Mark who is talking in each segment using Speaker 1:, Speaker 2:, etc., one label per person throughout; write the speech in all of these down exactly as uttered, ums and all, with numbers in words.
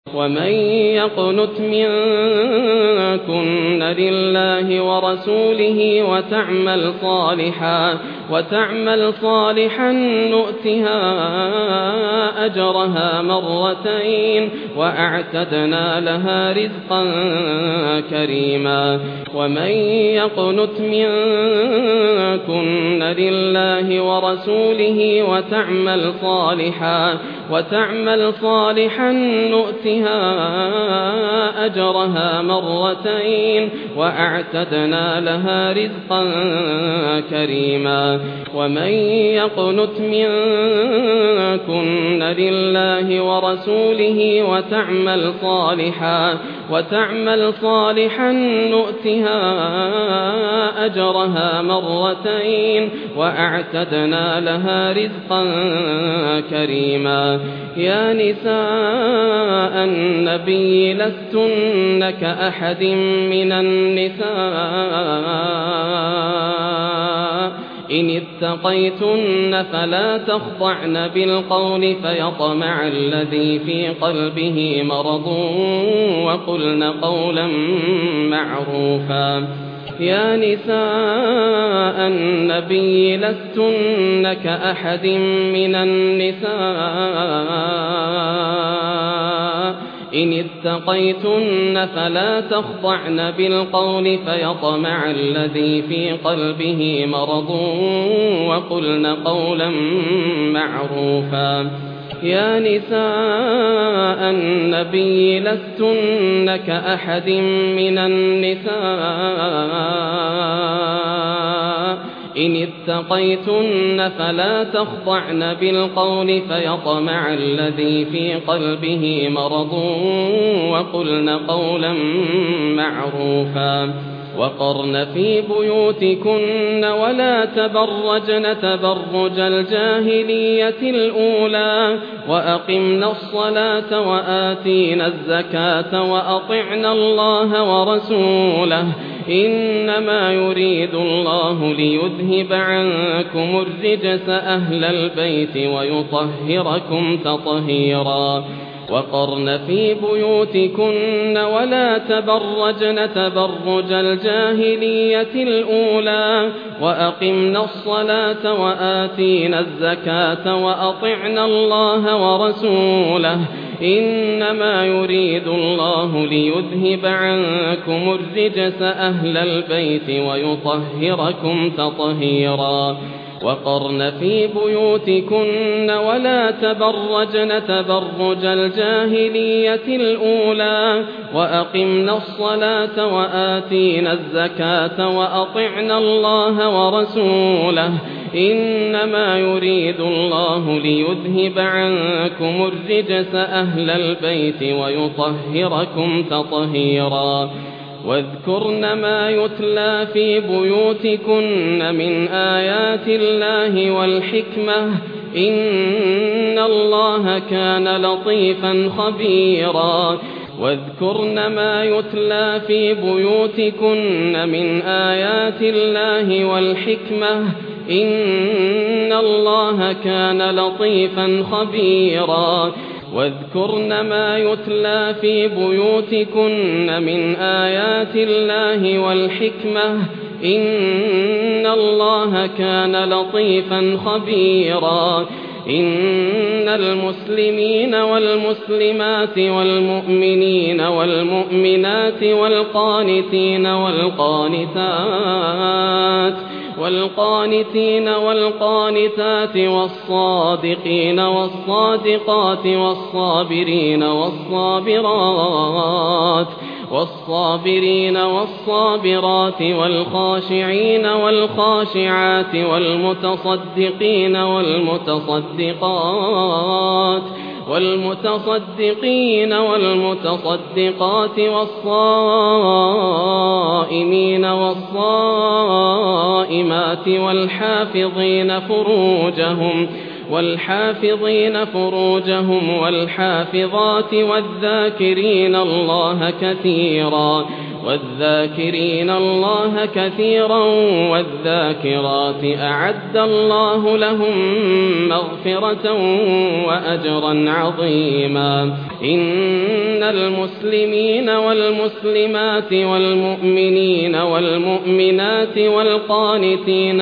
Speaker 1: ومن يقنت منكن لله ورسوله وتعمل صالحا وتعمل صالحا نؤتها أجرها مرتين وأعتدنا لها رزقا كريما. ومن يقنت منكن لله ورسوله وتعمل صالحا وتعمل صالحا نؤتها أجرها مرتين وأعتدنا لها رزقا كريما. ومن يقنت منكن لله ورسوله وتعمل صالحا وتعمل صالحا نؤتها أجرها مرتين وأعتدنا لها رزقا كريما. يا نساء النبي لستن كأحد من النساء إن اتقيتن فلا تخضعن بالقول فيطمع الذي في قلبه مرض وقلن قولا معروفا. يا نساء النبي لستن كأحد من النساء إن اتقيتن فلا تخضعن بالقول فيطمع الذي في قلبه مرض وقلن قولا معروفا. يا نساء النبي لستن كأحد من النساء إن اتقيتن فلا تخضعن بالقول فيطمع الذي في قلبه مرض وقلن قولا معروفا. وقرن في بيوتكن ولا تبرجن تبرج الجاهلية الأولى وأقمنا الصلاة وآتينا الزكاة وأطعنا الله ورسوله إنما يريد الله ليذهب عنكم الرجس أهل البيت ويطهركم تطهيرا. وقرن في بيوتكن ولا تبرجن تبرج الجاهلية الأولى وأقمنا الصلاة وآتينا الزكاة وأطعنا الله ورسوله إنما يريد الله ليذهب عنكم الرجس أهل البيت ويطهركم تطهيرا. وقرن في بيوتكن ولا تبرجن تبرج الجاهلية الأولى وأقمنا الصلاة وآتينا الزكاة وأطعنا الله ورسوله إنما يريد الله ليذهب عنكم الرجس أهل البيت ويطهركم تطهيرا. واذكرن ما يتلى في بيوتكن من آيات الله والحكمة إن الله كان لطيفا خبيرا. واذكرن ما يتلى في بيوتكن من آيات الله والحكمة إن الله كان لطيفا خبيرا. واذكرن ما يتلى في بيوتكن من آيات الله والحكمة إن الله كان لطيفا خبيرا. إن المسلمين والمسلمات والمؤمنين والمؤمنات والقانتين والقانتات والقانتين والقانتات والصادقين والصادقات والصابرين والصابرات والصابرين والصابرات والخاشعين والخاشعات والمتصدقين والمتصدقات والمتصدقين والمتصدقات والصائمين والصائمات والحافظين فروجهم والحافظين فروجهم والحافظات والذاكرين الله كثيرا والذاكرين الله كثيرا والذاكرات أعد الله لهم مغفرة وأجرا عظيما. إن المسلمين والمسلمات والمؤمنين والمؤمنات والقانتين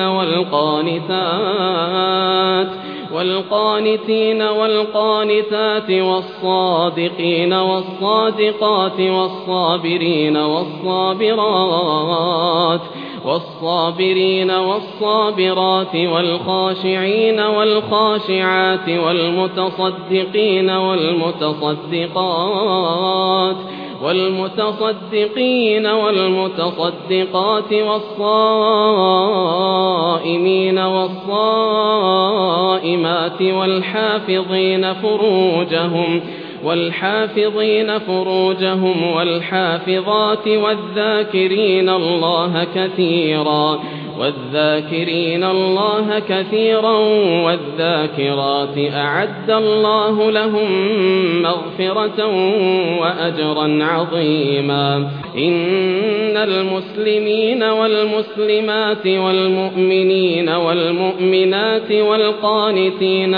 Speaker 1: والقانتات والقانتين والقانتات والصادقين والصادقات والصابرين والصابرات والصابرين والصابرات والخاشعين والخاشعات والمتصدقين والمتصدقات والمتصدقين والمتصدقات والصائمين والصائمات والحافظين فروجهم والحافظين فروجهم والحافظات والذاكرين الله كثيرا والذاكرين الله كثيرا والذاكرات أعد الله لهم مغفرة وأجرا عظيما. إن المسلمين والمسلمات والمؤمنين والمؤمنات والقانتين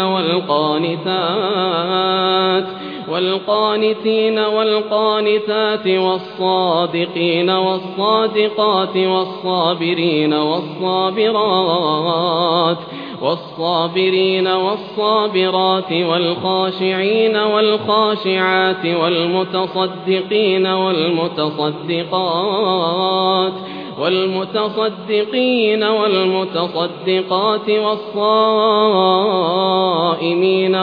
Speaker 1: والقانتات والقانتين والقانتات والصادقين والصادقات والصابرين والصابرات والصابرين والصابرات والخاشعين والخاشعات والمتصدقين والمتصدقات والمتصدقين والمتصدقات والصائمين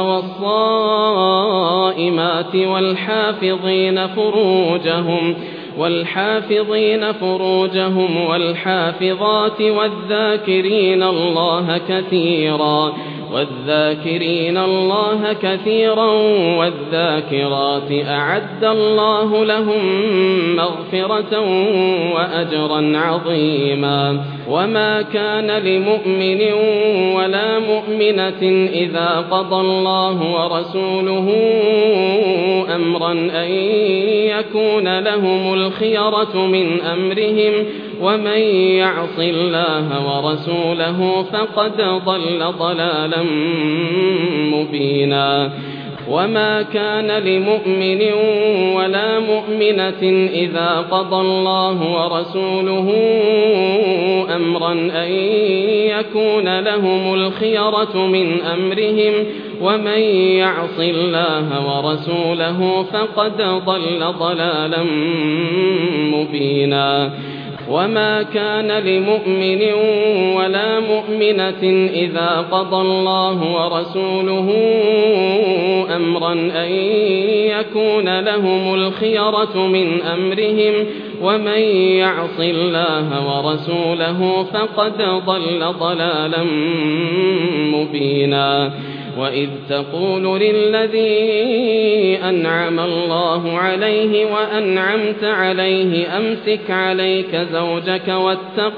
Speaker 1: والصائمات والحافظين فروجهم والحافظين فروجهم والحافظات والذاكرين الله كثيرا والذاكرين الله كثيرا والذاكرات أعد الله لهم مغفرة وأجرا عظيما. وما كان لمؤمن ولا مؤمنة إذا قضى الله ورسوله أمرا أن يكون لهم الخيرة من أمرهم ومن يعص الله ورسوله فقد ضل ضلالا مبينا. وما كان لمؤمن ولا مؤمنة إذا قضى الله ورسوله أمرا أن يكون لهم الخيرة من أمرهم ومن يعص الله ورسوله فقد ضل ضلالا مبينا. وما كان لمؤمن ولا مؤمنة إذا قضى الله ورسوله أمرا أن يكون لهم الخيرة من أمرهم ومن يعص الله ورسوله فقد ضل ضلالا مبينا. وإذ تقول للذي أنعم الله عليه وأنعمت عليه أمسك عليك زوجك واتق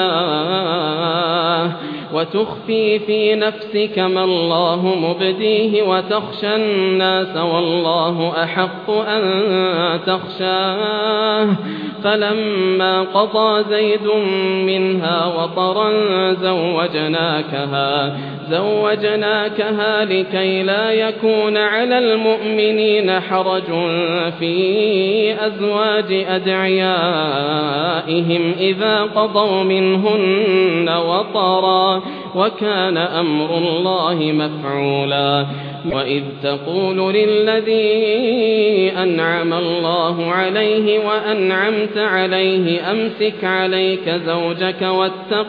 Speaker 1: الله وتخفي في نفسك ما الله مبديه وتخشى الناس والله أحق أن تخشاه. فلما قضى زيد منها وطرا زوجناكها زوجناكها لكي لا يكون على المؤمنين حرج في أزواج أدعيائهم إذا قضوا منهن وطرا وكان أمر الله مفعولا. وإذ تقول للذي أنعم الله عليه وأنعمت عليه أمسك عليك زوجك واتق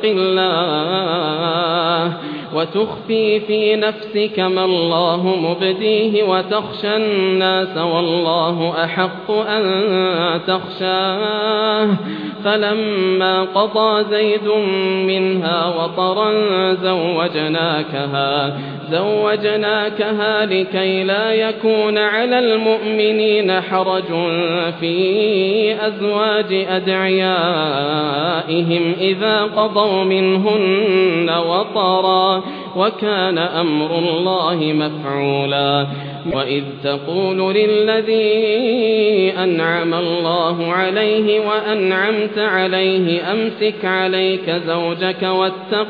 Speaker 1: الله وتخفي في نفسك ما الله مبديه وتخشى الناس والله أحق أن تخشاه. فلما قضى زيد منها وطرا زوجناكها زوجناكها لكي لا يكون على المؤمنين حرج في أزواج أدعيائهم إذا قضوا منهن وطرا وكان أمر الله مفعولا. وإذ تقول للذي أنعم الله عليه وأنعمت عليه أمسك عليك زوجك واتق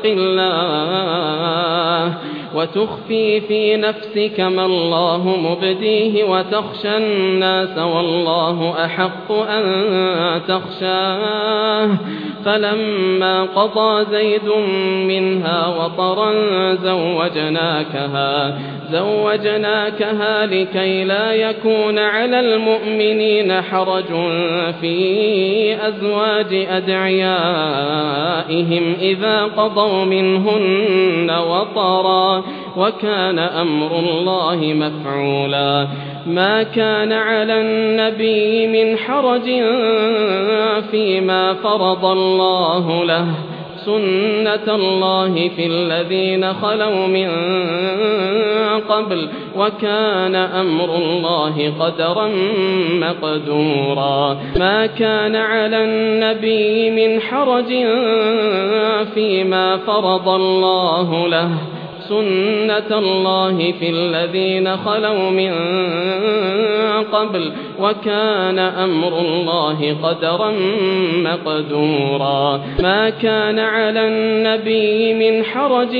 Speaker 1: الله وتخفي في نفسك ما الله مبديه وتخشى الناس والله أحق أن تخشاه فلما قضى زيد منها وطرا زوجناكها زوجناكها لكي لا يكون على المؤمنين حرج في أزواج أدعيائهم إذا قضوا منهن وطرا وكان أمر الله مفعولا ما كان على النبي من حرج فيما فرض الله له سنة الله في الذين خلوا من قبل وكان أمر الله قدرا مقدورا ما كان على النبي من حرج فيما فرض الله له سنة الله في الذين خلوا من قبل وكان أمر الله قدرا مقدورا ما كان على النبي من حرج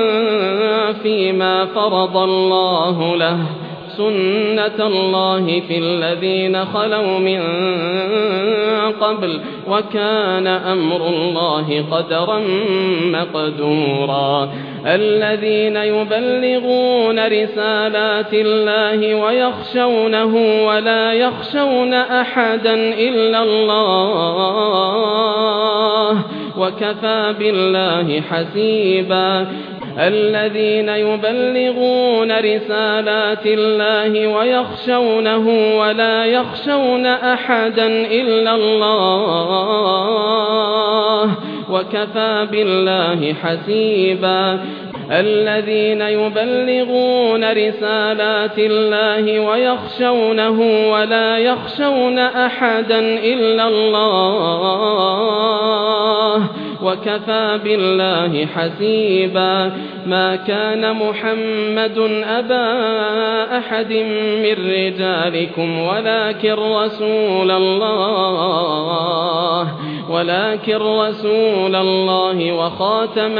Speaker 1: فيما فرض الله له سنة الله في الذين خلوا من قبل وكان أمر الله قدرا مقدورا الذين يبلغون رسالات الله ويخشونه ولا يخشون أحدا إلا الله وكفى بالله حسيبا الذين يبلغون رسالات الله ويخشونه ولا يخشون أحدا إلا الله وكفى بالله حسيبا الذين يبلغون رسالات الله ويخشونه ولا يخشون أحدا إلا الله وكفى بالله حسيبا ما كان محمد أبا أحد من رجالكم ولكن رسول الله ولكن رسول الله وخاتم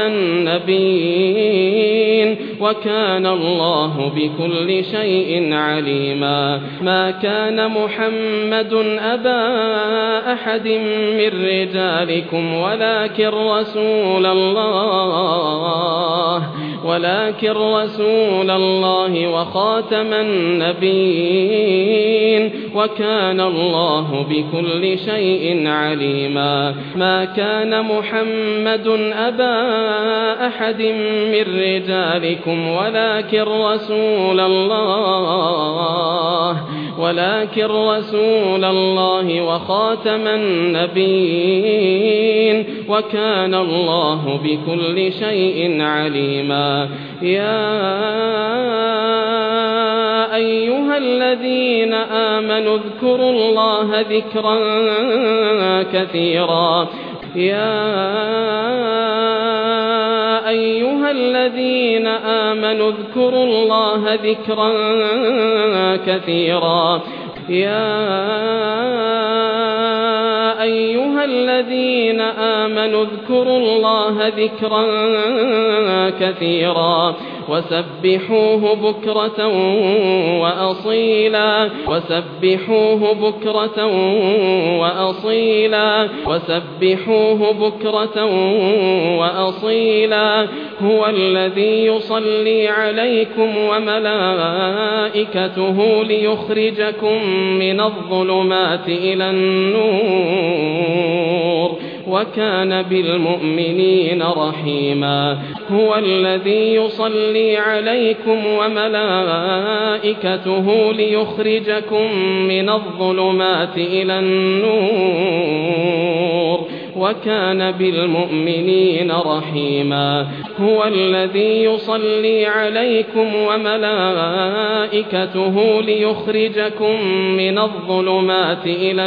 Speaker 1: النبيين وكان الله بكل شيء عليما ما كان محمد أبا أحد من رجالكم ولكن رسول الله ولكن رسول الله وخاتم النبيين وكان الله بكل شيء عليما ما كان محمد أبا أحد من رجالكم ولكن رسول الله ولكن رسول الله وخاتم النبيين وكان الله بكل شيء عليما يا أيها الذين آمنوا اذكروا الله ذكرا كثيرا يا أيها الذين آمنوا اذكروا الله ذكرا كثيرا يا أيها الذين آمنوا اذكروا الله ذكرا كثيرا وسبحوه بكرة وأصيلا وسبحوه بكرة وأصيلا وسبحوه بكرة وأصيلا هو الذي يصلي عليكم وملائكته ليخرجكم من الظلمات إلى النور وكان بالمؤمنين رحيما هو الذي يصلي عليكم وملائكته ليخرجكم من الظلمات إلى النور وكان بالمؤمنين رحيما هو الذي يصلي عليكم وملائكته ليخرجكم من الظلمات إلى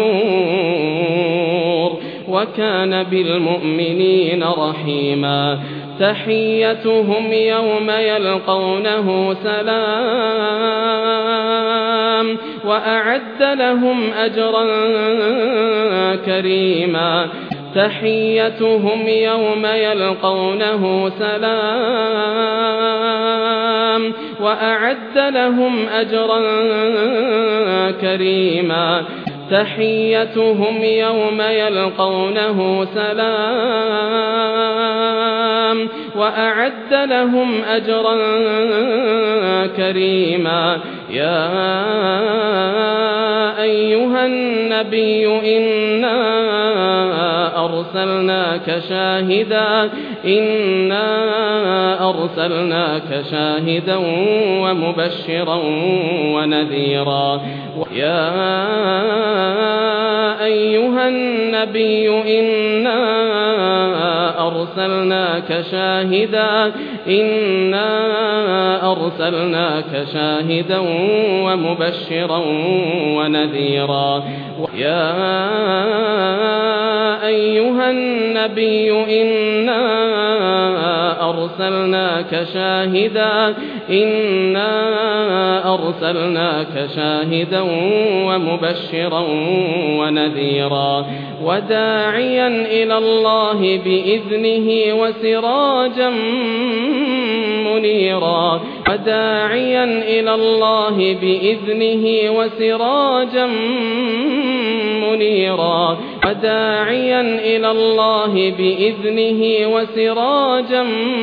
Speaker 1: النور وكان بالمؤمنين رحيما تحيتهم يوم يلقونه سلام وأعد لهم أجرا كريما تحيتهم يوم يلقونه سلام وأعد لهم أجرا كريما تحيتهم يوم يلقونه سلام وأعد لهم أجرا كريما يا أيها النبي إنا أرسلناك شاهدا إنا أرسلناك شاهدا ومبشرا ونذيرا يا أيها النبي إنا أرسلناك شاهدا إنا أرسلناك شاهدا ومبشرا ونذيرا يا أيها النبي إنا أرسلناك شاهدا إنا أرسلناك شاهدا ومبشرا ونذيرا وداعيا إلى الله بإذنه وسراجا منيرا وداعيا إلى الله بإذنه وسراجا منيرا وداعيا إلى الله بإذنه وسراجا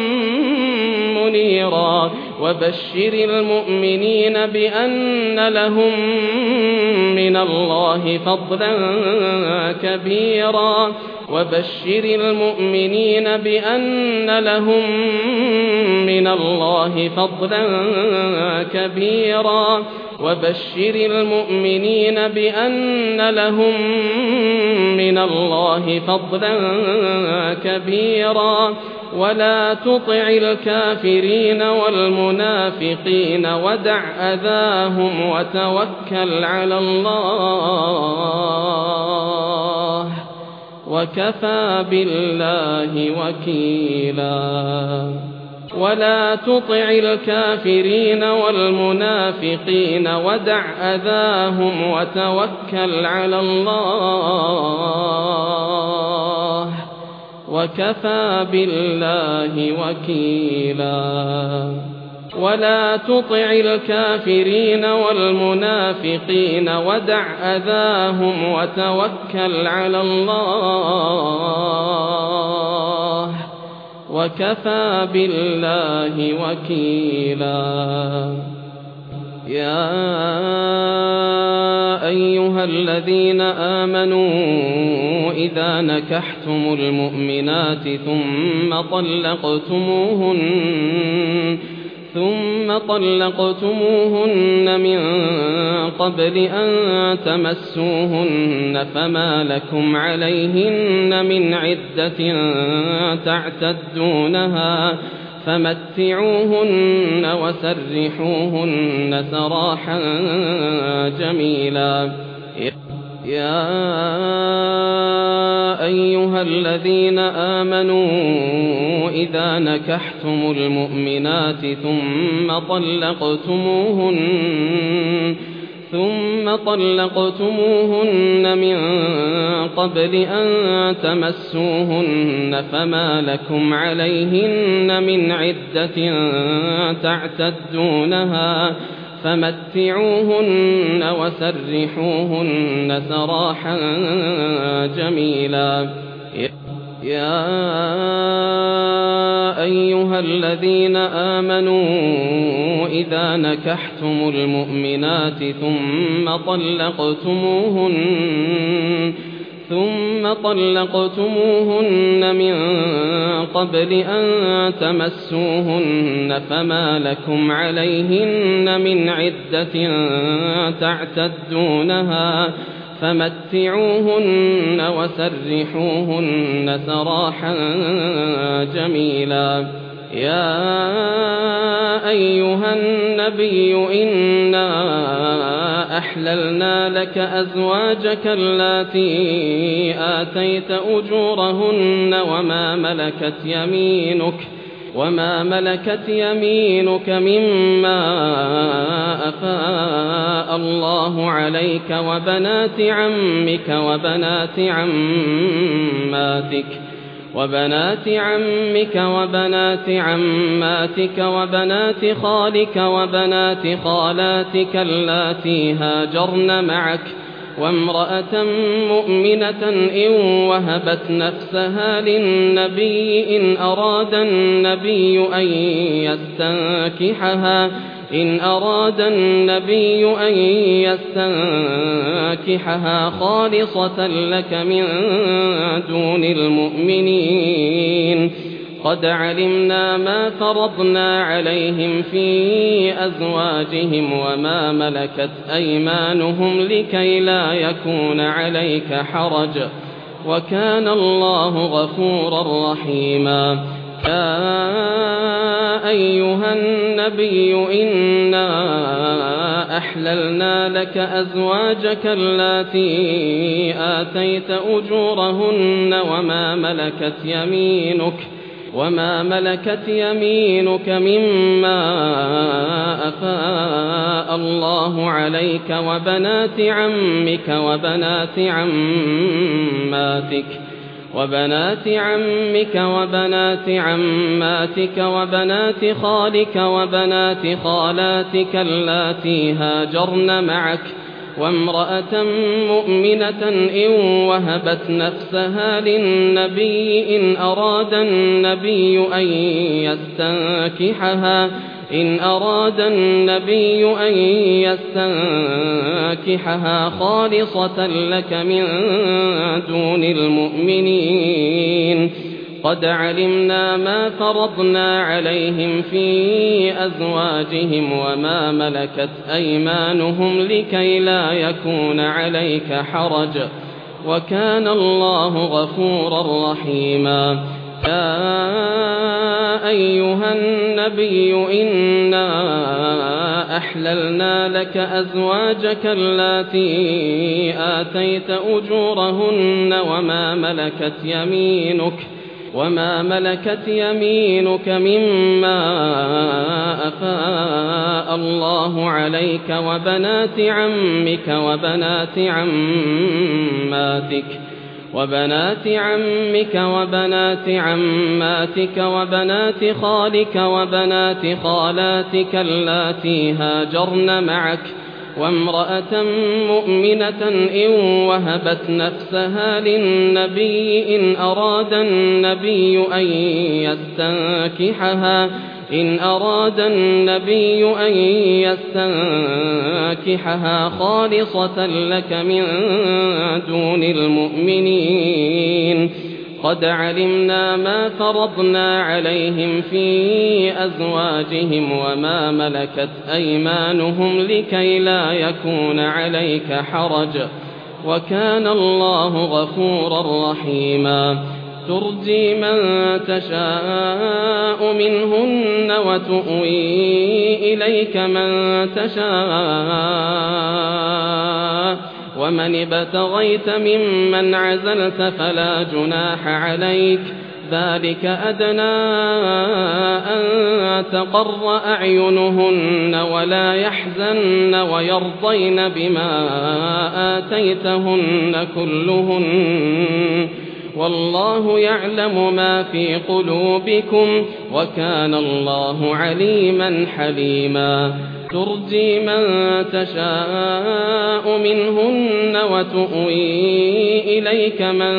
Speaker 1: منيرا وبشر المؤمنين بأن لهم من الله فضلا كبيرا وبشر المؤمنين بأن لهم من الله فضلا كبيرا وبشر المؤمنين بأن لهم من الله فضلا كبيرا ولا تطع الكافرين والمنافقين ودع أذاهم وتوكل على الله وكفى بالله وكيلا ولا تطع الكافرين والمنافقين ودع أذاهم وتوكل على الله وكفى بالله وكيلا ولا تطع الكافرين والمنافقين ودع أذاهم وتوكل على الله وكفى بالله وكيلا يا أيها الذين آمنوا إذا نكحتم المؤمنات ثم طلقتموهن ثم طلقتموهن من قبل أن تمسوهن فما لكم عليهن من عدة تعتدونها فمتعوهن وسرحوهن سراحا جميلا يا أيها الذين آمنوا إذا نكحتم المؤمنات ثم طلقتموهن ثم طلقتموهن من قبل أن تمسوهن فما لكم عليهن من عدة تعتدونها فمتعوهن وسرحوهن سراحا جميلا يا أيها الذين آمنوا إذا نكحتم المؤمنات ثم طلقتموهن ثم طلقتموهن من قبل أن تمسوهن فما لكم عليهن من عدة تعتدونها فمتعوهن وسرحوهن سراحا جميلا يا أيها النبي إنا أحللنا لك أزواجك اللاتي آتيت أجورهن وما ملكت يمينك وما ملكت يمينك مما أفاء الله عليك وبنات عمك وبنات عماتك وبنات عمك وبنات عماتك وبنات خالك وبنات خالاتك اللاتي هاجرن معك وامرأة مؤمنة إن وهبت نفسها للنبي إن أراد النبي أن يستنكحها إن أراد النبي أن يستنكحها خالصة لك من دون المؤمنين قد علمنا ما فرضنا عليهم في أزواجهم وما ملكت أيمانهم لكي لا يكون عليك حرج وكان الله غفورا رحيما يا أيها النبي إنا أحللنا لك أزواجك اللاتي آتيت أجورهن وما ملكت يمينك وما ملكت يمينك مما أفاء الله عليك وبنات عمك وبنات عماتك وبنات عمك وبنات عماتك وبنات خالك وبنات خالاتك اللاتي هاجرن معك وامرأة مؤمنة إن وهبت نفسها للنبي إن أراد النبي أن يستنكحها إن أراد النبي أن يستنكحها خالصة لك من دون المؤمنين قد علمنا ما فرضنا عليهم في أزواجهم وما ملكت أيمانهم لكي لا يكون عليك حرج وكان الله غفورا رحيما يا أيها النبي إنا أحللنا لك أزواجك اللاتي آتيت أجورهن وما ملكت يمينك وما ملكت يمينك مما أفاء الله عليك وبنات عمك وبنات عماتك وبنات عمك وبنات عماتك وبنات خالك وبنات خالاتك اللاتي هاجرن معك وامرأة مؤمنة إن وهبت نفسها للنبي إن أراد النبي أن يستنكحها إن أراد النبي أن يستنكحها خالصة لك من دون المؤمنين قد علمنا ما فرضنا عليهم في أزواجهم وما ملكت أيمانهم لكي لا يكون عليك حرج وكان الله غفورا رحيما ترجي من تشاء منهن وتؤوي إليك من تشاء ومن ابتغيت ممن عزلت فلا جناح عليك ذلك أدنى أن تقر أعينهن ولا يحزن ويرضين بما آتيتهن كلهن والله يعلم ما في قلوبكم وكان الله عليما حليما ترجي من تشاء منهن وتؤوي إليك من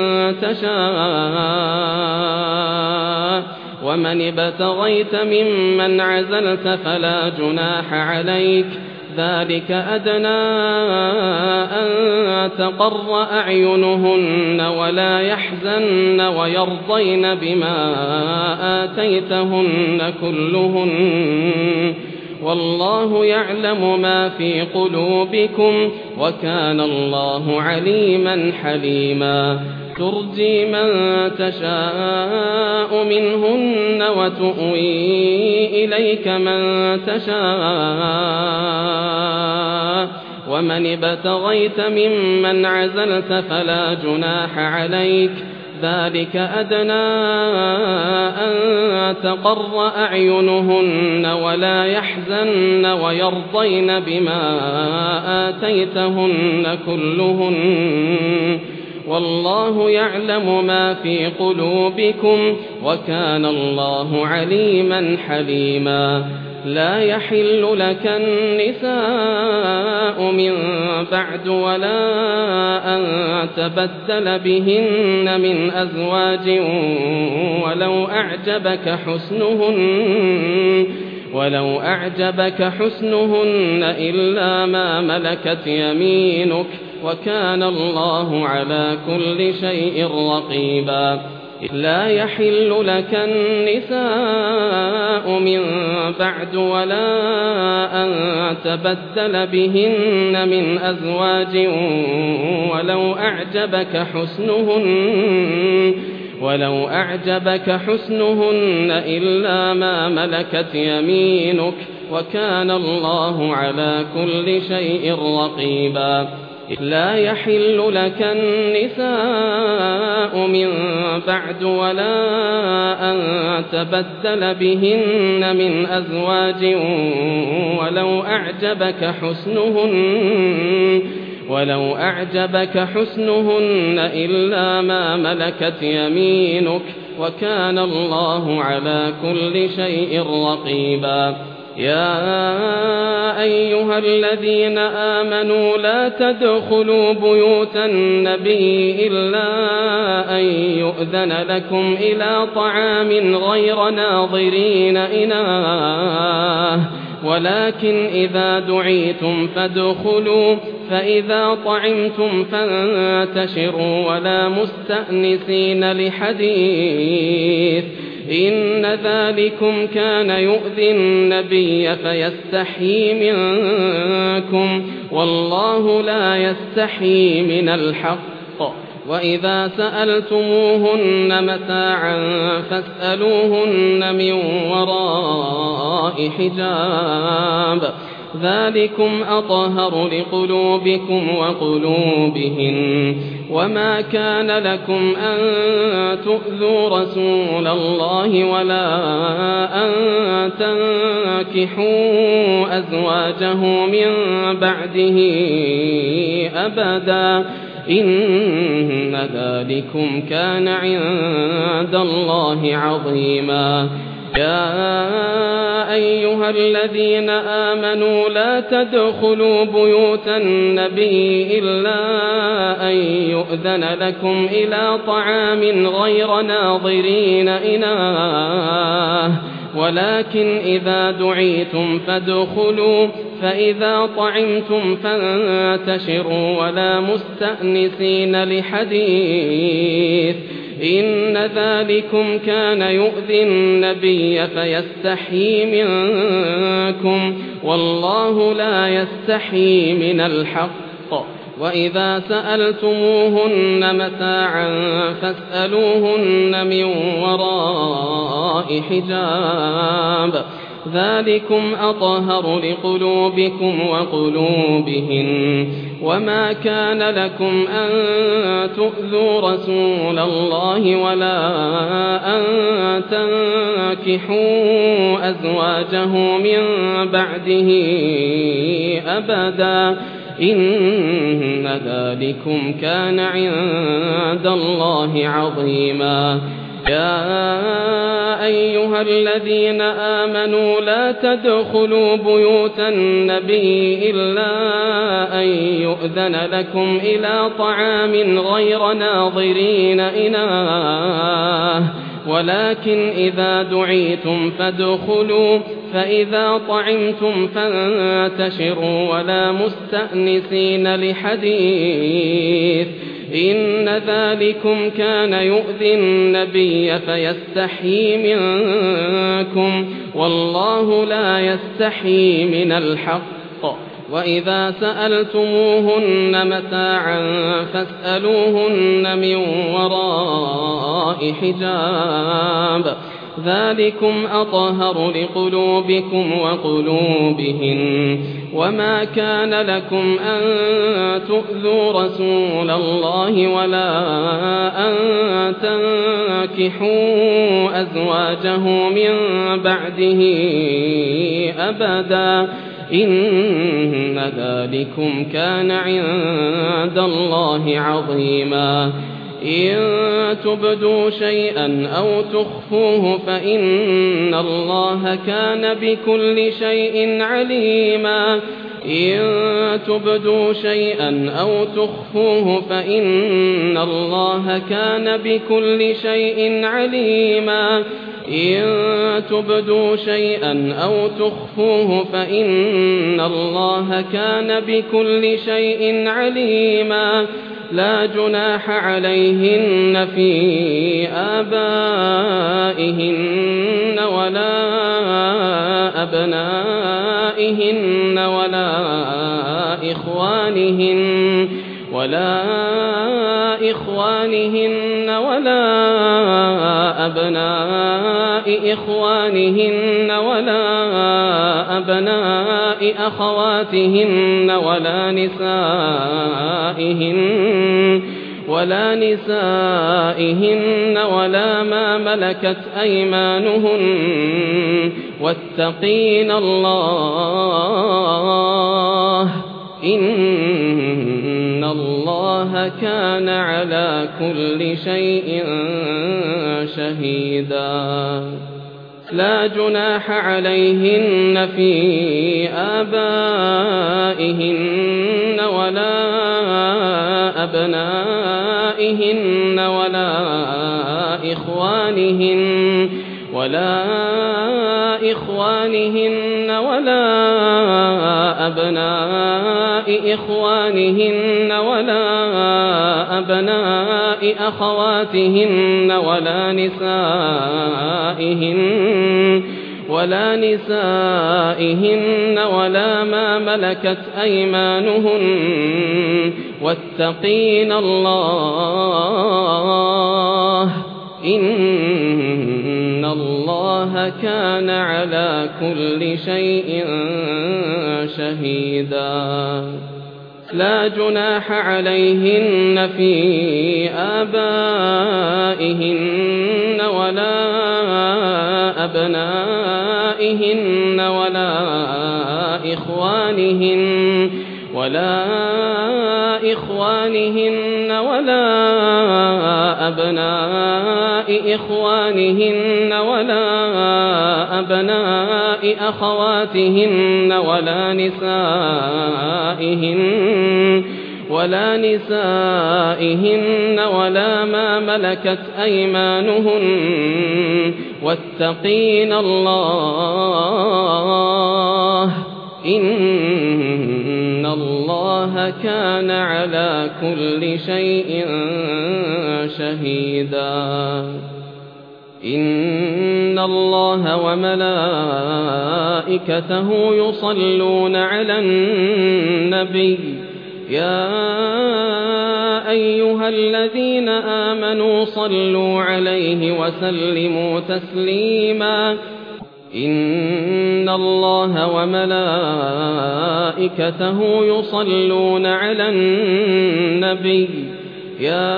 Speaker 1: تشاء ومن ابتغيت ممن عزلت فلا جناح عليك ذلك أدنى أن تقر أعينهن ولا يحزن ويرضين بما آتيتهن كلهن والله يعلم ما في قلوبكم وكان الله عليما حليما ترجي من تشاء منهن وتؤوي إليك من تشاء ومن ابتغيت ممن عزلت فلا جناح عليك ذلك أدنى أن تقر أعينهن ولا يحزن ويرضين بما آتيتهن كلهن والله يعلم ما في قلوبكم وكان الله عليما حليما لا يحل لك النساء من بعد ولا أن تبدل بهن من أزواج ولو أعجبك حسنهن ولو أعجبك حسنهن إلا ما ملكت يمينك وكان الله على كل شيء رقيبا لا يحل لك النساء من بعد ولا أن تبدل بهن من أزواج ولو أعجبك حسنهن ولو أعجبك حسنهن إلا ما ملكت يمينك وكان الله على كل شيء رقيبا لا يحل لك النساء من بعد ولا أن تبدل بهن من أزواج ولو أعجبك حسنهن ولو أعجبك حسنهن إلا ما ملكت يمينك وكان الله على كل شيء رقيبا يا أيها الذين آمنوا لا تدخلوا بيوت النبي إلا أن يؤذن لكم إلى طعام غير ناظرين إناه ولكن إذا دعيتم فادخلوا فإذا طعمتم فانتشروا ولا مستأنسين لحديث إن ذلكم كان يؤذي النبي فيستحيي منكم والله لا يستحيي من الحق وإذا سألتموهن متاعا فاسألوهن من وراء حجاب ذلكم أطهر لقلوبكم وقلوبهن وما كان لكم أن تؤذوا رسول الله ولا أن تنكحوا أزواجه من بعده أبدا إن ذلكم كان عند الله عظيما يا أيها الذين آمنوا لا تدخلوا بيوت النبي إلا أن يؤذن لكم إلى طعام غير ناظرين إناه ولكن إذا دعيتم فادخلوا فإذا طعمتم فانتشروا ولا مستأنسين لحديث إن ذلكم كان يؤذي النبي فيستحيي منكم والله لا يستحيي من الحق وإذا سألتموهن متاعا فاسألوهن من وراء حجاب ذلكم أطهر لقلوبكم وقلوبهن وما كان لكم أن تؤذوا رسول الله ولا أن تنكحوا أزواجه من بعده أبدا إن ذلكم كان عند الله عظيما يا أيها الذين آمنوا لا تدخلوا بيوت النبي إلا أن يؤذن لكم إلى طعام غير ناظرين إناه ولكن إذا دعيتم فادخلوا فإذا طعمتم فانتشروا ولا مستأنسين لحديث إن ذلكم كان يؤذي النبي فيستحيي منكم والله لا يستحيي من الحق وإذا سألتموهن متاعا فاسألوهن من وراء حجاب ذلكم أطهر لقلوبكم وقلوبهن وما كان لكم أن تؤذوا رسول الله ولا أن تنكحوا أزواجه من بعده أبدا إن ذلكم كان عند الله عظيما إن تبدوا شيئا أو تخفوه فإن الله كان بكل شيء عليما إن تبدوا شيئا أو تخفوه فإن الله كان بكل شيء عليما إن تبدوا شيئا أو تخفوه فإن الله كان بكل شيء عليما لا جناح عليهن في آبائهن ولا أبنائهن ولا إخوانهن ولا إخوانهن ولا أبناء إخوانهن ولا أبناء أخواتهن ولا نسائهن ولا نسائهن ولا ما ملكت أيمانهن واتقين الله إن الله كان على كل شيء شهيدا لا جناح عليهن في آبائهن ولا أبنائهن ولا إخوانهن ولا إخوانهن ولا أبناء إخوانهن ولا أبناء أخواتهن ولا نسائهن ولا نسائهن ولا ما ملكت أيمانهن واتقين الله إن الله كان على كل شيء شهيدا لا جناح عليهن في آبائهن ولا أبنائهن ولا إخوانهن ولا إخوانهن ولا أبناء إخوانهن ولا أبناء أخواتهن ولا نسائهن ولا نسائهن ولا ما ملكت أيمانهن واتقين الله إن الله كان على كل شيء شهيدا إن الله وملائكته يصلون على النبي يا أيها الذين آمنوا صلوا عليه وسلموا تسليما إن الله وملائكته يصلون على النبي يا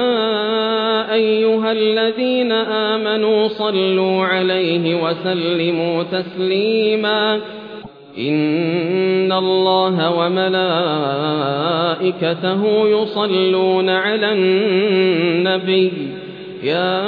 Speaker 1: أيها الذين آمنوا صلوا عليه وسلموا تسليما إن الله وملائكته يصلون على النبي يا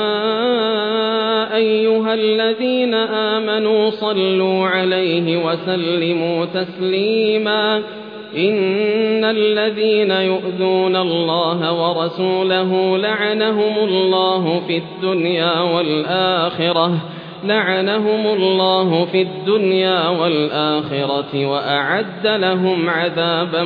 Speaker 1: أيها الذين آمنوا صلوا عليه وسلموا تسليما إن الذين يؤذون الله ورسوله لعنهم الله في الدنيا والآخرة لعنهم الله في الدنيا والآخرة وأعد لهم عذابا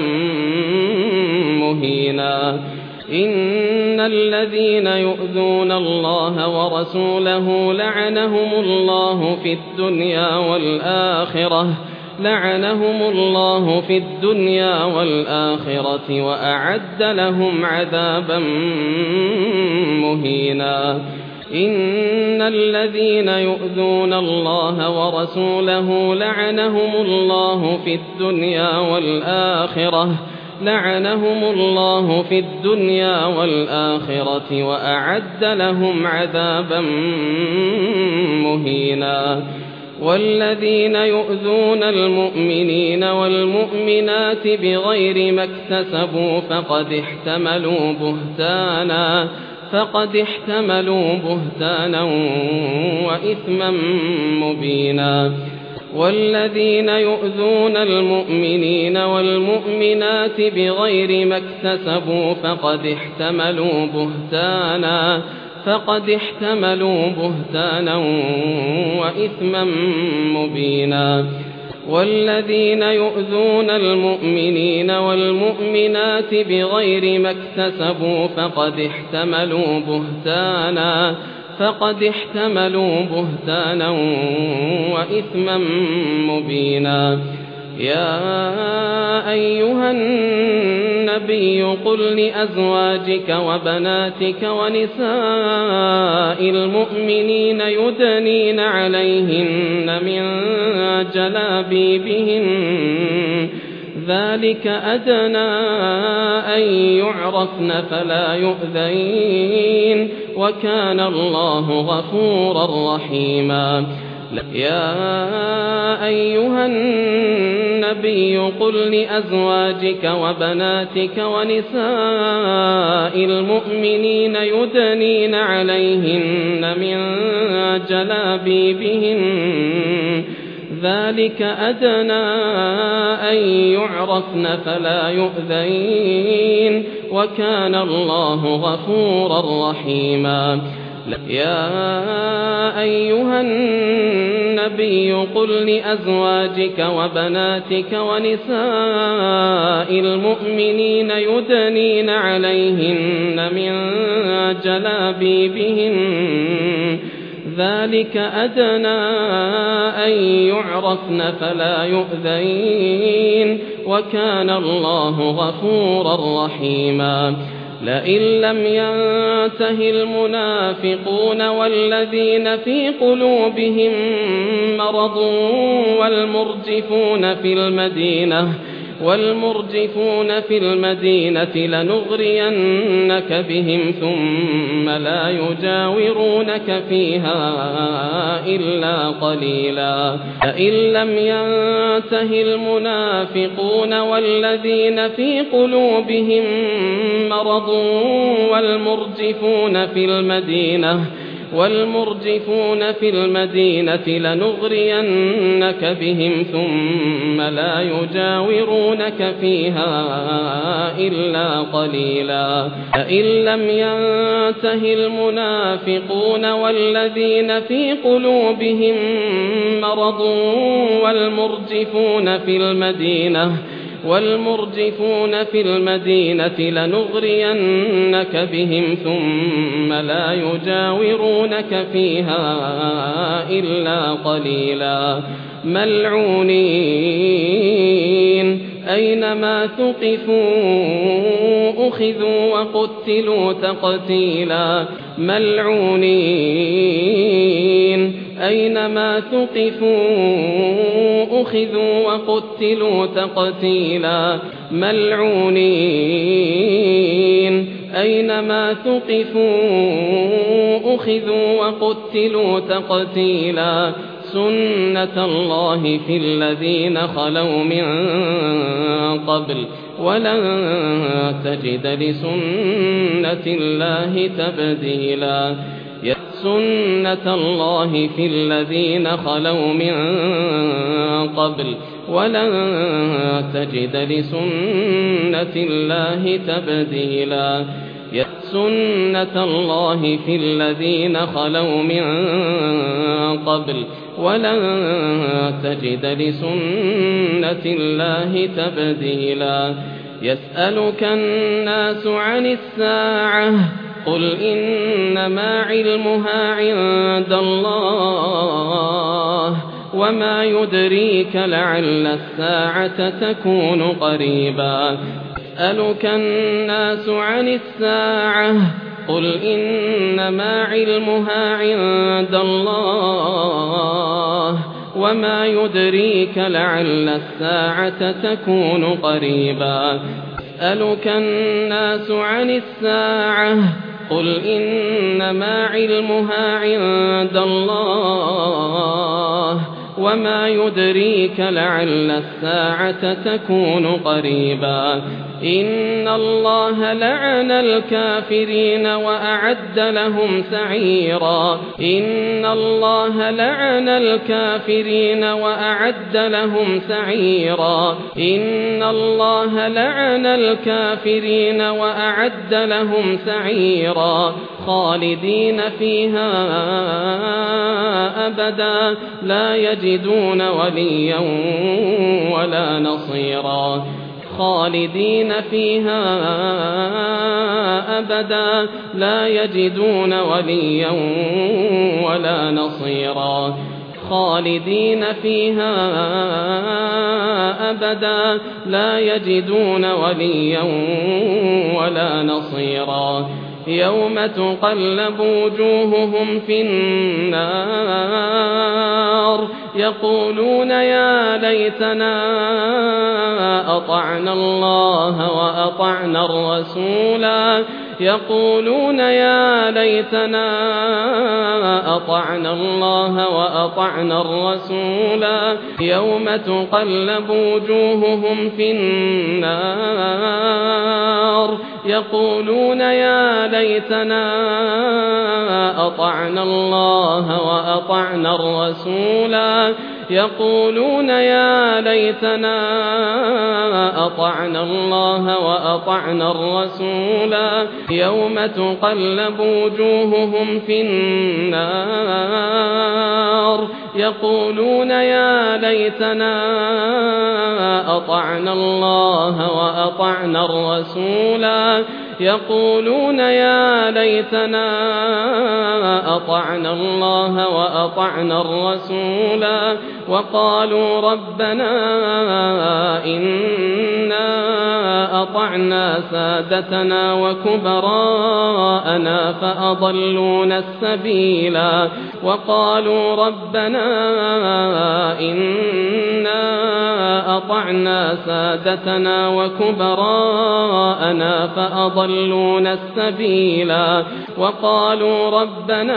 Speaker 1: مهينا إن الذين يؤذون الله ورسوله لعنهم الله في الدنيا والآخرة لعنهم الله في الدنيا والآخرة وأعد لهم عذابا مهينا إن الذين يؤذون الله ورسوله لعنهم الله في الدنيا والآخرة لعنهم الله في الدنيا والآخرة وأعد لهم عذابا مهينا والذين يؤذون المؤمنين والمؤمنات بغير ما اكتسبوا فقد احتملوا بهتانا فقد احتملوا بهتانا وإثما مبينا والذين يؤذون المؤمنين والمؤمنات بغير ما اكتسبوا فقد احتملوا بهتانا فقد احتملوا بهتانا وإثما مبينا والذين يؤذون المؤمنين والمؤمنات بغير ما اكتسبوا فقد احتملوا بهتانا فقد احتملوا بهتانا وإثما مبينا يا أيها النبي قل لأزواجك وبناتك ونساء المؤمنين يدنين عليهن من جلابيبهن ذلك أدنى أن يعرفن فلا يؤذين وكان الله غفورا رحيما يا أيها النبي قل لأزواجك وبناتك ونساء المؤمنين يدنين عليهن من جلابيبهن ذلك أدنى أن يعرفن فلا يؤذين وكان الله غفورا رحيما يا أيها النبي قل لأزواجك وبناتك ونساء المؤمنين يدنين عليهن من جلابيبهن ذلك أدنى أن يعرفن فلا يؤذين وكان الله غفورا رحيما لئن لم ينته المنافقون والذين في قلوبهم مرض والمرجفون في المدينة والمرجفون في المدينة لنغرينك بهم ثم لا يجاورونك فيها إلا قليلا لئن لم ينته المنافقون والذين في قلوبهم مرض والمرجفون في المدينة والمرجفون في المدينة لنغرينك بهم ثم لا يجاورونك فيها إلا قليلا لئن لم ينته المنافقون والذين في قلوبهم مرض والمرجفون في المدينة والمرجفون في المدينة لنغرينك بهم ثم لا يجاورونك فيها إلا قليلا ملعونين أينما ثقفوا أخذوا وقتلوا تقتيلا ملعونين أينما ثقفوا أخذوا وقتلوا تقتيلا ملعونين أينما ثقفوا أخذوا وقتلوا تقتيلا سنة الله في الذين خلوا من قبل ولن تجد لسنة الله تبديلا سنة الله في الذين خلوا من قبل ولن تجد لسنة الله تبديلا سنة الله في الذين خلوا من قبل ولن تجد لسنة الله تبديلا يسألك الناس عن الساعة قل إنما علمها عند الله وما يدريك لعل الساعة تكون قريبا يسألك الناس عن الساعة قل إنما علمها عند الله وما يدريك لعل الساعة تكون قريبا يسألك الناس عن الساعة قل إنما علمها عند الله وما يدريك لعل الساعة تكون قريبا إن الله لعن الكافرين وأعد لهم سعيرا إن الله لعن الكافرين وأعد لهم سعيرا إن الله لعن الكافرين وأعد لهم سعيرا خالدين فيها أبدا لا يجدون وليا ولا نصيرا خالدين فيها أبدا لا يجدون وليا ولا نصيرا خالدين فيها أبدا لا يجدون وليا ولا نصيرا يوم تقلب وجوههم في النار يقولون يا ليتنا أطعنا الله وأطعنا الرسولا يقولون يا ليتنا أطعنا الله وأطعنا الرسولا يوم تقلب وجوههم في النار يقولون يا ليتنا أطعنا الله وأطعنا الرسولا يقولون يا ليتنا أطعنا الله وأطعنا الرسولا يوم تقلب وجوههم في النار يقولون يا ليتنا أطعنا الله وأطعنا الرسولا يقولون يا ليتنا أطعنا الله وأطعنا الرسولا وقالوا ربنا إنا أطعنا سادتنا وكبراءنا فأضلونا السبيلا وقالوا ربنا إنا أطعنا سادتنا وكبراءنا فأضلونا السبيلا وقالوا ربنا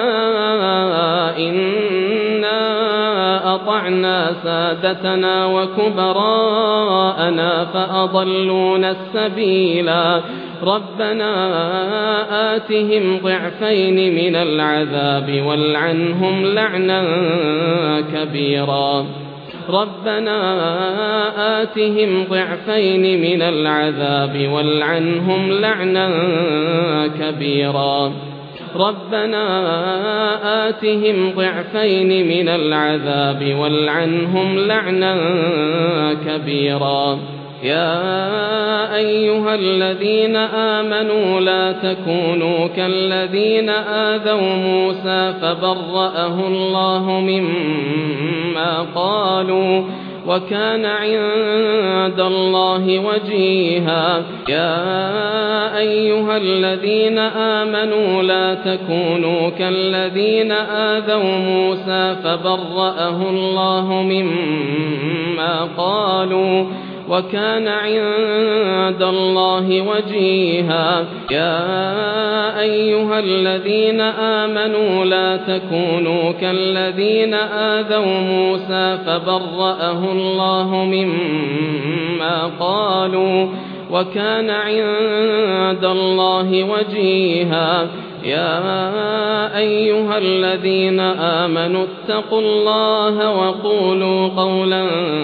Speaker 1: إنا أطعنا سادتنا وكبراءنا فأضلونا السبيلا ربنا آتهم ضعفين من العذاب والعنهم لعنا كبيرا ربنا آتهم ضعفين من العذاب والعنهم لعنا كبيرا ربنا آتهم ضعفين من العذاب والعنهم لعنا كبيرا يا أيها الذين آمنوا لا تكونوا كالذين آذوا موسى فبرأه الله مما قالوا وكان عند الله وجيها يا أيها الذين آمنوا لا تكونوا كالذين آذوا موسى فبرأه الله مما قالوا وكان عند الله وجيها يا أيها الذين آمنوا لا تكونوا كالذين آذوا موسى فبرأه الله مما قالوا وكان عند الله وجيها يا أيها الذين آمنوا اتقوا الله وقولوا قولا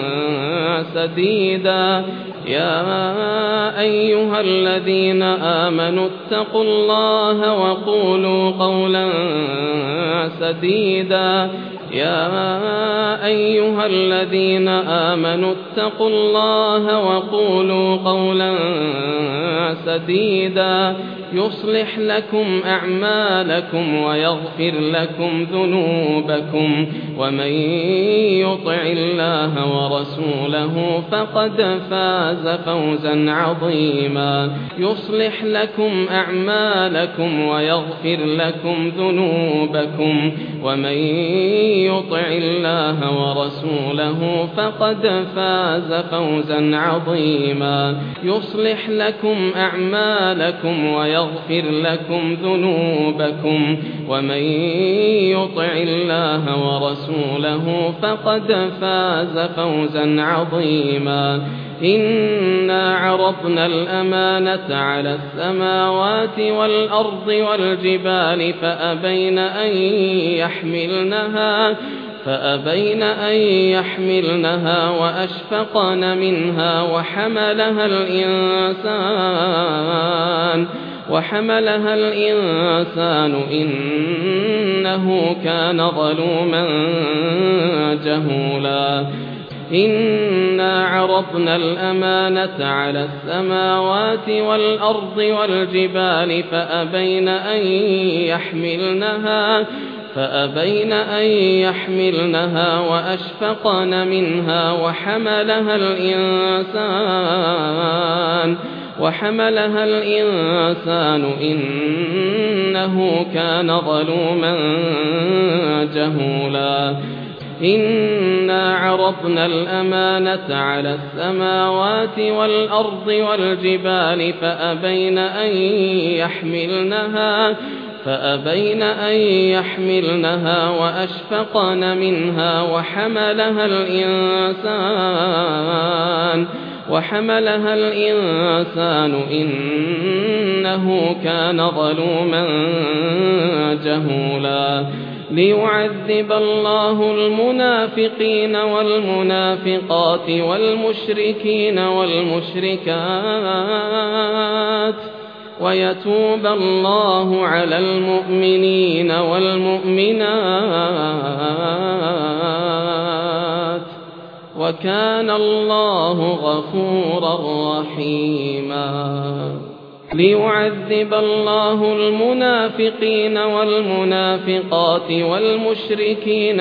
Speaker 1: سديدا يا أيها الذين آمنوا اتقوا الله وقولوا قولا سديدا يا أيها الذين آمنوا اتقوا الله وقولوا قولا سديدا يصلح لكم أعمالكم ويغفر لكم ذنوبكم ومن يطع الله ورسوله فقد فاز فوزا عظيما يصلح لكم أعمالكم ويغفر لكم ذنوبكم ومن يطع الله ورسوله فقد فاز فوزا عظيما يصلح لكم أعمالكم ويغفر لكم ذنوبكم ومن يطع الله ورسوله فقد فاز فوزا عظيما إنا عرضنا الأمانة على السماوات والأرض والجبال فأبين أن يحملنها فأبين أن يحملنها وأشفقن منها وحملها الإنسان وحملها الإنسان إنه كان ظلوما جهولا إنا عرضنا الأمانة على السماوات والأرض والجبال فأبين أن يحملنها فأبين أن يحملنها وأشفقن منها وحملها الإنسان وحملها الإنسان إنه كان ظلوما جهولا إنا عرضنا الأمانة على السماوات والأرض والجبال فأبين أن يحملنها فأبين أن يحملنها وأشفقن منها وحملها الإنسان وحملها الإنسان إنه كان ظلوما جهولا ليعذب الله المنافقين والمنافقات والمشركين والمشركات ويتوب الله على المؤمنين والمؤمنات وكان الله غفورا رحيما ليعذب الله المنافقين والمنافقات والمشركين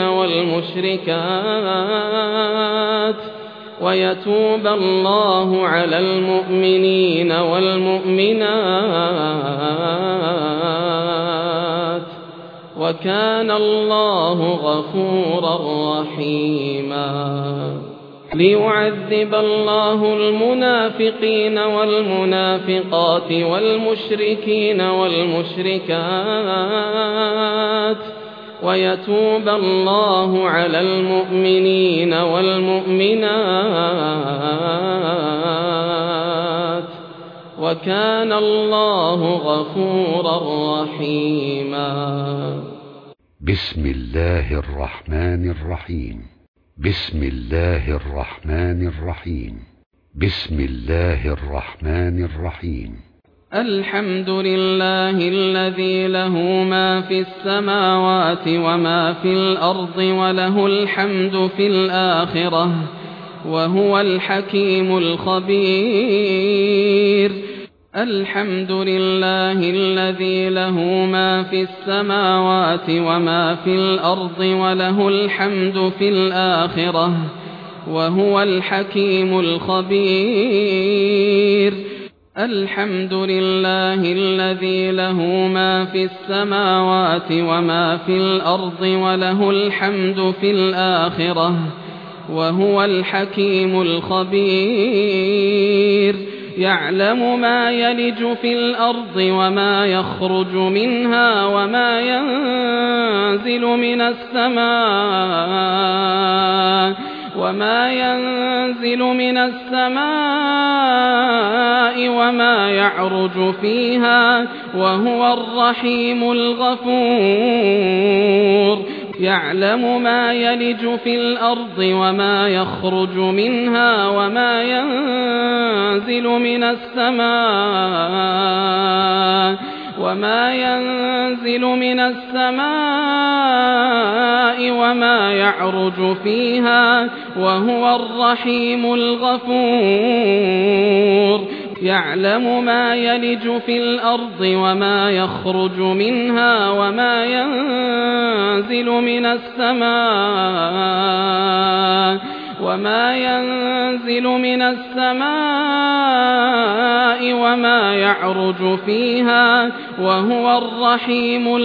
Speaker 1: والمشركات ويتوب الله على المؤمنين والمؤمنات وكان الله غفورا رحيما ليعذب الله المنافقين والمنافقات والمشركين والمشركات ويتوب الله على المؤمنين والمؤمنات وكان الله غفورا رحيما
Speaker 2: بسم الله الرحمن الرحيم بسم الله الرحمن الرحيم بسم الله الرحمن الرحيم
Speaker 1: الحمد لله الذي له ما في السماوات وما في الأرض وله الحمد في الآخرة وهو الحكيم الخبير الحمد لله الذي له ما في السماوات وما في الأرض وله الحمد في الآخرة وهو الحكيم الخبير الحمد لله الذي له ما في السماوات وما في الأرض وله الحمد في الآخرة وهو الحكيم الخبير يعلم ما يلج في الأرض وما يخرج منها وما ينزل من السماء وما ينزل من السماء وما يعرج فيها وهو الرحيم الغفور يعلم ما يلج في الأرض وما يخرج منها وما ينزل من السماء وما ينزل من السماء وما يعرج فيها وهو الرحيم الغفور يعلم ما يلج في الأرض وما يخرج منها وما ينزل من السماء وما ينزل من السماء وما يعرج فيها وهو الرحيم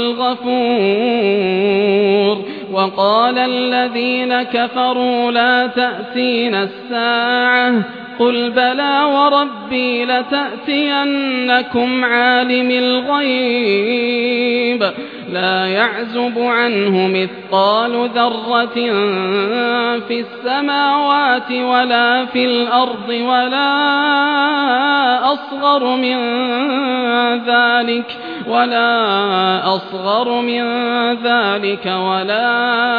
Speaker 1: الغفور. وقال الذين كفروا لا تأتينا الساعة قل بلى وربي لتأتينكم عالم الغيب لا يعزب عنه مثقال ذرة في السماوات ولا في الأرض ولا أصغر من ذلك ولا أصغر من ذلك ولا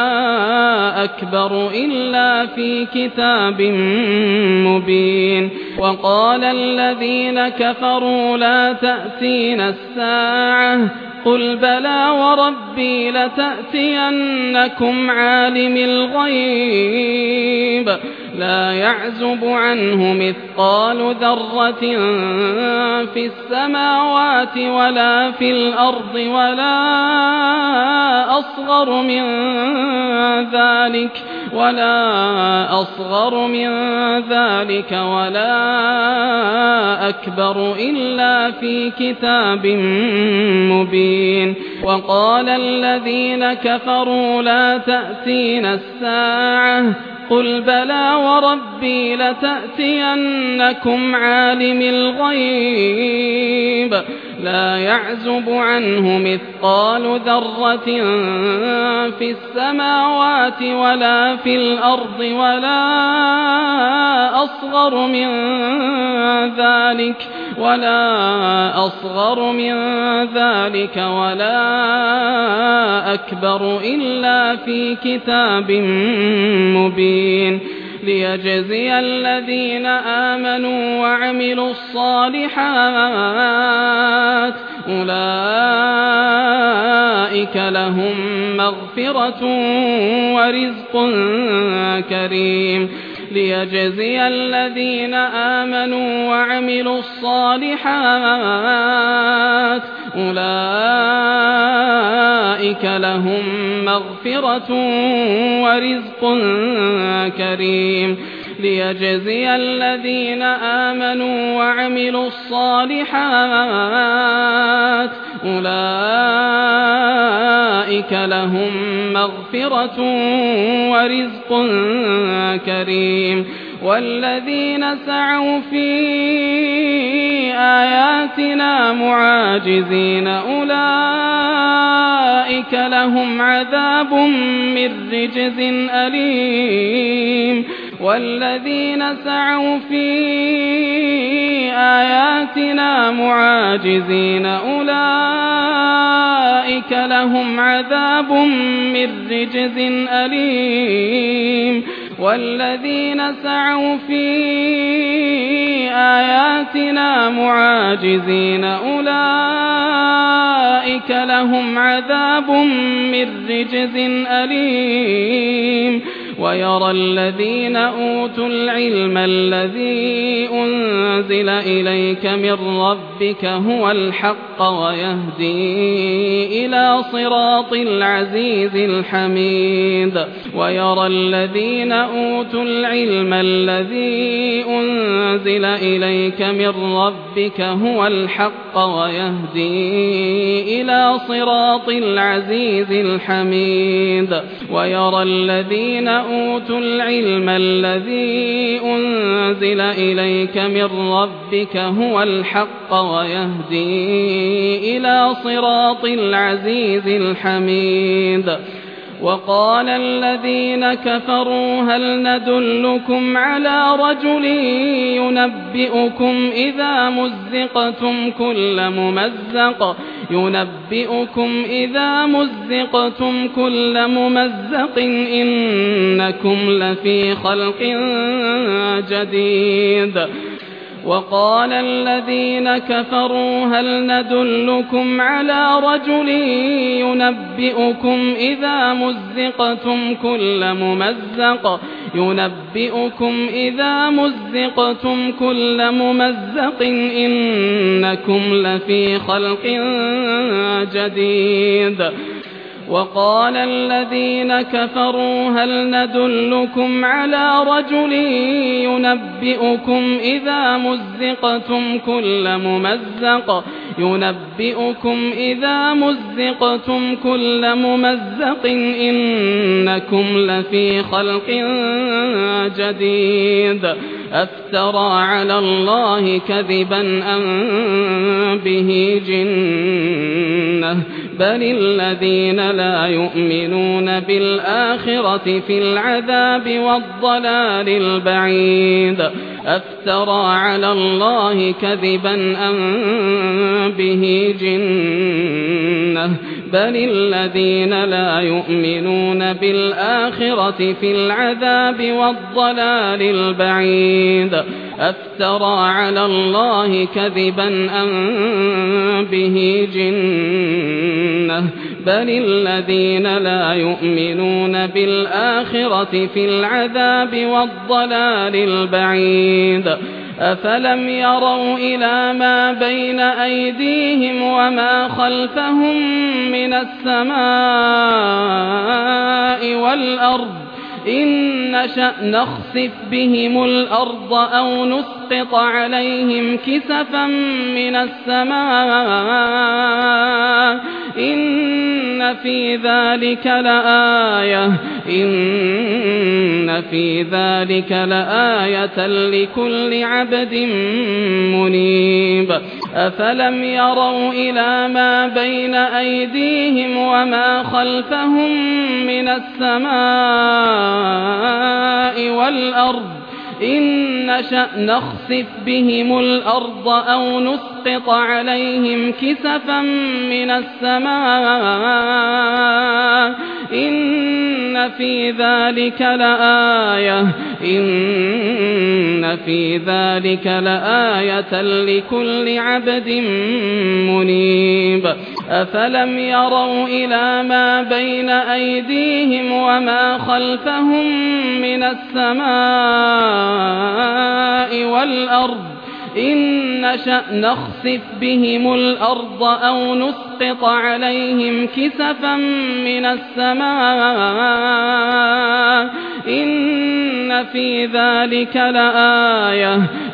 Speaker 1: أكبر إلا في كتاب مبين. وقال الذين كفروا لا تأتينا الساعة قل بلى وربي لتأتينكم عالم الغيب لا يعزب عنه مثقال ذرة في السماوات ولا في الأرض ولا أصغر من ذلك ولا أصغر من ذلك ولا أكبر إلا في كتاب مبين. وقال الذين كفروا لا تأتينا الساعة قل بلى وربي لتأتينكم عالم الغيب لا يعزب عنه مثقال ذرة في السماوات ولا في الأرض ولا أصغر من ذلك ولا أصغر من ذلك ولا أكبر إلا في كتاب مبين. ليجزي الذين آمنوا وعملوا الصالحات أولئك لهم مغفرة ورزق كريم. ليجزي الذين آمنوا وعملوا الصالحات أولئك لهم مغفرة ورزق كريم. ليجزي الذين آمنوا وعملوا الصالحات أولئك لهم مغفرة ورزق كريم. والذين سعوا في آياتنا معاجزين أولئك لهم عذاب من رجز أليم. والذين سعوا في آياتنا معاجزين أولئك لهم عذاب من رجز أليم. والذين سعوا في آياتنا معاجزين أولئك لهم عذاب من رجز أليم. ويرى الذين أوتوا العلم الذي أنزل إليك من ربك هو الحق ويهدي إلى صراط العزيز الحميد. ويرى الذين أوتوا العلم الذي أنزل إليك من ربك هو الحق ويهدي إلى صراط العزيز الحميد. ويرى الذين أوتوا العلم الذي أنزل إليك من ربك هو الحق ويهدي إلى صراط العزيز الحميد. وقال الذين كفروا هل ندلكم على رجل ينبئكم إذا مزقتم كل ممزق ينبئكم إذا مزقتم كل ممزق إنكم لفي خلق جديد. وقال الذين كفروا هل ندلكم على رجل ينبئكم إذا مزقتم كل ممزق ينبئكم إذا مزقتم كل ممزق إنكم لفي خلق جديد وقال الذين كفروا هل ندلكم على رجل ينبئكم إذا مزقتم كل ممزق ينبئكم إذا مزقتم كل ممزق إنكم لفي خلق جديد أفترى على الله كذبا أم به جنة بل الذين لا يؤمنون بالآخرة في العذاب والضلال البعيد أفترى على الله كذبا أم به جنة بل الذين لا يؤمنون بالآخرة في العذاب والضلال البعيد أفترى على الله كذبا أم به جنة بل الذين لا يؤمنون بالآخرة في العذاب والضلال البعيد أفلم يروا إلى ما بين أيديهم وما خلفهم من السماء والأرض إن نشأ نخسف بهم الأرض أو نسقط عليهم كسفا من السماء إن في ذلك لآية إن في ذلك لآية لكل عبد منيب أفلم يروا إلى ما بين أيديهم وما خلفهم من السماء والأرض إن نشأ نخسف بهم الأرض أو نسقط عليهم كسفا من السماء إن في ذلك لآية إن في ذلك لآية لكل عبد منيب أفلم يروا إلى ما بين أيديهم وما خلفهم من السماء والأرض إن نشأ نخسف بهم الأرض أو نسقط عليهم كسفا من السماء إن في ذلك لآية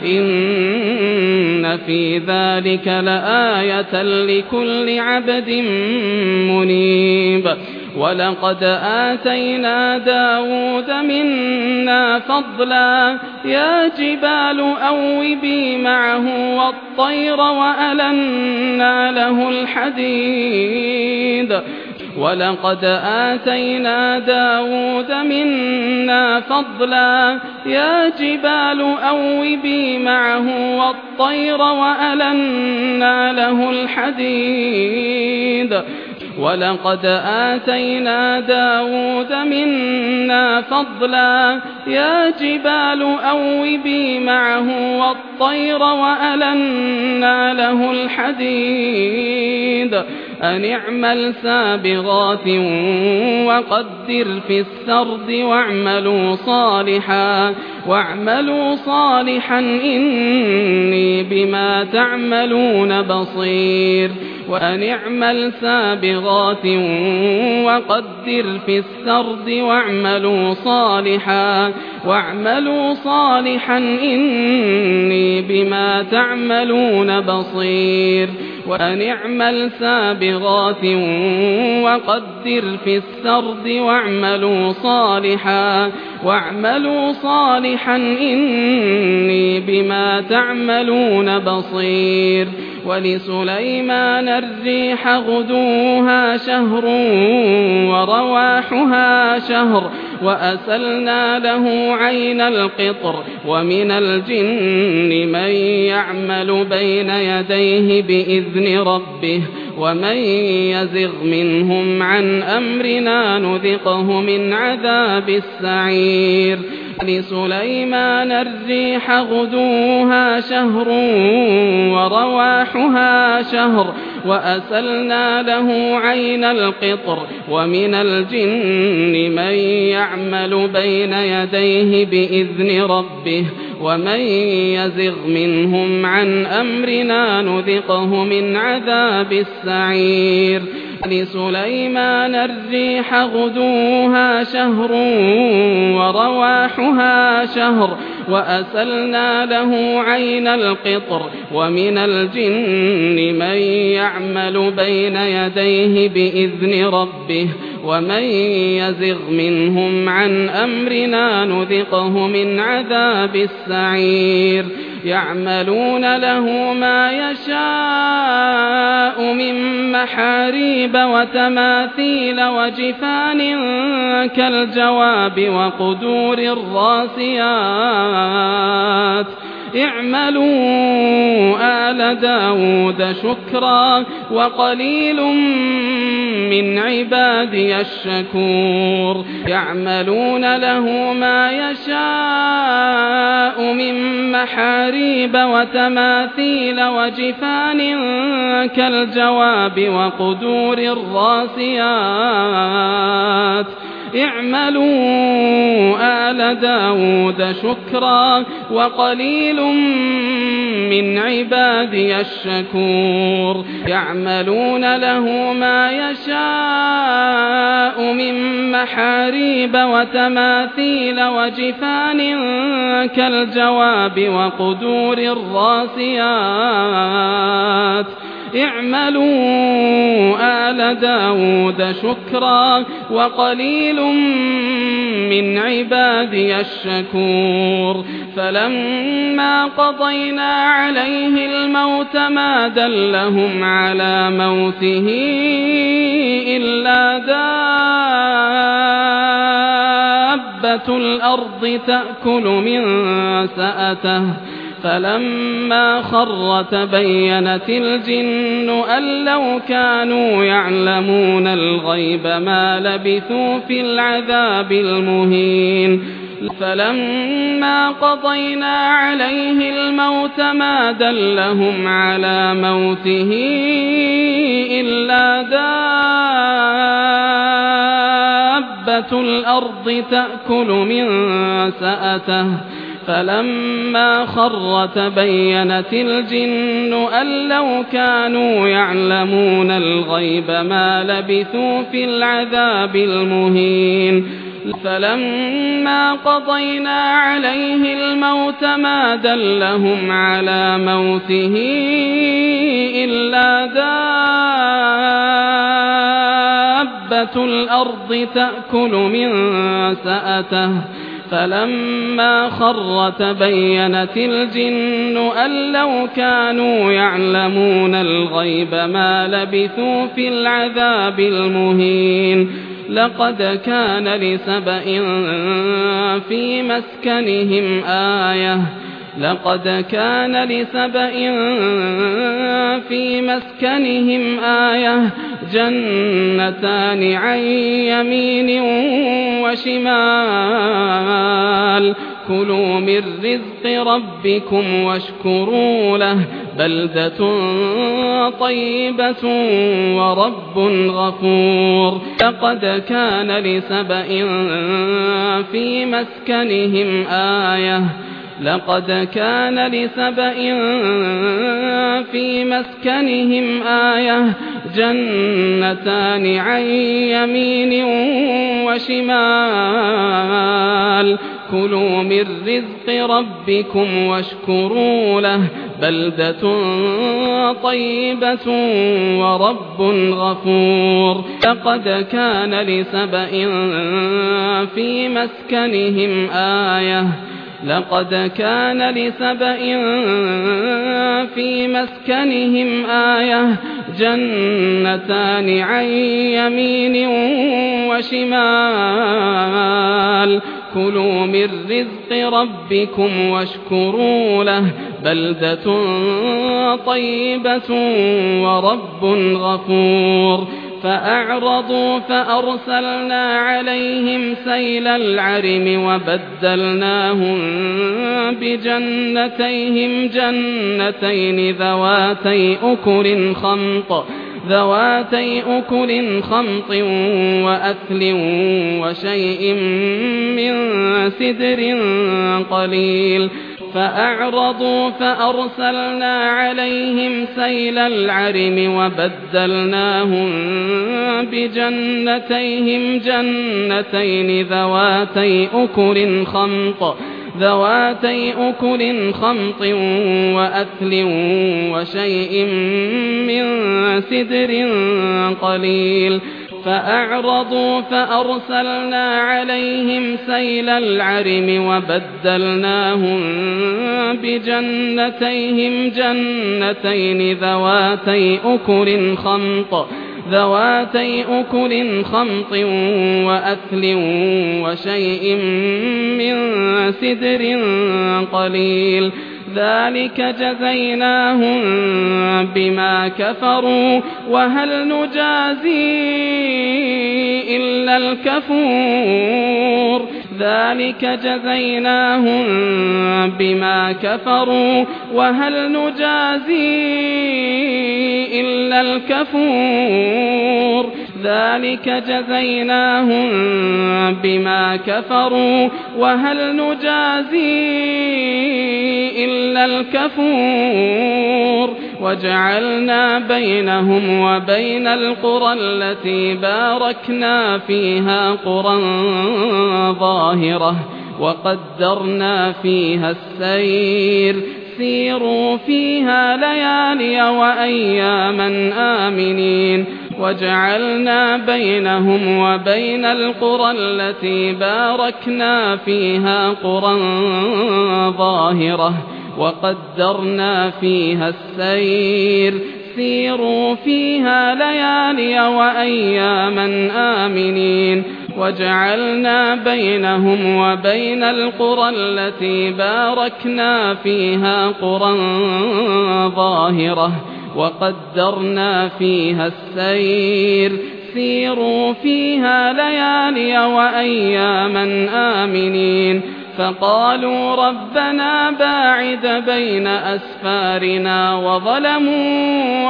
Speaker 1: إن في ذلك لآية لكل عبد منيب ولقد آتينا داود منا فضلا يا جبال أوبي معه والطير وألنا له الحديد ولقد آتينا داود منا فضلا يا جبال أوبي معه والطير وألنا له الحديد ولقد آتينا داود منا فضلا يا جبال أوبي معه والطير وألنا له الحديد أن اعمل سابغات وقدر في السرد واعملوا صالحا واعملوا صالحا إني بما تعملون بصير وأن اعمل سابغات وقدر في السرد واعملوا صالحا واعملوا صالحا إني بما تعملون بصير وأن اعمل سابغات وقدر في السرد واعملوا صالحا واعملوا صالحا إني بما تعملون بصير ولسليمان الريح غدوها شهر ورواحها شهر وأسلنا له عين القطر ومن الجن من يعمل بين يديه بإذن ربه ومن يزغ منهم عن أمرنا نذقه من عذاب السعير لسليمان الريح غدوها شهر ورواحها شهر وأسلنا له عين القطر ومن الجن من يعمل بين يديه بإذن ربه ومن يزغ منهم عن أمرنا نذقه من عذاب السعير لسليمان الريح غدوها شهر ورواحها شهر وأسلنا له عين القطر ومن الجن من يعمل بين يديه بإذن ربه ومن يزغ منهم عن أمرنا نذقه من عذاب السعير يعملون له ما يشاء من محاريب وتماثيل وجفان كالجواب وقدور الراسيات اعملوا آل داود شكرا وقليل من عبادي الشكور يعملون له ما يشاء من محاريب وتماثيل وجفان كالجواب وقدور الراسيات اعملوا آل داود شكرا وقليل من عبادي الشكور يعملون له ما يشاء من محاريب وتماثيل وجفان كالجواب وقدور الراسيات اعملوا آل داود شكرا وقليل من عبادي الشكور فلما قضينا عليه الموت ما دلهم على موته إلا دابة الأرض تأكل من سأته فلما خر تبينت الجن أن لو كانوا يعلمون الغيب ما لبثوا في العذاب المهين فلما قضينا عليه الموت ما دلهم على موته إلا دابة الأرض تأكل من سأته فلما خر تبينت الجن أن لو كانوا يعلمون الغيب ما لبثوا في العذاب المهين فلما قضينا عليه الموت ما دلهم على موته إلا دابة الأرض تأكل من سأته فلما خر تبينت الجن أن لو كانوا يعلمون الغيب ما لبثوا في العذاب المهين لقد كان لسبإ في مسكنهم آية لقد كان لسبإ في مسكنهم آية جنتان عن يمين وشمال كلوا من رزق ربكم واشكروا له بلدة طيبة ورب غفور لقد كان لسبإ في مسكنهم آية لقد كان لسبإ في مسكنهم آية جنتان عن يمين وشمال كلوا من رزق ربكم واشكروا له بلدة طيبة ورب غفور لقد كان لسبإ في مسكنهم آية لقد كان لسبإ في مسكنهم آية جنتان عن يمين وشمال كلوا من رزق ربكم واشكروا له بلدة طيبة ورب غفور فأعرضوا فأرسلنا عليهم سيل العرم وبدلناهم بجنتيهم جنتين ذواتي أكل خمط ذواتي أكل خمط وأثل وشيء من سدر قليل فأعرضوا فأرسلنا عليهم سيل العرم وبدلناهم بجنتيهم جنتين ذواتي أكل خمط ذواتي أكل خمط وأثل وشيء من سدر قليل فأعرضوا فأرسلنا عليهم سيل العرم وبدلناهم بجنتيهم جنتين ذواتي أكل خمط ذواتي أكل خمط وأثل وشيء من سدر قليل ذلك جزيناهم بما كفروا وهل نجازي إلا الكفور ذلك جزيناهم بما كفروا وهل نجازي إلا الكفور ذلك جزيناهم بما كفروا وهل نجازي إلا الكفور وجعلنا بينهم وبين القرى التي باركنا فيها قرى ظاهرة وقدرنا فيها السير سيروا فيها ليالي وأياما آمنين وجعلنا بينهم وبين القرى التي باركنا فيها قرى ظاهرة وقدرنا فيها السير سيروا فيها ليالي وأياما آمنين وجعلنا بينهم وبين القرى التي باركنا فيها قرى ظاهرة وقدرنا فيها السير سيروا فيها ليالي وأياما آمنين فقالوا ربنا باعد بين أسفارنا وظلموا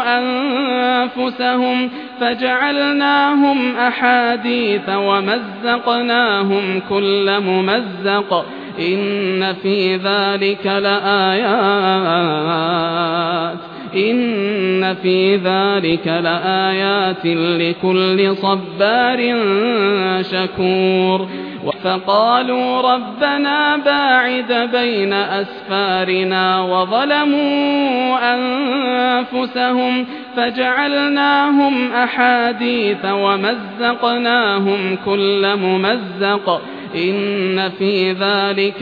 Speaker 1: أنفسهم فجعلناهم أحاديث ومزقناهم كل ممزق إن في ذلك لآيات إن في ذلك لآيات لكل صبار شكور فقالوا ربنا باعد بين أسفارنا وظلموا أنفسهم فجعلناهم أحاديث ومزقناهم كل ممزق إن في ذلك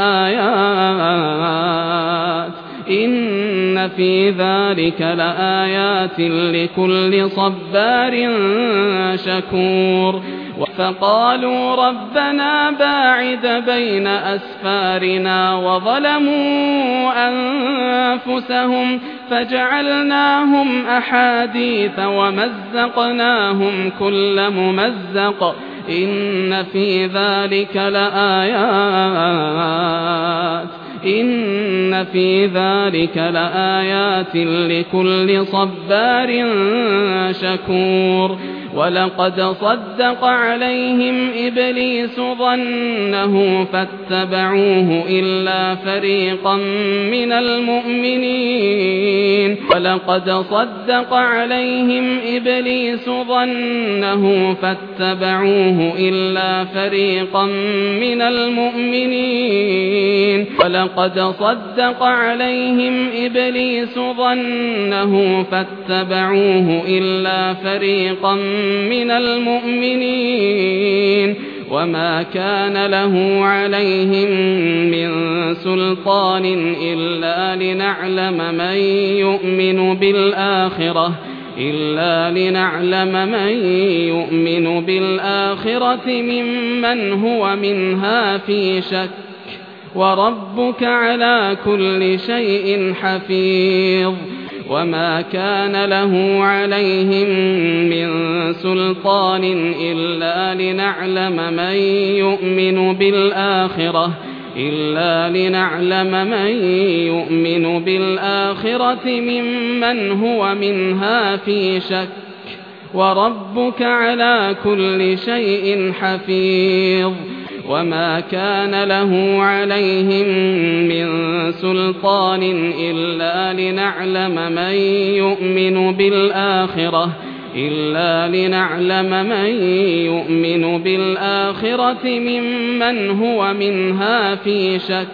Speaker 1: لآيات إن في ذلك لآيات لكل صبار شكور فقالوا ربنا باعد بين أسفارنا وظلموا أنفسهم فجعلناهم أحاديث ومزقناهم كل ممزق إن في ذلك لآيات إن في ذلك لآيات لكل صبار شكور ولقد صدق عليهم إبليس ظنه فاتبعوه إلا فريقا من المؤمنين ولقد صدق عليهم إبليس ظنه فاتبعوه إلا فريقا من المؤمنين ولقد صدق عليهم إبليس ظنه فاتبعوه إلا فريقا من المؤمنين وما كان له عليهم من سلطان إلا لنعلم من يؤمن بالآخرة إلا لنعلم من يؤمن بالآخرة ممن هو منها في شك وربك على كل شيء حفيظ وما كان له عليهم من سلطان إلا لنعلم من يؤمن بالآخرة إلا لنعلم من يؤمن بالآخرة ممن هو منها في شك وربك على كل شيء حفيظ وما كان له عليهم من سلطان إلا لنعلم من يؤمن بالآخرة إلا لنعلم من يؤمن بالآخرة ممن هو منها في شك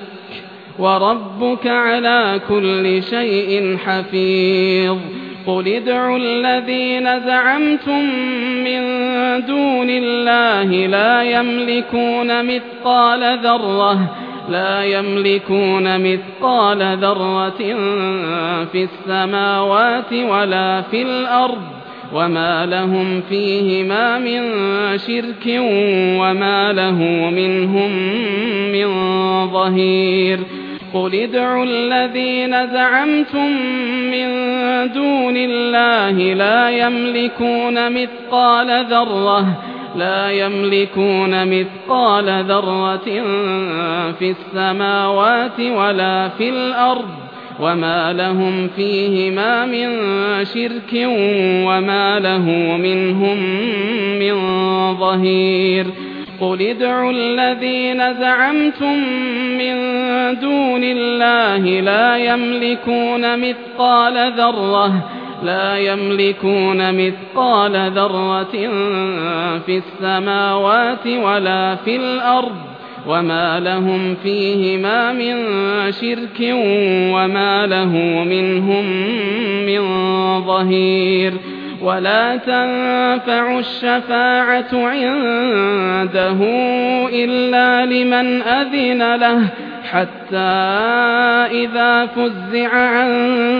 Speaker 1: وربك على كل شيء حفيظ قل ادعوا الذين زعمتم من دون الله لا يملكون مثقال ذرة لا يملكون مثقال ذرة في السماوات ولا في الأرض وما لهم فيهما من شرك وما له منهم من ظهير قل ادعوا الذين زعمتم من دون الله لا يملكون مثقال ذرة لا يملكون مثقال ذرة في السماوات ولا في الأرض وما لهم فيهما من شرك وما له منهم من ظهير قل ادعوا الذين زعمتم من دون الله لا يملكون مثقال ذرة لا يملكون مثقال ذرة في السماوات ولا في الأرض وما لهم فيهما من شرك وما له منهم من ظهير ولا تنفع الشفاعة عنده إلا لمن أذن له حتى إذا فزع عن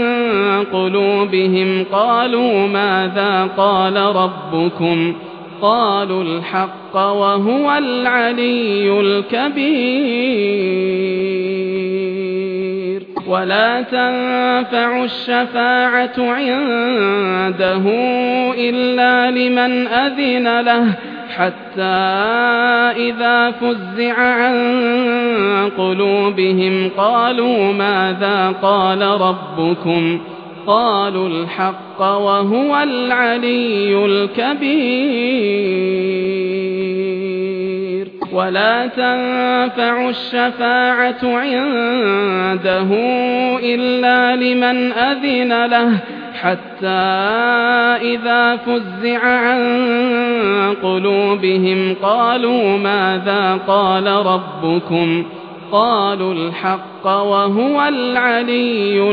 Speaker 1: قلوبهم قالوا ماذا قال ربكم قالوا الحق وهو العلي الكبير ولا تنفع الشفاعة عنده إلا لمن أذن له حتى إذا فزع عن قلوبهم قالوا ماذا قال ربكم قالوا الحق وهو العلي الكبير ولا تنفع الشفاعة عنده إلا لمن أذن له حتى إذا فزع عن قلوبهم قالوا ماذا قال ربكم قالوا الحق وهو العلي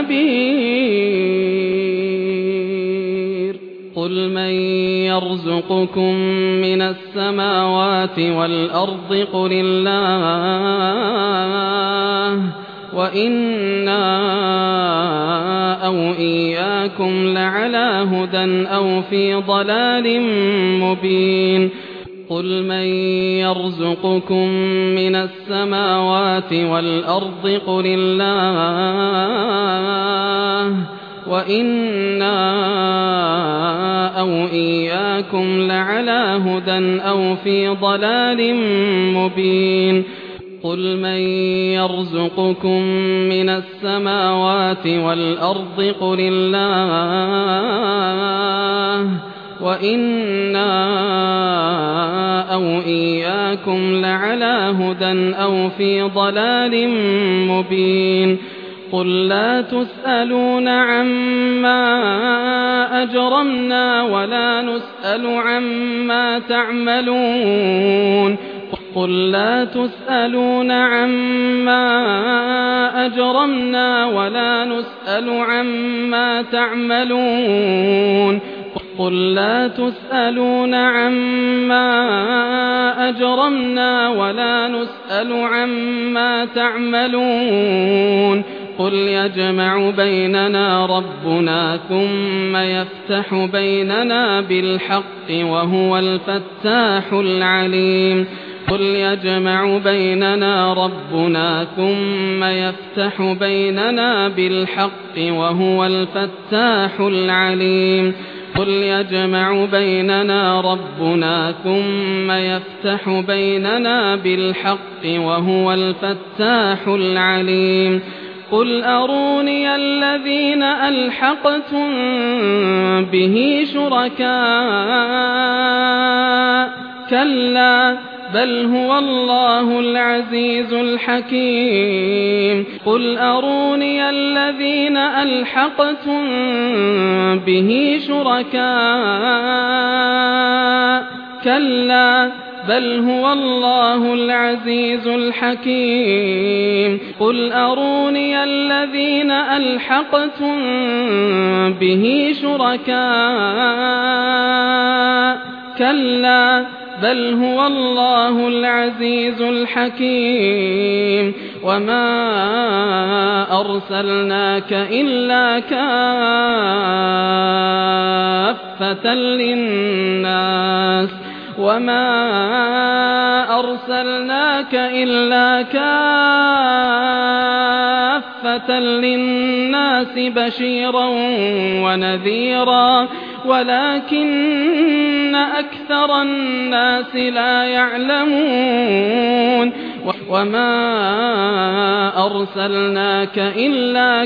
Speaker 1: الكبير قل من يرزقكم من السماوات والأرض قل الله وإنا أو إياكم لعلى هدى أو في ضلال مبين قل من يرزقكم من السماوات والأرض قل الله وإنا أو إياكم لعلى هدى أو في ضلال مبين قل من يرزقكم من السماوات والأرض قل الله وإنا أو إياكم لعلى هدى أو في ضلال مبين قل لا تسألون عما أجرمنا ولا نسأل عما تعملون قل لا تسألون عما أجرمنا ولا نسأل عما تعملون قل لا تسألون عما أجرمنا ولا نسأل عما تعملون قل يجمع بيننا ربنا ثم يفتح بيننا بالحق وهو الفتاح العليم قل يجمع بيننا ربنا ثم يفتح بيننا بالحق وهو الفتاح العليم قل يجمع بيننا ربنا ثم يفتح بيننا بالحق وهو الفتاح العليم قل أروني الذين ألحقتم به شركاء كلا بل هو الله العزيز الحكيم قل أروني الذين ألحقتم به شركاء كلا بل هو الله العزيز الحكيم قل أروني الذين ألحقتم به شركاء كلا بل هو الله العزيز الحكيم وما أرسلناك إلا كافة للناس وما أرسلناك إلا كافة للناس بشيرا ونذيرا ولكن أكثر الناس لا يعلمون وما أرسلناك إلا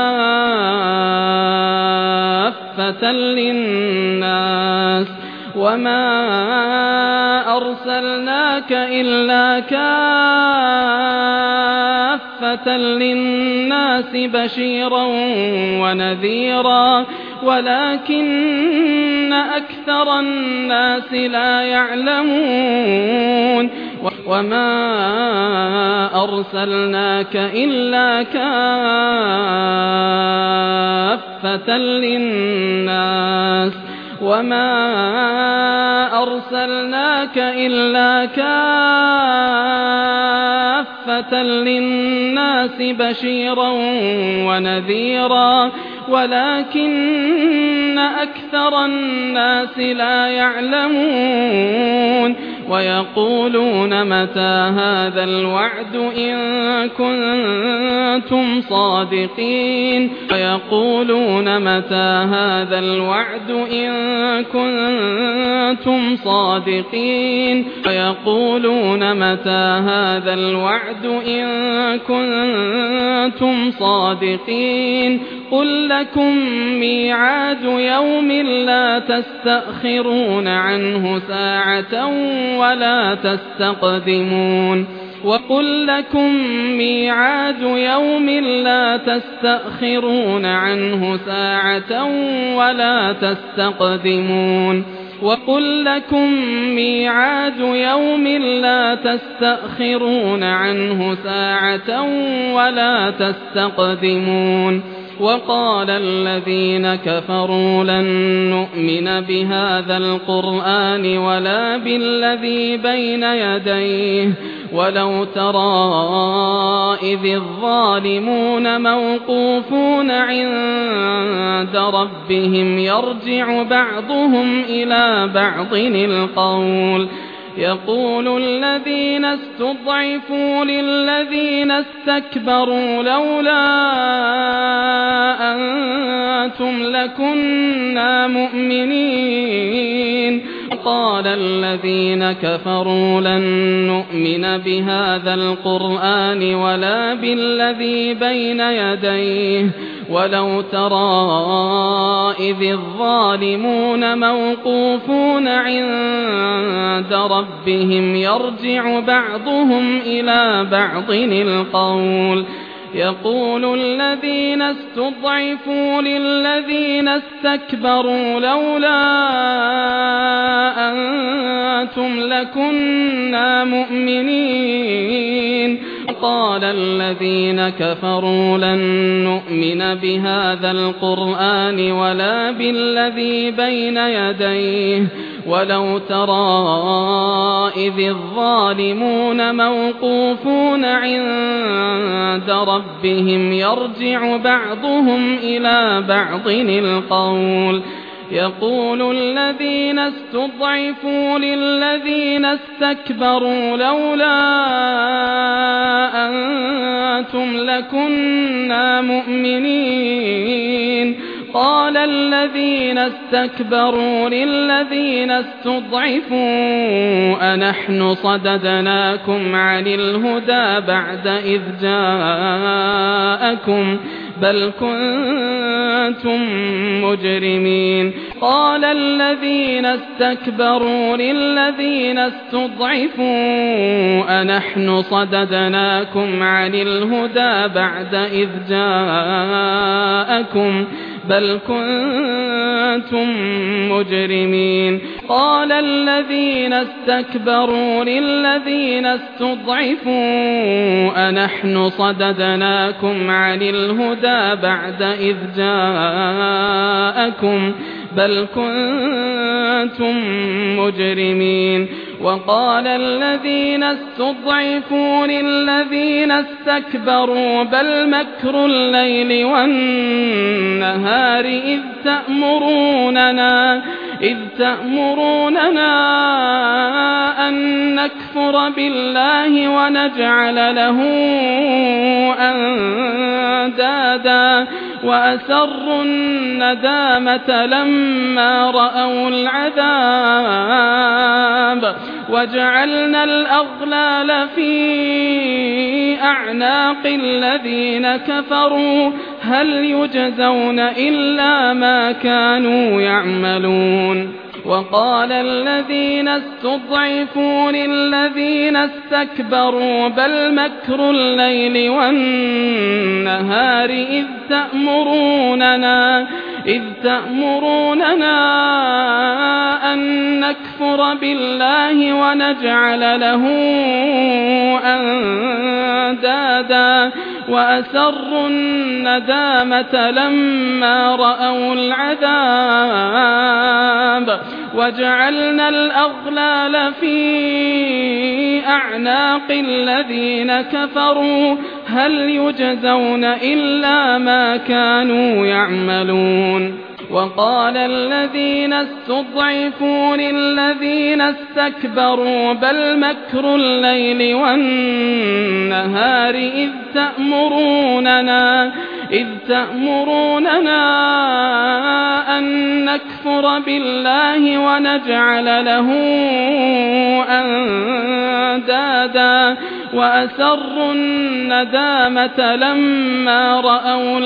Speaker 1: كافة للناس وما أرسلناك إلا كافة للناس بشيرا ونذيرا ولكن أكثر الناس لا يعلمون وما أرسلناك إلا كافة للناس وما أرسلناك إلا كافة للناس بشيرا ونذيرا ولكن أكثر الناس لا يعلمون ويقولون متى هذا الوعد إن كنتم صادقين ويقولون متى هذا الوعد إن كنتم صادقين ويقولون متى هذا الوعد إن كنتم صادقين قل لكم ميعاد يوم لا تستأخرون عنه ساعة ولا تستقدمون وقل لكم ميعاد يوم لا تستأخرون عنه ساعة ولا تستقدمون وقل لكم ميعاد يوم لا تستأخرون عنه ساعة ولا تستقدمون وقال الذين كفروا لن نؤمن بهذا القرآن ولا بالذي بين يديه ولو ترى إذ الظالمون موقوفون عند ربهم يرجع بعضهم إلى بعض القول يقول الذين استضعفوا للذين استكبروا لولا أنتم لكنا مؤمنين قال الذين كفروا لن نؤمن بهذا القرآن ولا بالذي بين يديه ولو ترى إذ الظالمون موقوفون عند ربهم يرجع بعضهم إلى بعض القول يقول الذين استضعفوا للذين استكبروا لولا أنتم لكنا مؤمنين قال الذين كفروا لن نؤمن بهذا القرآن ولا بالذي بين يديه ولو ترى إذ الظالمون موقوفون عند ربهم يرجع بعضهم إلى بعض القول يقول الذين استضعفوا للذين استكبروا لولا أنتم لكنا مؤمنين قال الذين استكبروا للذين استضعفوا أنحن صددناكم عن الهدى بعد إذ جاءكم بل كنتم مجرمين قال الذين استكبروا للذين استضعفوا أنحن صددناكم عن الهدى بعد إذ جاءكم بل كنتم مجرمين قال الذين استكبروا للذين استضعفوا أنحن صددناكم عن الهدى بعد إذ جاءكم بل كنتم مجرمين وقال الذين استضعفوا للذين استكبروا بل مكر الليل والنهار إذ تأمروننا إذ تأمروننا أن نكفر بالله ونجعل له أندادا وأسروا الندامة لما رأوا العذاب وجعلنا الأغلال في أعناق الذين كفروا هل يجزون إلا ما كانوا يعملون وقال الذين استضعفوا للذين استكبروا بل مكر الليل والنهار إذ تأمروننا إذ تأمروننا أن نكفر بالله ونجعل له أندادا وأسروا الندامة لما رأوا العذاب وجعلنا الأغلال في أعناق الذين كفروا هل يجزون إلا ما كانوا يعملون وقال الذين استضعفوا للذين استكبروا بل مكر الليل والنهار إذ تأمروننا إذ تأمروننا أن نكفر بالله ونجعل له أندادا وأسروا الندامة لما رأوا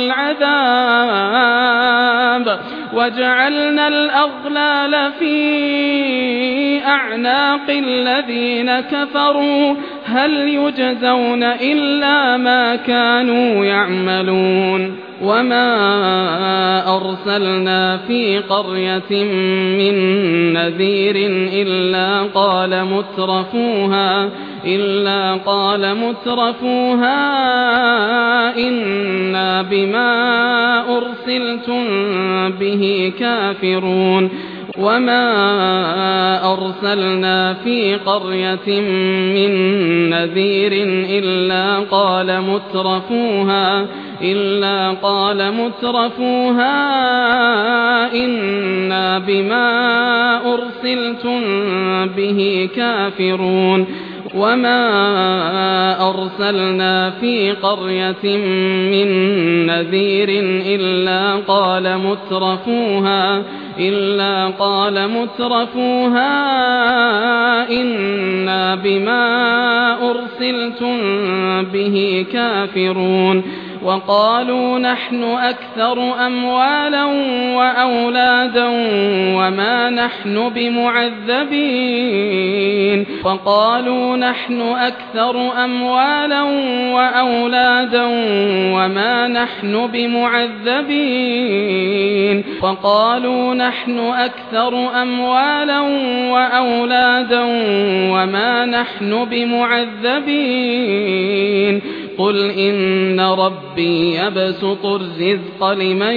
Speaker 1: العذاب وجعلنا الأغلال في أعناق الذين كفروا هل يجزون إلا ما كانوا يعملون وما أرسلنا في قرية من نذير إلا قال مترفوها إلا قال مترفوها إنا بما أرسلتم به كافرون وما أرسلنا في قرية من نذير إلا قال مترفوها إلا قال مترفوها إنا بما أرسلتم به كافرون وما أرسلنا في قرية من نذير إلا قال مترفوها إلا قال مترفوها إنا بما أرسلتم به كافرون وقالوا نحن أكثر أموالا وأولادا وما نحن بمعذبين وقالوا نحن أكثر أموالا وأولادا وما نحن بمعذبين وقالوا نحن أكثر أموالا وأولادا وما نحن بمعذبين قل إن ربي يبسط الرزق لمن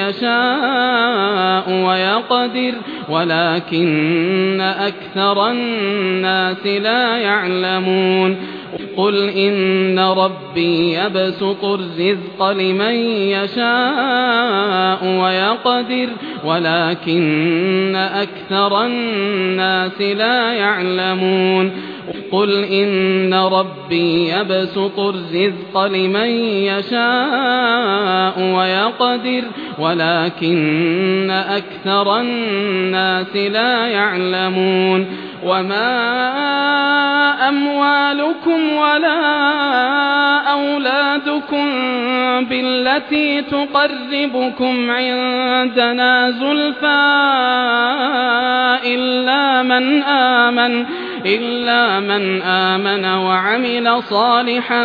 Speaker 1: يشاء ويقدر ولكن أكثر الناس لا يعلمون قل إن ربي يبسط الرزق لمن يشاء ويقدر ولكن أكثر الناس لا يعلمون قل إن ربي يبسط الرزق لمن يشاء ويقدر ولكن أكثر الناس لا يعلمون وما أموالكم ولا أولادكم بالتي تقربكم عندنا زلفى إلا من آمن إلا من آمن وعمل صالحا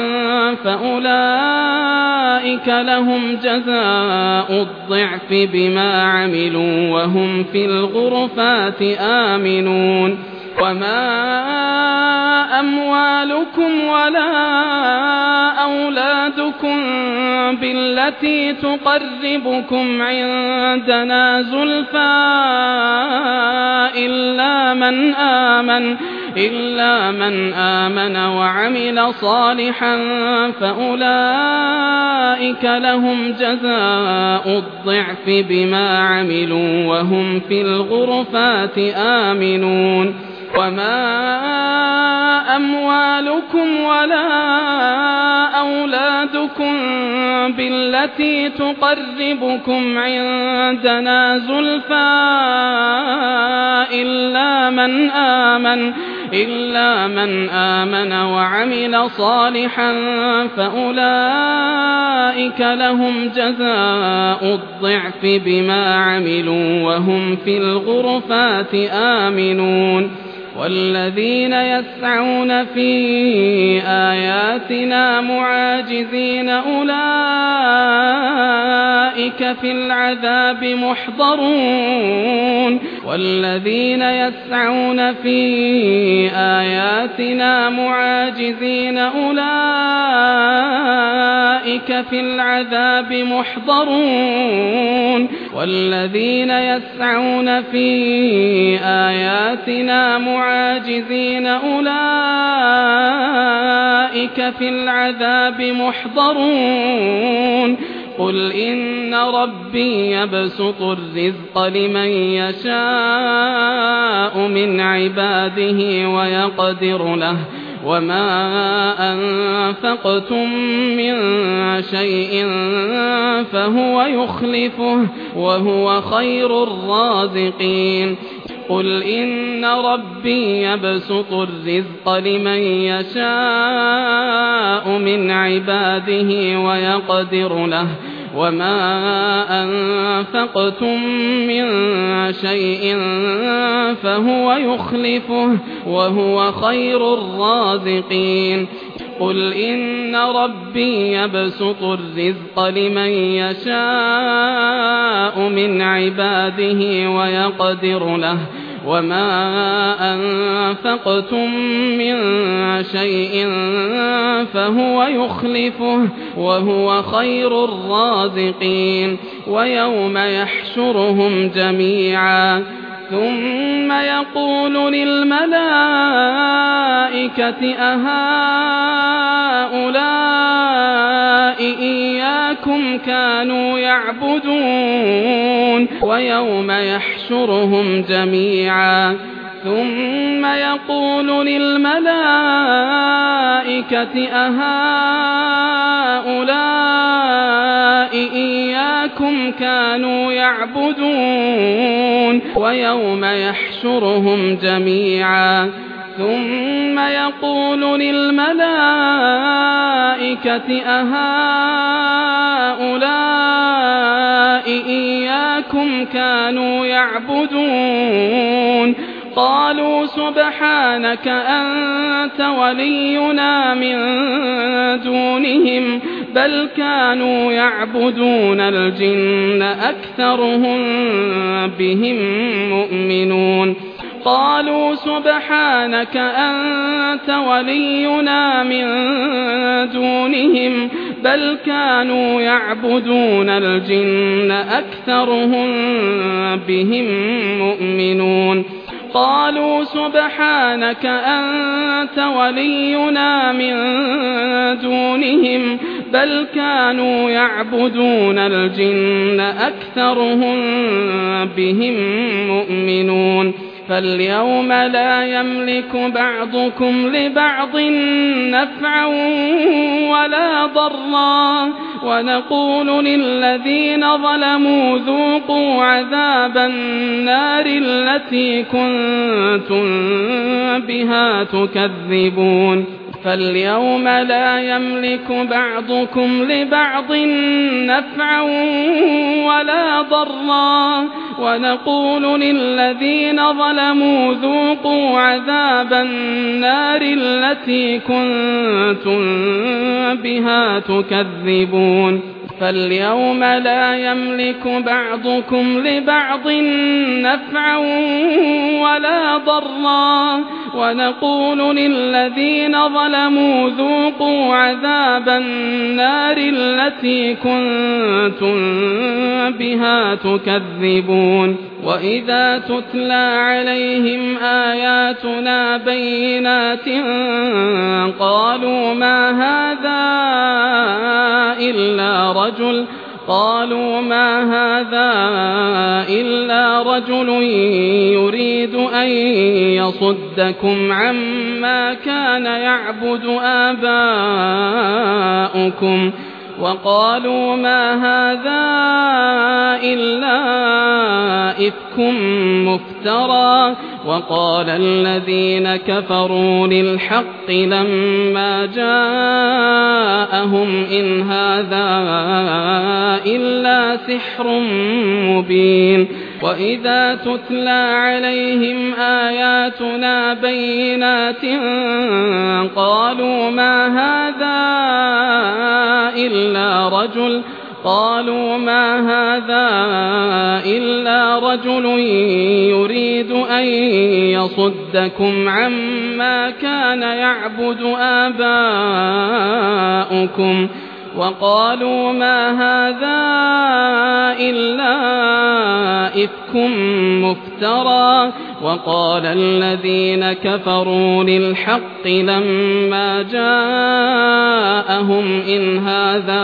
Speaker 1: فأولئك لهم جزاء الضعف بما عملوا وهم في الغرفات آمنون وما أموالكم ولا أولادكم بالتي تقربكم عندنا زلفى إلا من آمن إلا من آمن وعمل صالحا فأولئك لهم جزاء الضعف بما عملوا وهم في الغرفات آمنون وما أموالكم ولا أولادكم بالتي تقربكم عندنا زلفى إلا من آمن إلا من آمن وعمل صالحا فأولئك لهم جزاء الضعف بما عملوا وهم في الغرفات آمنون والذين يسعون في آياتنا معاجزين أولئك في العذاب محضرون والذين يسعون في آياتنا معاجزين أولئك في العذاب محضرون والذين يسعون في آياتنا معاجزين أولئك في العذاب محضرون قل إن ربي يبسط الرزق لمن يشاء من عباده ويقدر له وما أنفقتم من شيء فهو يخلفه وهو خير الرازقين قل إن ربي يبسط الرزق لمن يشاء من عباده ويقدر له وما أنفقتم من شيء فهو يخلفه وهو خير الرازقين قل إن ربي يبسط الرزق لمن يشاء من عباده ويقدر له وما أنفقتم من شيء فهو يخلفه وهو خير الرازقين ويوم يحشرهم جميعا ثم يقول للملائكة أهؤلاء إياكم كانوا يعبدون ويوم يحشرهم جميعا ثم يقول للملائكة أهؤلاء إياكم كانوا يعبدون ويوم يحشرهم جميعا ثم يقول للملائكة أهؤلاء إياكم كانوا يعبدون قالوا سبحانك أنت ولينا من دونهم بل كانوا يعبدون الجن أكثرهم بهم مؤمنون قالوا سبحانك أنت ولينا من دونهم بل كانوا يعبدون الجن أكثرهم بهم مؤمنون قالوا سبحانك أنت ولينا من دونهم بل كانوا يعبدون الجن أكثرهم بهم مؤمنون فاليوم لا يملك بعضكم لبعض نفعا ولا ضرا ونقول للذين ظلموا ذوقوا عذاب النار التي كنتم بها تكذبون فاليوم لا يملك بعضكم لبعض نفعا ولا ضرا ونقول للذين ظلموا ذوقوا عذاب النار التي كنتم بها تكذبون فاليوم لا يملك بعضكم لبعض نفعا ولا ضرا ونقول للذين ظلموا ذوقوا عذاب النار التي كنتم بها تكذبون وإذا تتلى عليهم آياتنا بينات قالوا ما هذا إلا رجل قالوا ما هذا إلا رجل يريد أن يصدكم عما كان يعبد آباؤكم وقالوا ما هذا إلا إفك مفترى وقال الذين كفروا للحق لما جاءهم إن هذا إلا سحر مبين وإذا تتلى عليهم آياتنا بينات قالوا ما هذا إلا رجل قالوا ما هذا إلا رجل يريد أن يصدكم عما كان يعبد آباؤكم وقالوا ما هذا إلا إفك مفترى وقال الذين كفروا للحق لما جاءهم إن هذا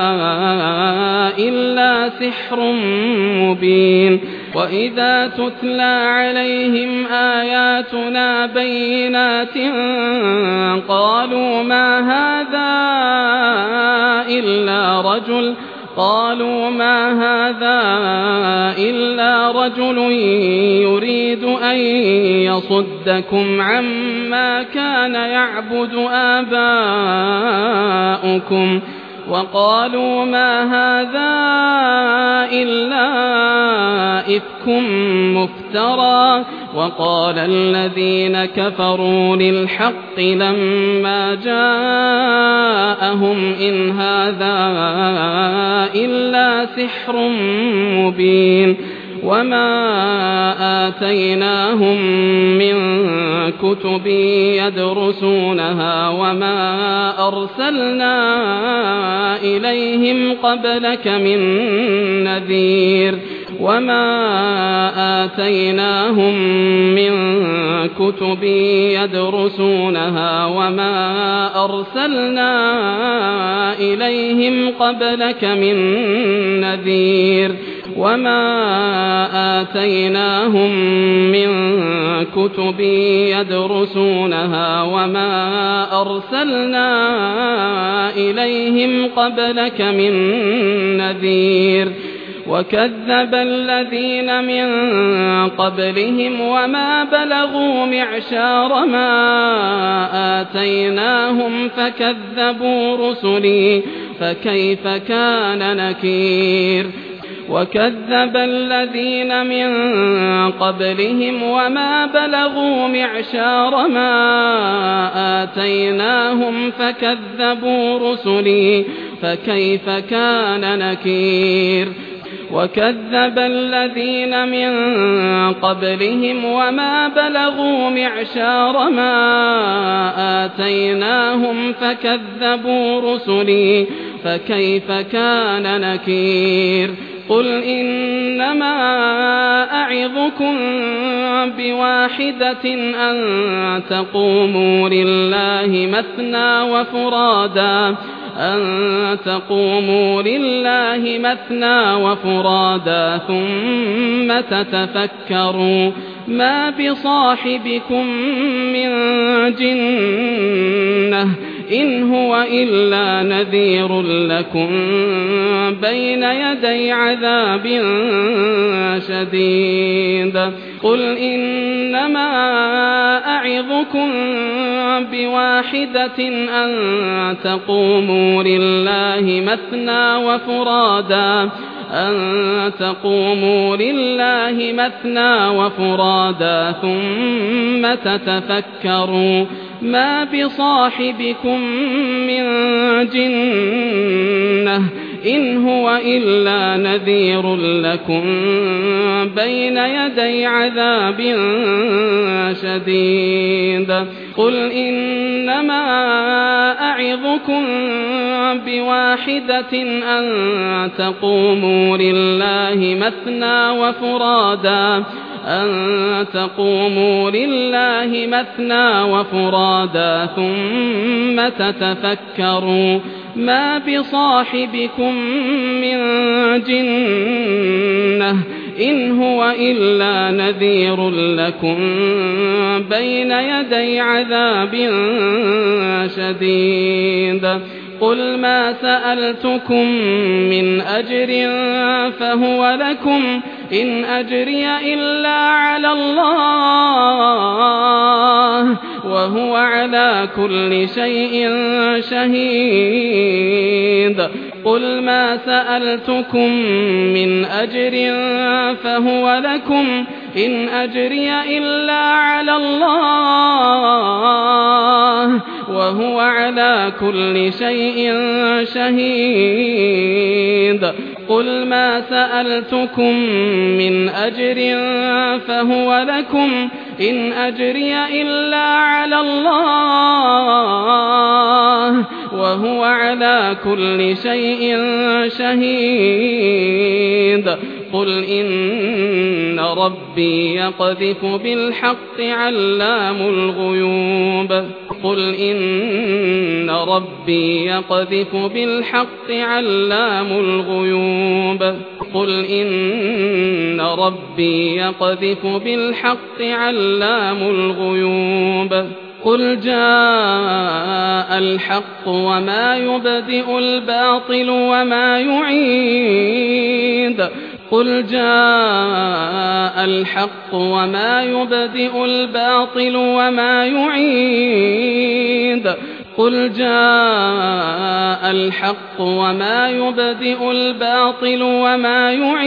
Speaker 1: إلا سحر مبين وإذا تتلى عليهم آياتنا بينات قالوا ما هذا إلا رجل قالوا ما هذا إلا رجل يريد أن يصدكم عما كان يعبد آباؤكم وقالوا ما هذا إلا إفك مفترى وقال الذين كفروا للحق لما جاءهم إن هذا إلا سحر مبين وما آتيناهم من كتب يدرسونها وما أرسلنا إليهم قبلك من نذير وما آتيناهم من كتب يدرسونها وما أرسلنا إليهم قبلك من نذير وما آتيناهم من كتب يدرسونها وما أرسلنا إليهم قبلك من نذير وكذب الذين من قبلهم وما بلغوا معشار ما آتيناهم فكذبوا رسلي فكيف كان نكير وكذب الذين من قبلهم وما بلغوا معشار ما آتيناهم فكذبوا رسلي فكيف كان نكير وكذب الذين من قبلهم وما بلغوا معشار ما آتيناهم فكذبوا رسلي فكيف كان نكير قل إنما أعظكم بواحدة أن تقوموا لله مثنى وفرادا أن تقوموا لله مثنى وفرادا ثم تتفكروا ما بصاحبكم من جنة إن هو إلا نذير لكم بين يدي عذاب شديد قل إنما أعظكم بواحدة أن تقوموا لله مثنى وفرادا أن تقوموا لله مثنى وفرادا ثم تتفكروا ما بصاحبكم من جنة إن هو إلا نذير لكم بين يدي عذاب شديد قل إنما أعظكم بواحدة أن تقوموا لله مثنى وفرادا أن تقوموا لله مثنى وفرادا ثم تتفكروا ما بصاحبكم من جنة إن هو إلا نذير لكم بين يدي عذاب شديد قل ما سألتكم من أجر فهو لكم إن أجري إلا على الله وهو على كل شيء شهيد قل ما سألتكم من أجر فهو لكم إن أجري إلا على الله وهو على كل شيء شهيد قل ما سألتكم من أجر فهو لكم إن أجري إلا على الله وهو على كل شيء شهيد قل إن ربي يقذف بالحق علام الغيوب قل إن ربي يقذف بالحق علام الغيوب قل إن ربي يقذف بالحق علام الغيوب قل جاء الحق وما يبدئ الباطل وما يعيد قل جاء الحق وما يبدئ الباطل وما يعيد قل جاء الحق وما يبدئ الباطل وما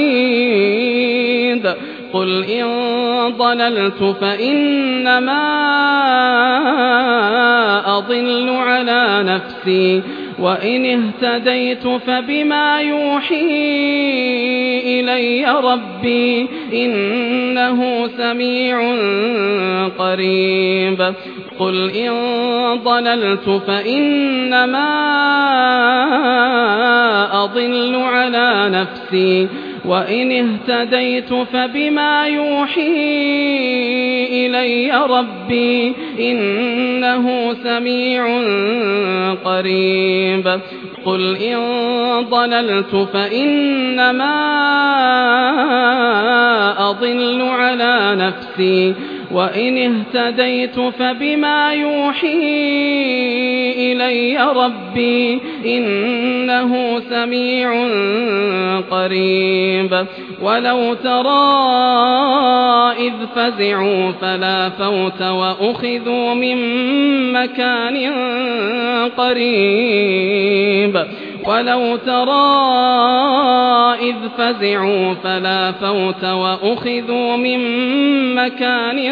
Speaker 1: يعيد قل إن ضللت فإنما أضل على نفسي وإن اهتديت فبما يوحي إلي ربي إنه سميع قريب قل إن ضللت فإنما أضل على نفسي وإن اهتديت فبما يوحي إلي ربي إنه سميع قريب قل إن ضللت فإنما أضل على نفسي وإن اهتديت فبما يوحي إلي ربي إنه سميع قريب ولو ترى إذ فزعوا فلا فوت وأخذوا من مكان قريب ولو ترى إذ فزعوا فلا فوت وأخذوا من مكان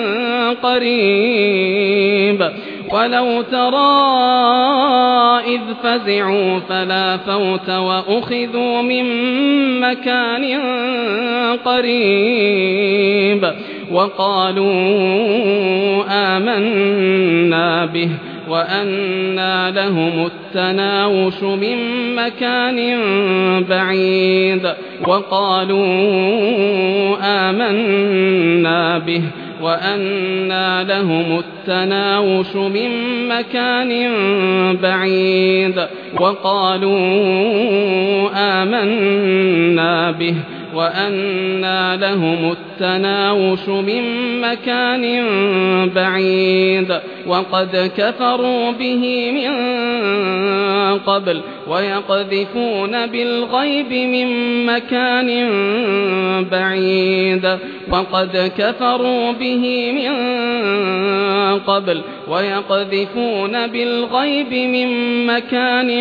Speaker 1: قريب ولو ترى إذ فزعوا فلا فوت وأخذوا من مكان قريب وقالوا آمنا به وأنى لهم التناوش من مكان بعيد وقالوا آمنا به وأنى لهم التناوش من مكان بعيد وقالوا آمنا به وأنى لهم التناوش من مكان بعيد وقد كفروا به من قبل ويقذفون بالغيب من مكان بعيد وقد كفروا به من قبل ويقذفون بالغيب من مكان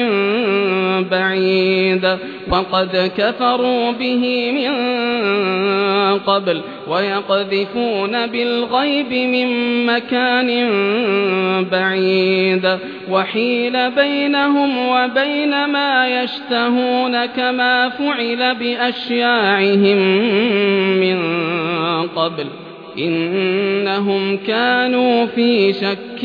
Speaker 1: بعيد وقد كفروا به من قبل ويقذفون بالغيب من مكان بعيد وحيل بينهم وبين ما يشتهون كما فعل بأشياعهم من قبل إنهم كانوا في شك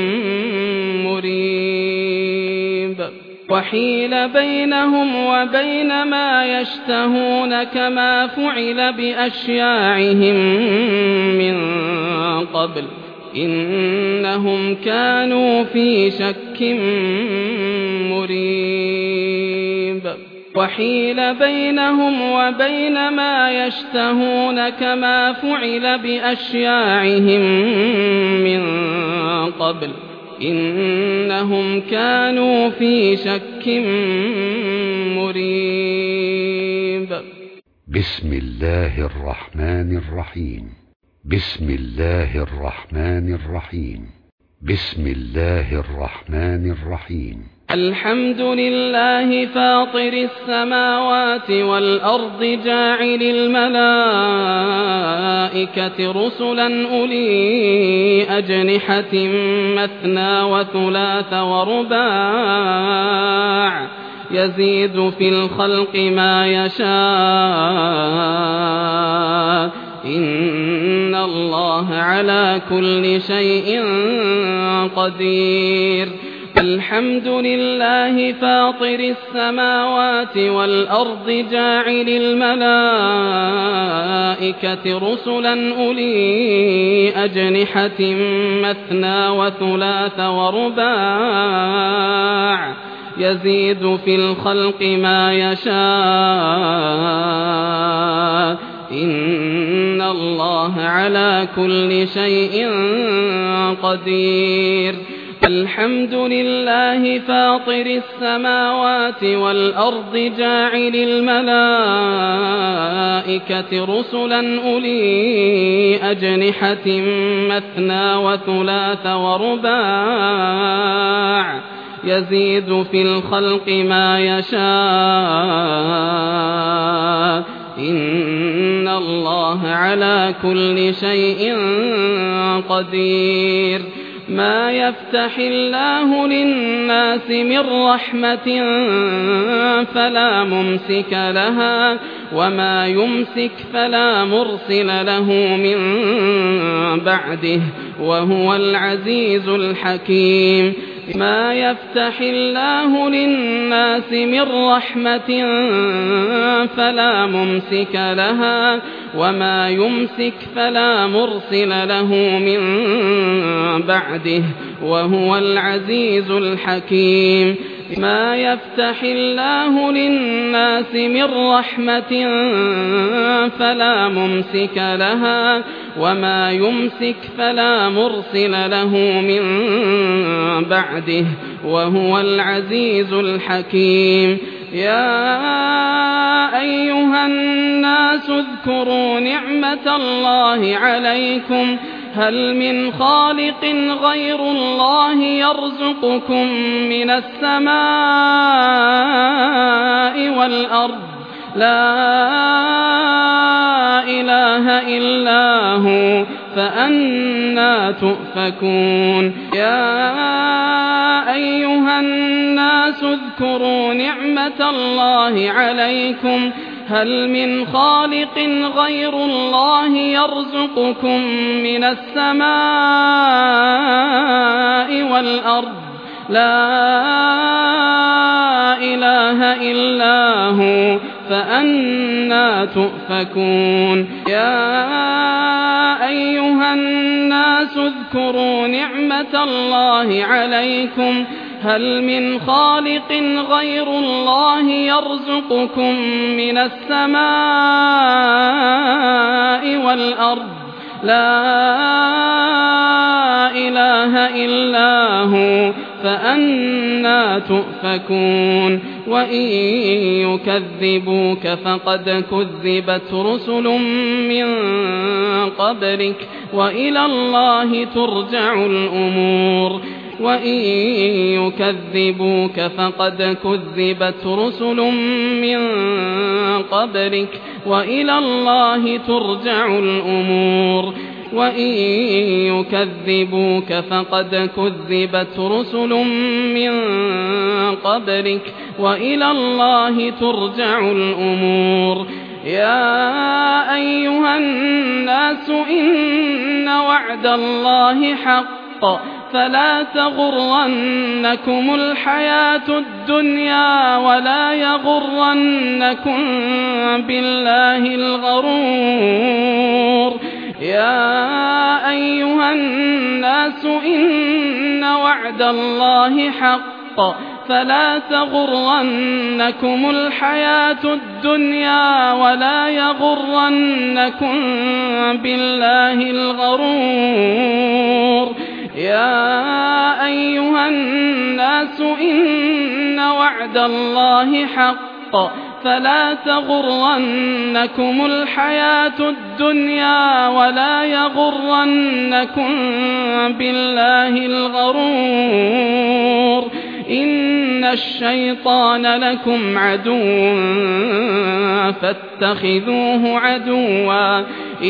Speaker 1: مريب وحيل بينهم وبين ما يشتهون كما فعل بأشياعهم من قبل إنهم كانوا في شك مريب وحيل بينهم وبين ما يشتهون كما فعل بأشياعهم من قبل إنهم كانوا في شك مريب.
Speaker 2: بسم الله الرحمن الرحيم. بسم الله الرحمن الرحيم. بسم الله الرحمن الرحيم.
Speaker 1: الحمد لله فاطر السماوات والأرض جاعل الملائكة رسلا أولي أجنحة مثنى وثلاث ورباع يزيد في الخلق ما يشاء إن الله على كل شيء قدير. الحمد لله فاطر السماوات والأرض جاعل الملائكة رسلا أولي أجنحة مثنى وثلاث ورباع يزيد في الخلق ما يشاء إن الله على كل شيء قدير. الحمد لله فاطر السماوات والأرض جاعل الملائكة رسلا أولي أجنحة مثنى وثلاث ورباع يزيد في الخلق ما يشاء إن الله على كل شيء قدير. ما يفتح الله للناس من رحمة فلا ممسك لها وما يمسك فلا مرسل له من بعده وهو العزيز الحكيم. ما يفتح الله للناس من رحمة فلا ممسك لها وما يمسك فلا مرسل له من بعده وهو العزيز الحكيم. ما يفتح الله للناس من رحمة فلا ممسك لها وما يمسك فلا مرسل له من بعده وهو العزيز الحكيم. يا أيها الناس اذكروا نعمة الله عليكم هل من خالق غير الله يرزقكم من السماء والأرض لا إله إلا هو فأنى تؤفكون. يا أيها الناس اذكروا نعمة الله عليكم هل من خالق غير الله يرزقكم من السماء والأرض لا إله إلا هو فأنى تؤفكون يا أيها الناس اذكروا نعمة الله عليكم هل من خالق غير الله يرزقكم من السماء والأرض لا إله إلا هو فأنى تؤفكون وإن يكذبوك فقد كذبت رسل من قبلك وإلى الله ترجع الأمور وإن يكذبوك فقد كذبت رسل من قبلك وإلى الله ترجع الأمور وإن يكذبوك فقد كذبت رسل من قبلك وإلى الله ترجع الأمور يا أيها الناس إن وعد الله حق فلا تغرنكم الحياة الدنيا ولا يغرنكم بالله الغرور يا أيها الناس إن وعد الله حق فلا تغرنكم الحياة الدنيا ولا يغرنكم بالله الغرور يا أيها الناس إن وعد الله حق فلا تغرنكم الحياة الدنيا ولا يغرنكم بالله الغرور إن الشيطان لكم عدو فاتخذوه عدوا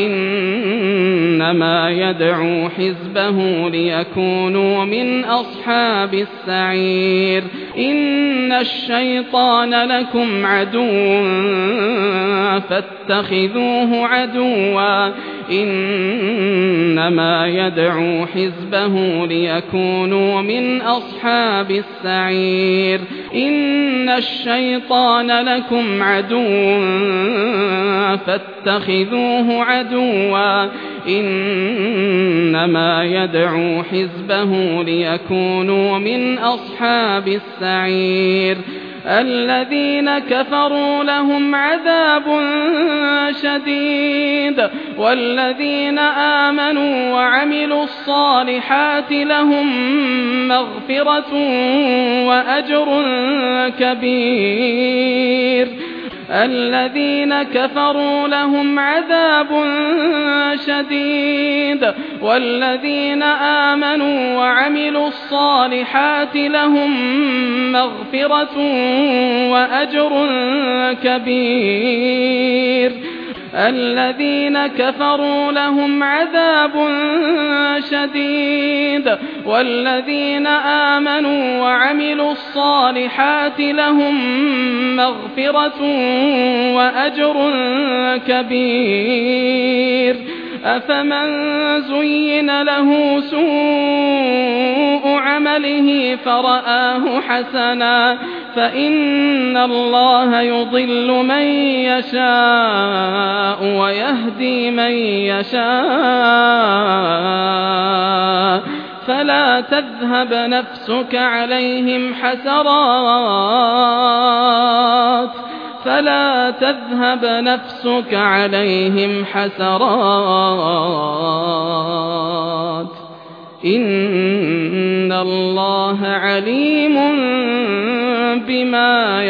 Speaker 1: إنما يدعو حزبه ليكونوا من أصحاب السعير إن الشيطان لكم عدو فاتخذوه عدوا إنما يدعو حزبه ليكونوا من أصحاب السعير إن الشيطان لكم عدو فاتخذوه عدوا إنما يدعو حزبه ليكونوا من أصحاب السعير الذين كفروا لهم عذاب شديد والذين آمنوا وعملوا الصالحات لهم مغفرة وأجر كبير الذين كفروا لهم عذاب شديد والذين آمنوا وعملوا الصالحات لهم مغفرة وأجر كبير الذين كفروا لهم عذاب شديد والذين آمنوا وعملوا الصالحات لهم مغفرة وأجر كبير أفمن زين له سوء عمله فرآه حسنا فإن الله يضل من يشاء ويهدي من يشاء فلا تذهب نفسك عليهم حسرات فلا تذهب نفسك عليهم حسرات إن الله عليم بما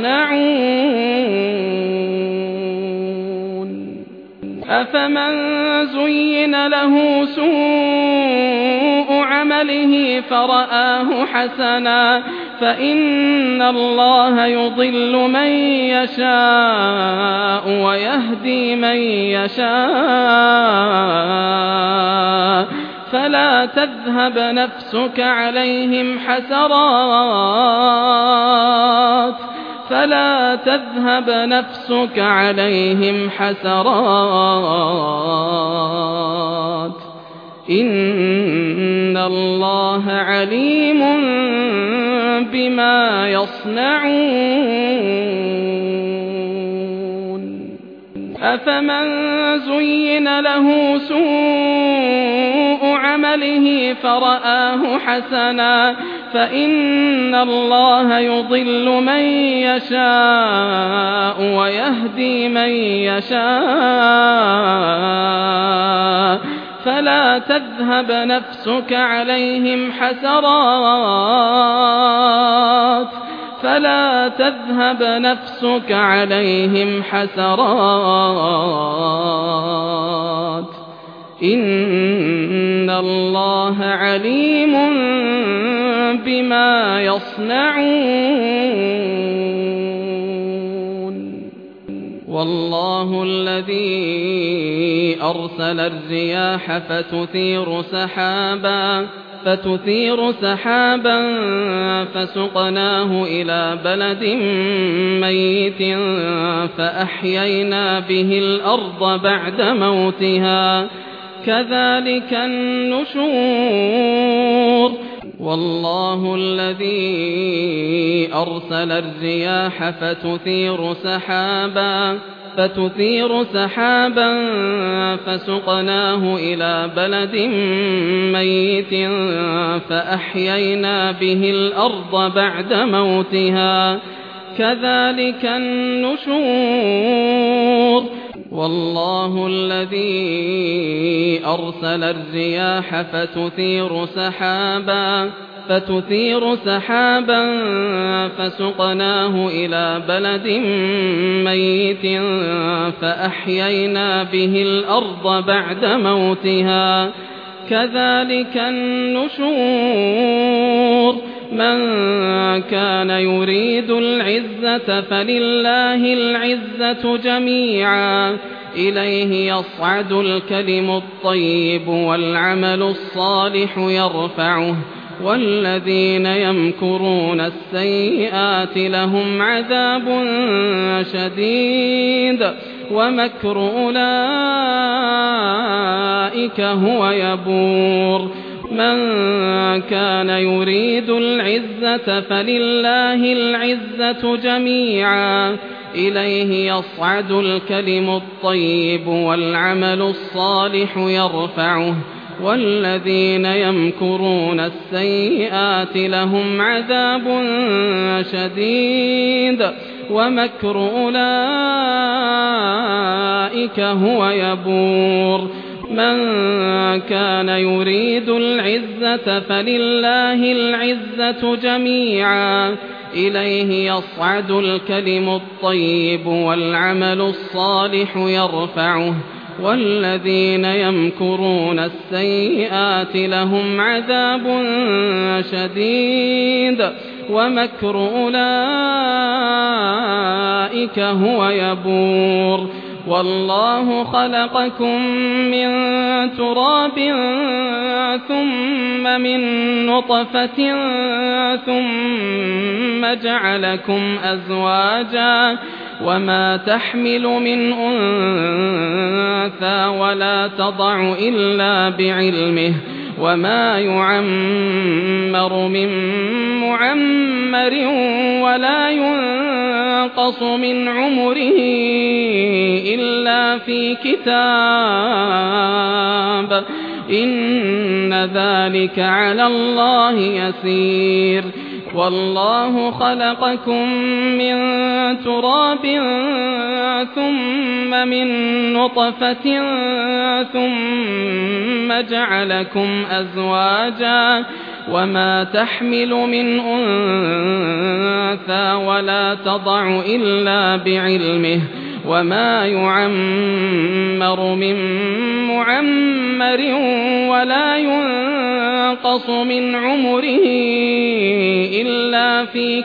Speaker 1: يصنعون أفمن زين له سوء عمله فرآه حسنا فإن الله يضل من يشاء ويهدي من يشاء فلا تذهب نفسك عليهم حسرات فلا تذهب نفسك عليهم حسرات إن الله عليم بما يصنعون أفمن زين له سوء عمله فرآه حسنا فإن الله يضل من يشاء ويهدي من يشاء فلا تذهب نفسك عليهم حسرات فلا تذهب نفسك عليهم حسرات إن الله عليم بما يصنعون والله الذي أرسل الرياح فتثير سحابا فتثير سحابا فسقناه إلى بلد ميت فأحيينا به الأرض بعد موتها كذلك النشور والله الذي أرسل الرياح فتثير سحابا فتثير سحابا فسقناه إلى بلد ميت فأحيينا به الأرض بعد موتها كذلك النشور والله الذي أرسل الرياح فتثير سحابا فتثير سحابا فسقناه إلى بلد ميت فأحيينا به الأرض بعد موتها كذلك النشور من كان يريد العزة فلله العزة جميعا إليه يصعد الكلم الطيب والعمل الصالح يرفعه والذين يمكرون السيئات لهم عذاب شديد ومكر أولئك هو يبور من كان يريد العزة فلله العزة جميعا إليه يصعد الكلم الطيب والعمل الصالح يرفعه والذين يمكرون السيئات لهم عذاب شديد ومكر أولئك هو يبور من كان يريد العزة فلله العزة جميعا إليه يصعد الكلم الطيب والعمل الصالح يرفعه والذين يمكرون السيئات لهم عذاب شديد ومكر أولئك هو يبور والله خلقكم من تراب ثم من نطفة ثم جعلكم أزواجا وما تحمل من أنثى ولا تضع إلا بعلمه وما يعمر من معمر ولا ينقص من عمره إلا في كتاب إن ذلك على الله يسير والله خلقكم من تراب ثم من نطفة ثم جعلكم أزواجا وما تحمل من أنثى ولا تضع إلا بعلمه وما يعمر من معمر ولا ينقص من عمره إلا في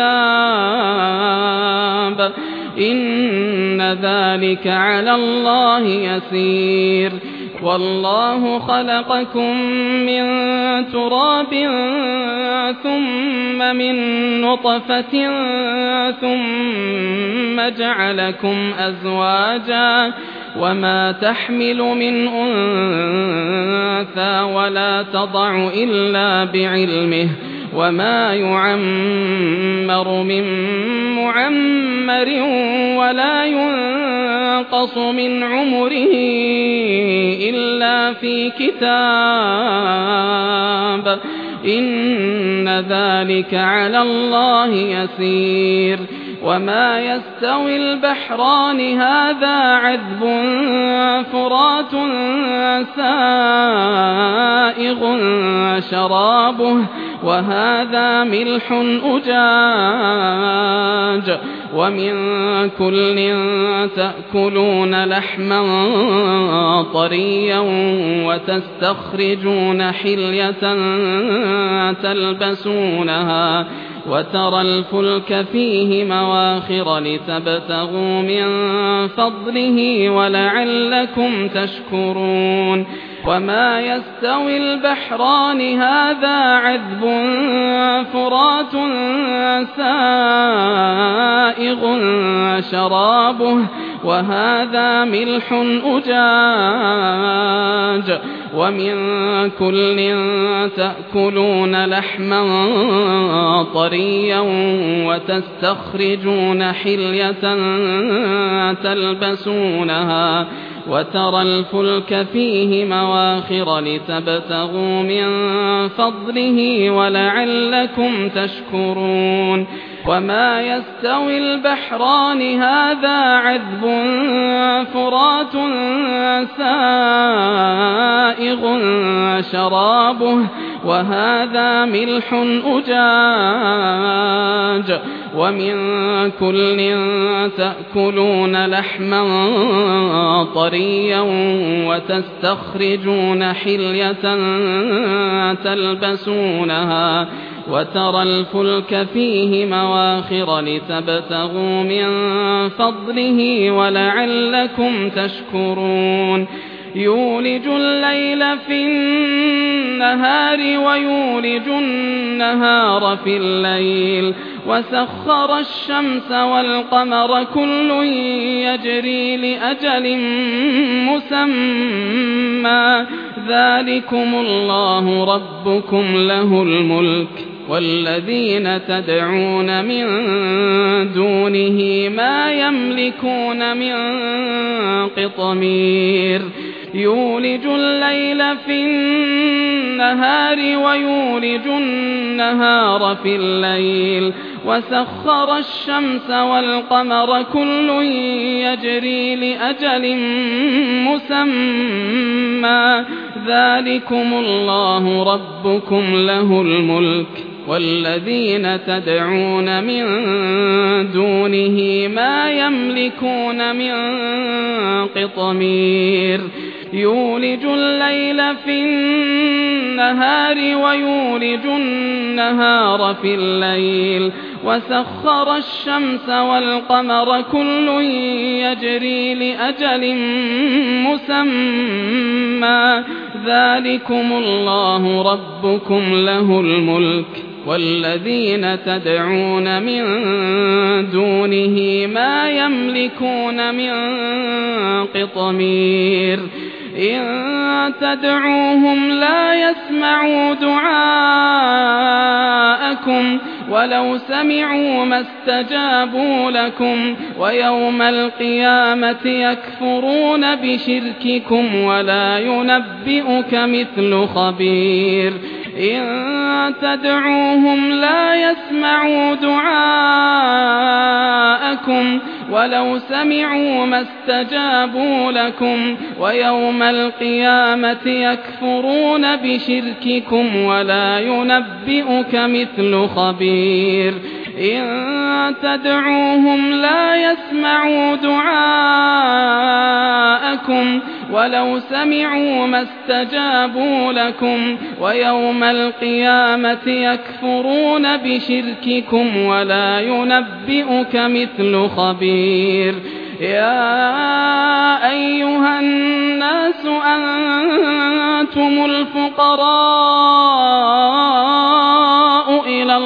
Speaker 1: كتاب إن ذلك على الله يسير والله خلقكم من تراب ثم من نطفة ثم جعلكم أزواجا وما تحمل من أنثى ولا تضع إلا بعلمه وما يعمر من معمر ولا ينقص من عمره إلا في كتاب إن ذلك على الله يسير وما يستوي البحران هذا عذب فرات سائغ شرابه وهذا ملح أجاج ومن كل تأكلون لحما طريا وتستخرجون حلية تلبسونها وترى الفلك فيه مواخر لتبتغوا من فضله ولعلكم تشكرون وما يستوي البحران هذا عذب فرات سائغ شرابه وهذا ملح أجاج ومن كل تأكلون لحما طريا وتستخرجون حلية تلبسونها وترى الفلك فيه مواخر لتبتغوا من فضله ولعلكم تشكرون وما يستوي البحران هذا عذب فرات سائغ شرابه وهذا ملح أجاج ومن كل تأكلون لحما طريا وتستخرجون حلية تلبسونها وترى الفلك فيه مواخر لتبتغوا من فضله ولعلكم تشكرون يولج الليل في النهار ويولج النهار في الليل وسخر الشمس والقمر كل يجري لأجل مسمى ذلكم الله ربكم له الملك والذين تدعون من دونه ما يملكون من قطمير يولج الليل في النهار ويولج النهار في الليل وسخر الشمس والقمر كل يجري لأجل مسمى ذلكم الله ربكم له الملك والذين تدعون من دونه ما يملكون من قطمير يولج الليل في النهار ويولج النهار في الليل وسخر الشمس والقمر كل يجري لأجل مسمى ذلكم الله ربكم له الملك والذين تدعون من دونه ما يملكون من قطمير إن تدعوهم لا يسمعوا دعاءكم ولو سمعوا ما استجابوا لكم ويوم القيامة يكفرون بشرككم ولا ينبئك مثل خبير إن تدعوهم لا يسمعوا دعاءكم ولو سمعوا ما استجابوا لكم ويوم القيامة يكفرون بشرككم ولا ينبئك مثل خبير إن تدعوهم لا يسمعوا دعاءكم ولو سمعوا ما استجابوا لكم ويوم القيامة يكفرون بشرككم ولا ينبئك مثل خبير يا أيها الناس أنتم الفقراء إلى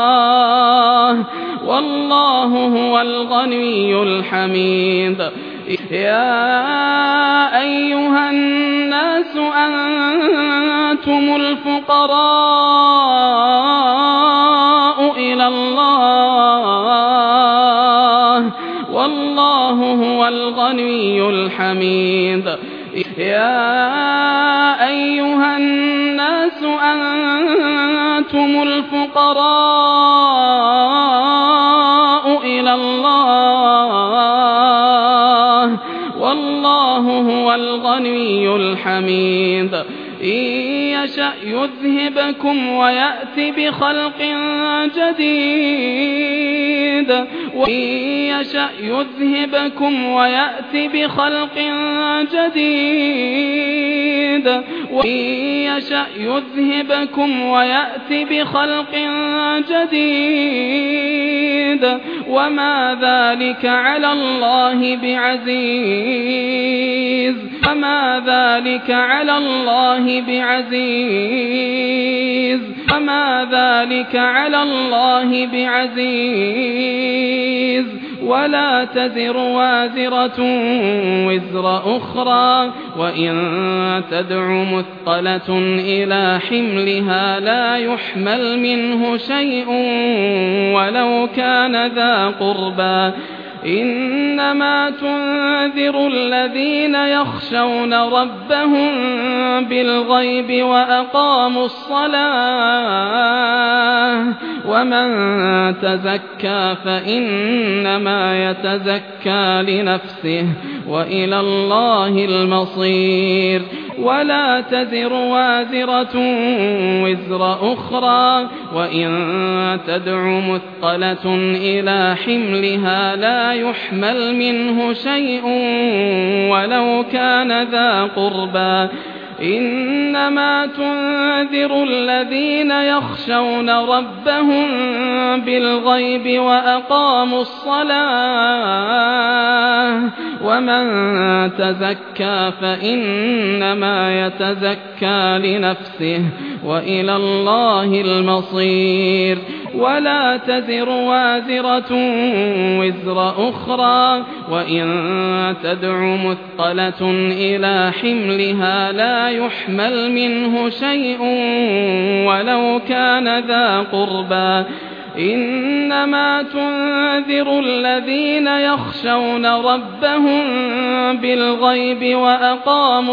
Speaker 1: الله والله هو الغني الحميد يا أيها الناس أنتم الفقراء إلى الله والله هو الغني الحميد يا أيها الناس أنتم الفقراء إلى الله والله هو الغني الحميد إن يشأ يذهبكم ويأتي بخلق جديد وإن يشأ يذهبكم ويأتي بخلق جديد وإن يشأ يذهبكم ويأتي بخلق جديد وما ذلك على الله بعزيز وما ذلك على الله بعزيز وما ذلك على الله بعزيز ولا تزر وازرة وزر أخرى وإن تدع مثقلة إلى حملها لا يحمل منه شيء ولو كان ذا قربى إنما تنذر الذين يخشون ربهم بالغيب وأقاموا الصلاة ومن تزكى فإنما يتزكى لنفسه وإلى الله المصير ولا تزر وازرة وزر أخرى وإن تدع مثقلة إلى حملها لا يحمل منه شيء ولو كان ذا قربى إنما تنذر الذين يخشون ربهم بالغيب وأقاموا الصلاة ومن تزكى فإنما يتزكى لنفسه وإلى الله المصير ولا تزر وازرة وزر أخرى وإن تدع مثقلة إلى حملها لا يحمل منه شيء ولو كان ذا قربى إنما تنذر الذين يخشون ربهم بالغيب وأقاموا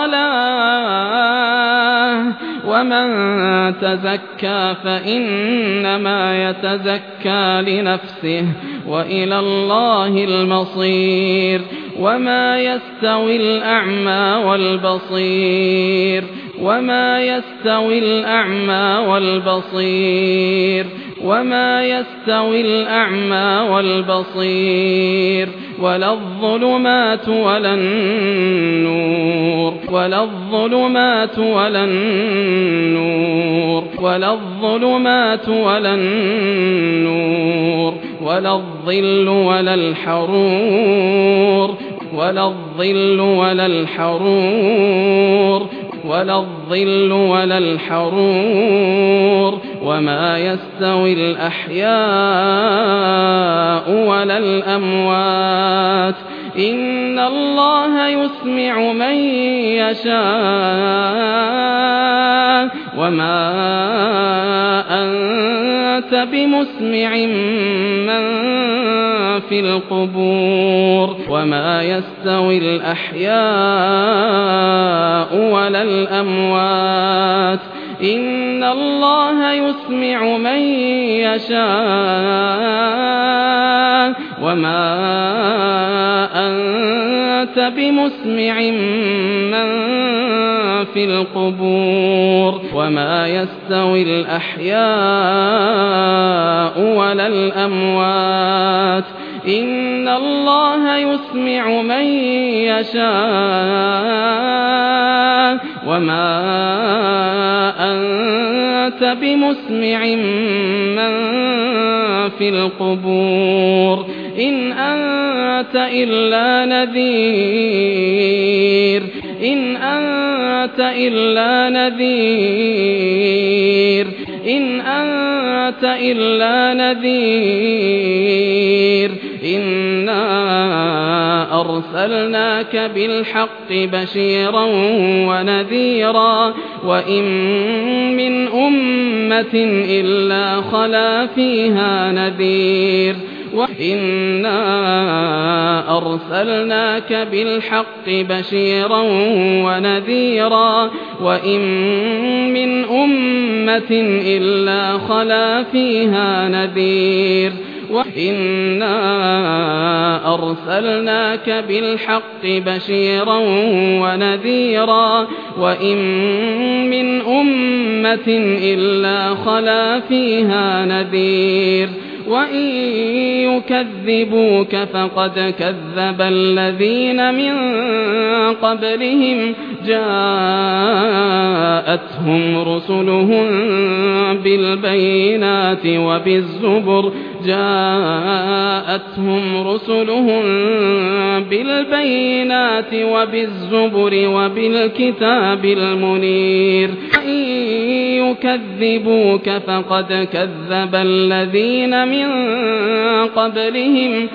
Speaker 1: الصلاة ومن تزكى فإنما يتزكى لنفسه وإلى الله المصير وما يستوي الأعمى والبصير وما يستوي الأعمى والبصير وما يستوي الأعمى والبصير ولا الظلمات ولا النور ولا الظلمات ولا النور ولا الظلمات ولا النور ولا الظل ولا الحرور ولا الظل ولا الحرور ولا الظل ولا الحرور وما يستوي الأحياء ولا الأموات إن الله يسمع من يشاء وما أنت بمسمع من في القبور وما يستوي الأحياء ولا الأموات إن الله يسمع من يشاء وما أنت بمسمع من في القبور وما يستوي الأحياء ولا الأموات إن الله يسمع من يشاء وما أنت بمسمع من في القبور إن أنت إلا نذير إن أنت إلا نذير إن أنت إلا نذير إنا أرسلناك بالحق بشيرا ونذيرا وإن من أمة إلا خلا فيها نذير وإنا أرسلناك بالحق بشيرا ونذيرا وإن من أمة إلا خلا فيها نذير وإنا أرسلناك بالحق بشيرا ونذيرا وإن من أمة إلا خلا فيها نذير وإن يكذبوك فقد كذب الذين من قبلهم جاءتهم رسلهم بالبينات وبالزبر جاءتهم رسلهم بالبينات وبالزبر وبالكتاب المنير وإن يكذبوك فقد كذب الذين من قبلهم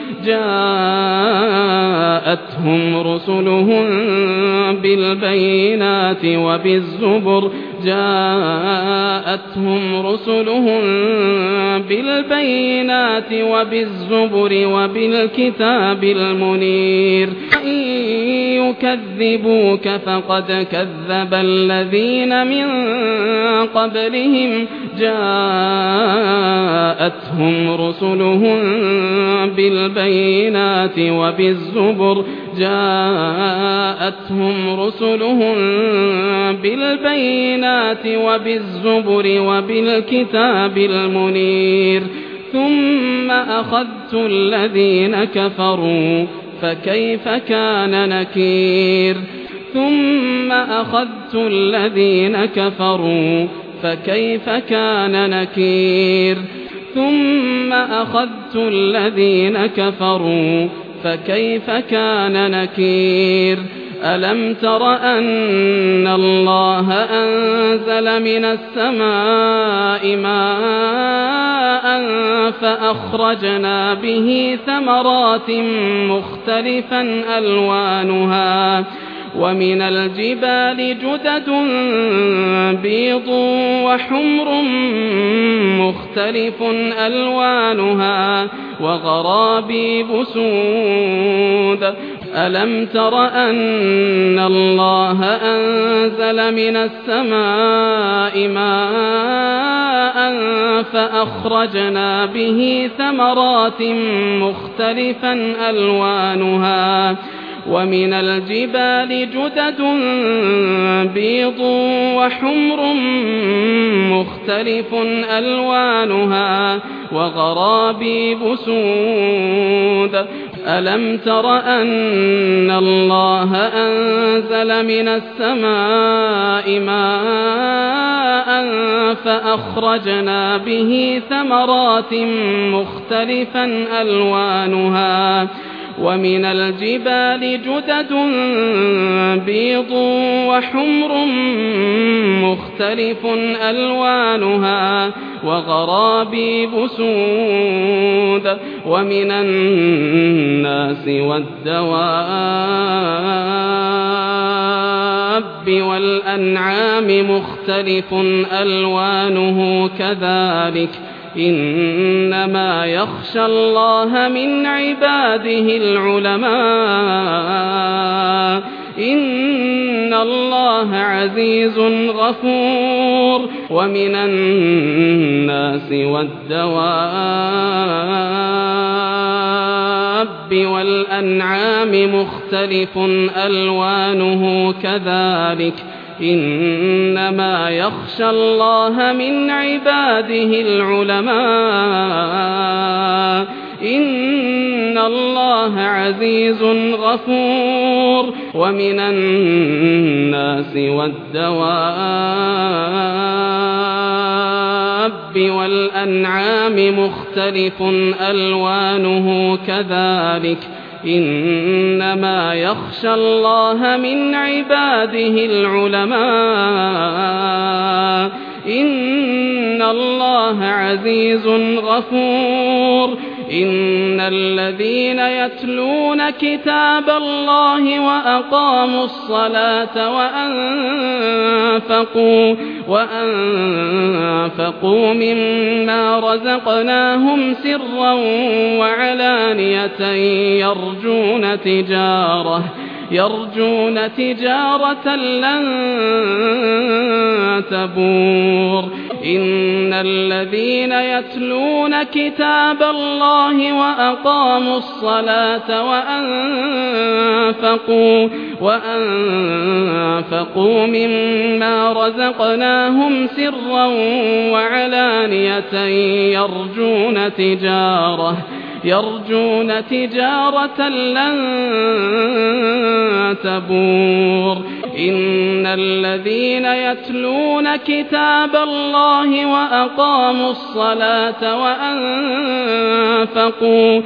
Speaker 1: جاءتهم رسلهم بالبينات وبالزبر جاءتهم رسلهم بالبينات وبالزبر وبالكتاب المنير وإن يكذبوك فقد كذب الذين من قبلهم جاءتهم رسلهم بالبينات وبالزبر جاءتهم رسلهم بالبينات وبالزبر وبالكتاب المنير ثم أخذت الذين كفروا فكيف كان نكير ثم أخذت الذين كفروا فكيف كان نكير ثم أخذت الذين كفروا فكيف كان نكير ألم تر أن الله أنزل من السماء ماء فأخرجنا به ثمرات مختلفا ألوانها ومن الجبال جدد بيض وحمر مختلف ألوانها وغرابيب سود ألم تر أن الله أنزل من السماء ماء فأخرجنا به ثمرات مختلفا ألوانها ومن الجبال جدد بيض وحمر مختلف ألوانها وغرابيب سود ألم تر أن الله أنزل من السماء ماء فأخرجنا به ثمرات مختلفا ألوانها ومن الجبال جدد بيض وحمر مختلف ألوانها وغرابيب سود ومن الناس والدواب والأنعام مختلف ألوانه كذلك إنما يخشى الله من عباده العلماء إن الله عزيز غفور ومن الناس والدواب والأنعام مختلف ألوانه كذلك إنما يخشى الله من عباده العلماء إن الله عزيز غفور ومن الناس والدواب والأنعام مختلف ألوانه كذلك إنما يخشى الله من عباده العلماء إن الله عزيز غفور إن الذين يتلون كتاب الله وأقاموا الصلاة وأنفقوا, وأنفقوا مما رزقناهم سرا وعلانية يرجون تجارة يرجون تجارة لن تبور إن الذين يتلون كتاب الله وأقاموا الصلاة وأنفقوا, وأنفقوا مما رزقناهم سرا وعلانية يرجون تجارة يرجون تجارة لن تبور إن الذين يتلون كتاب الله وأقاموا الصلاة وأنفقوا,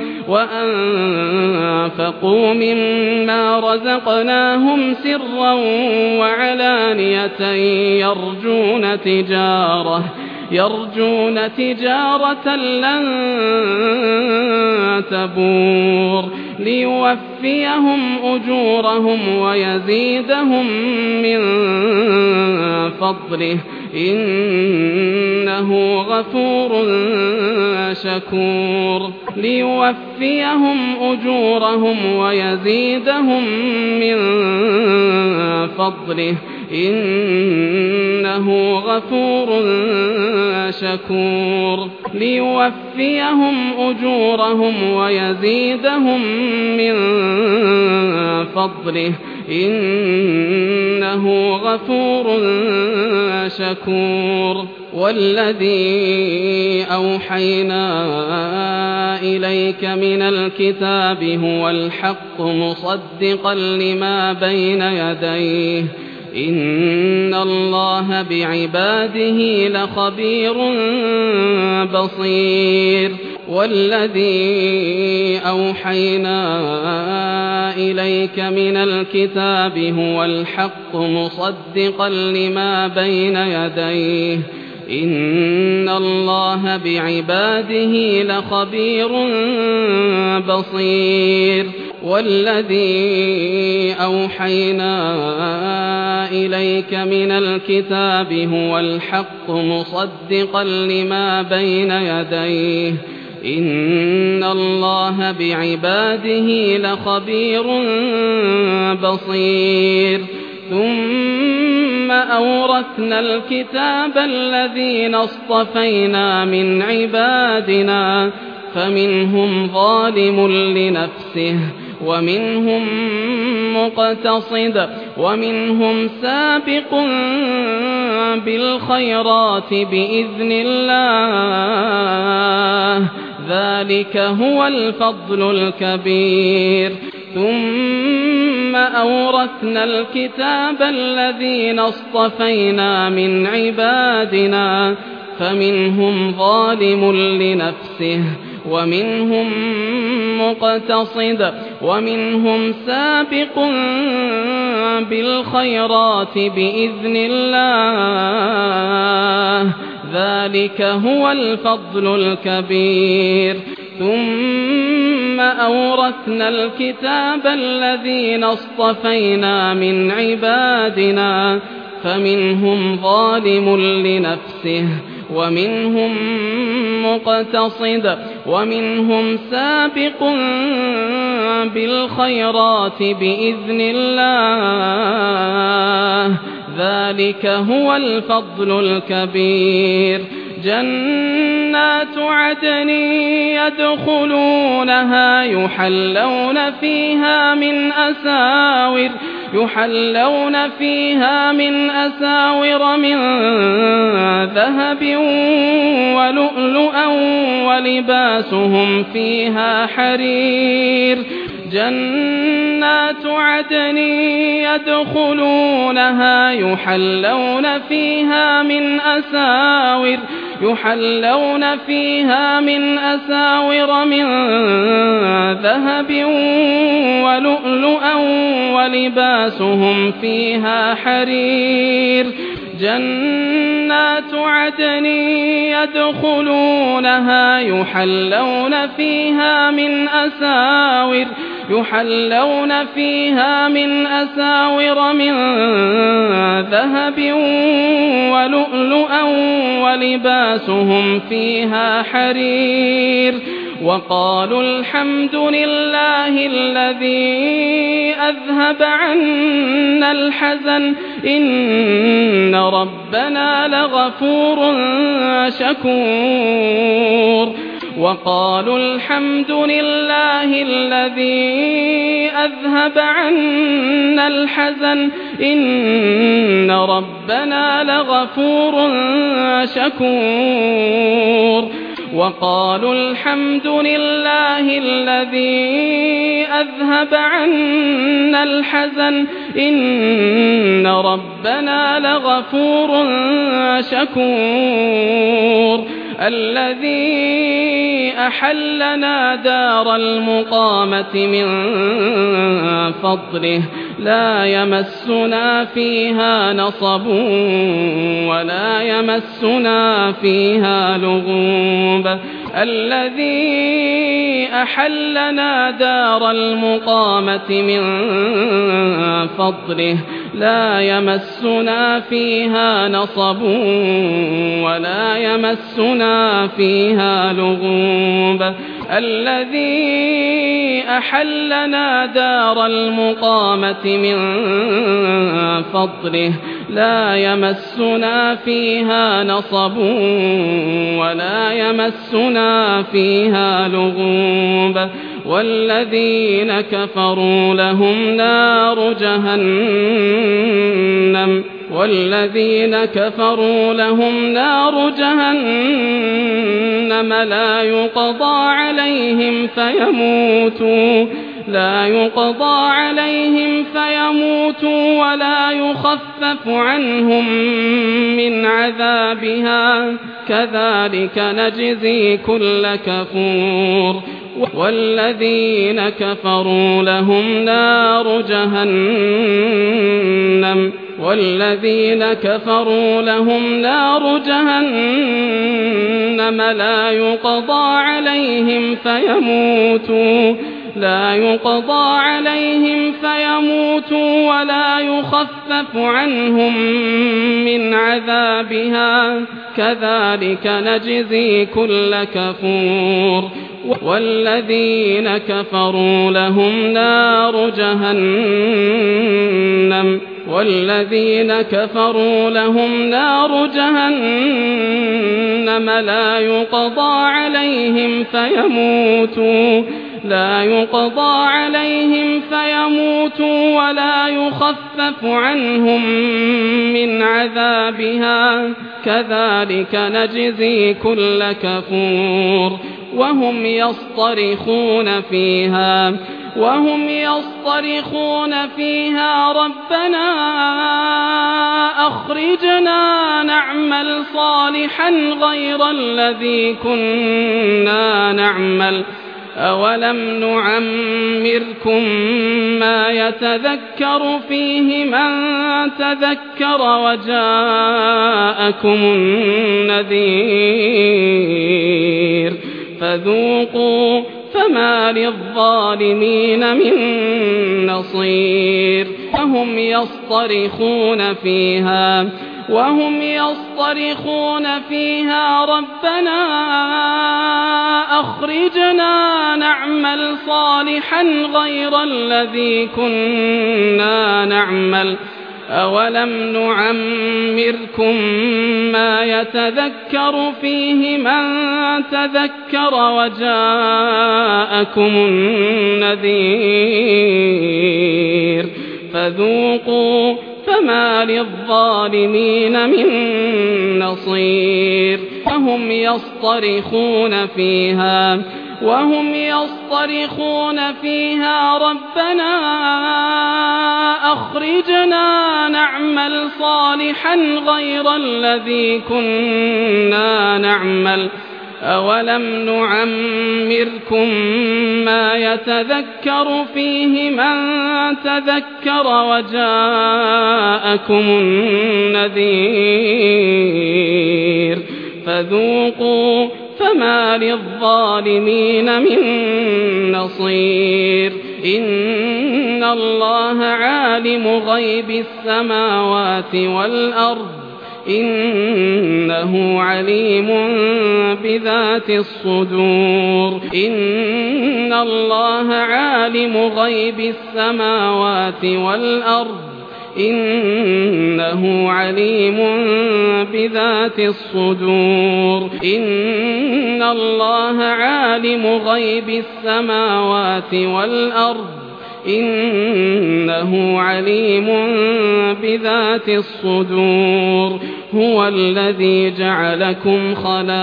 Speaker 1: وأنفقوا مما رزقناهم سرا وعلانية يرجون تجارة يرجون تجارة لن تبور ليوفيهم أجورهم ويزيدهم من فضله إنه غفور شكور ليوفيهم أجورهم ويزيدهم من فضله إنه غفور شكور ليوفيهم أجورهم ويزيدهم من فضله إنه غفور شكور والذي أوحينا إليك من الكتاب هو الحق مصدقا لما بين يديه إن الله بعباده لخبير بصير والذي أوحينا إليك من الكتاب هو الحق مصدقا لما بين يديه إن الله بعباده لخبير بصير والذي أوحينا إليك من الكتاب هو الحق مصدقا لما بين يديه إن الله بعباده لخبير بصير ثم أورثنا الكتاب الذين اصطفينا من عبادنا فمنهم ظالم لنفسه ومنهم مقتصد ومنهم سابق بالخيرات بإذن الله ذلك هو الفضل الكبير ثم أورثنا الكتاب الذين اصطفينا من عبادنا فمنهم ظالم لنفسه ومنهم مقتصد ومنهم سابق بالخيرات بإذن الله ذلك هو الفضل الكبير ثم أورثنا الكتاب الذين اصطفينا من عبادنا فمنهم ظالم لنفسه ومنهم مقتصد ومنهم سابق بالخيرات بإذن الله ذلك هو الفضل الكبير جنات عدن يدخلونها يحلون فيها من أساور يحلون فيها من أساور من ذهب ولؤلؤا ولباسهم فيها حرير جنات عدن يدخلونها يحلون فيها من أساور يحلون فيها من أساور من ذهب ولؤلؤا ولباسهم فيها حرير جنات عدن يدخلونها يحلون فيها من أساور يحلون فيها من أساور من ذهب ولؤلؤا ولباسهم فيها حرير وقالوا الحمد لله الذي أذهب عنا الحزن إن ربنا لغفور شكور وقالوا الحمد لله الذي أذهب عنا الحزن إن ربنا لغفور شكور وقالوا الحمد لله الذي أذهب عنا الحزن إن ربنا لغفور شكور الذي أحلنا دار المقامة من فضله لا يمسنا فيها نصب ولا يمسنا فيها لغوب الذي أحلنا دار المقامة من فضله لا يمسنا فيها نصب ولا يمسنا فيها لغوب الذي أحلنا دار المقامة من فضله لا يمسنا فيها نصب ولا يمسنا فيها لغوب والذين كفروا لهم نار جهنم والذين كفروا لهم نار جهنم لا يقضى عليهم فيموتوا لا يقضى عليهم فيموتوا ولا يخفف عنهم من عذابها كذلك نجزي كل كفور والذين كفروا لهم نار جهنم والذين كفروا لهم نار جهنم لا يقضى عليهم فيموتوا لا يقضى عليهم فيموتوا ولا يخفف عنهم من عذابها كذلك نجزي كل كفور والذين كفروا لهم نار جهنم والذين كفروا لهم نار جهنم لا يقضى عليهم فيموتوا لا يقضى عليهم فيموتوا ولا يخفف عنهم من عذابها كذلك نجزي كل كفور وهم يصطرخون فيها وهم يصطرخون فيها ربنا أخرجنا نعمل صالحا غير الذي كنا نعمل أولم نعمركم ما يتذكر فيه من تذكر وجاءكم النذير فذوقوا فما للظالمين من نصير وهم يصطرخون فيها وهم يصطرخون فيها ربنا أخرجنا نعمل صالحا غير الذي كنا نعمل أولم نعمركم ما يتذكر فيه من تذكر وجاءكم النذير فذوقوا فما للظالمين من نصير وهم يصطرخون فيها وهم يصطرخون فيها ربنا أخرجنا نعمل صالحا غير الذي كنا نعمل أولم نعمركم ما يتذكر فيه من تذكر وجاءكم النذير فذوقوا فما للظالمين من نصير إن الله عالم غيب السماوات والأرض إنه عليم بذات الصدور إن الله عالم غيب السماوات والأرض إنه عليم بذات الصدور إن الله عالم غيب السماوات والأرض إنه عليم بذات الصدور هو الذي جعلكم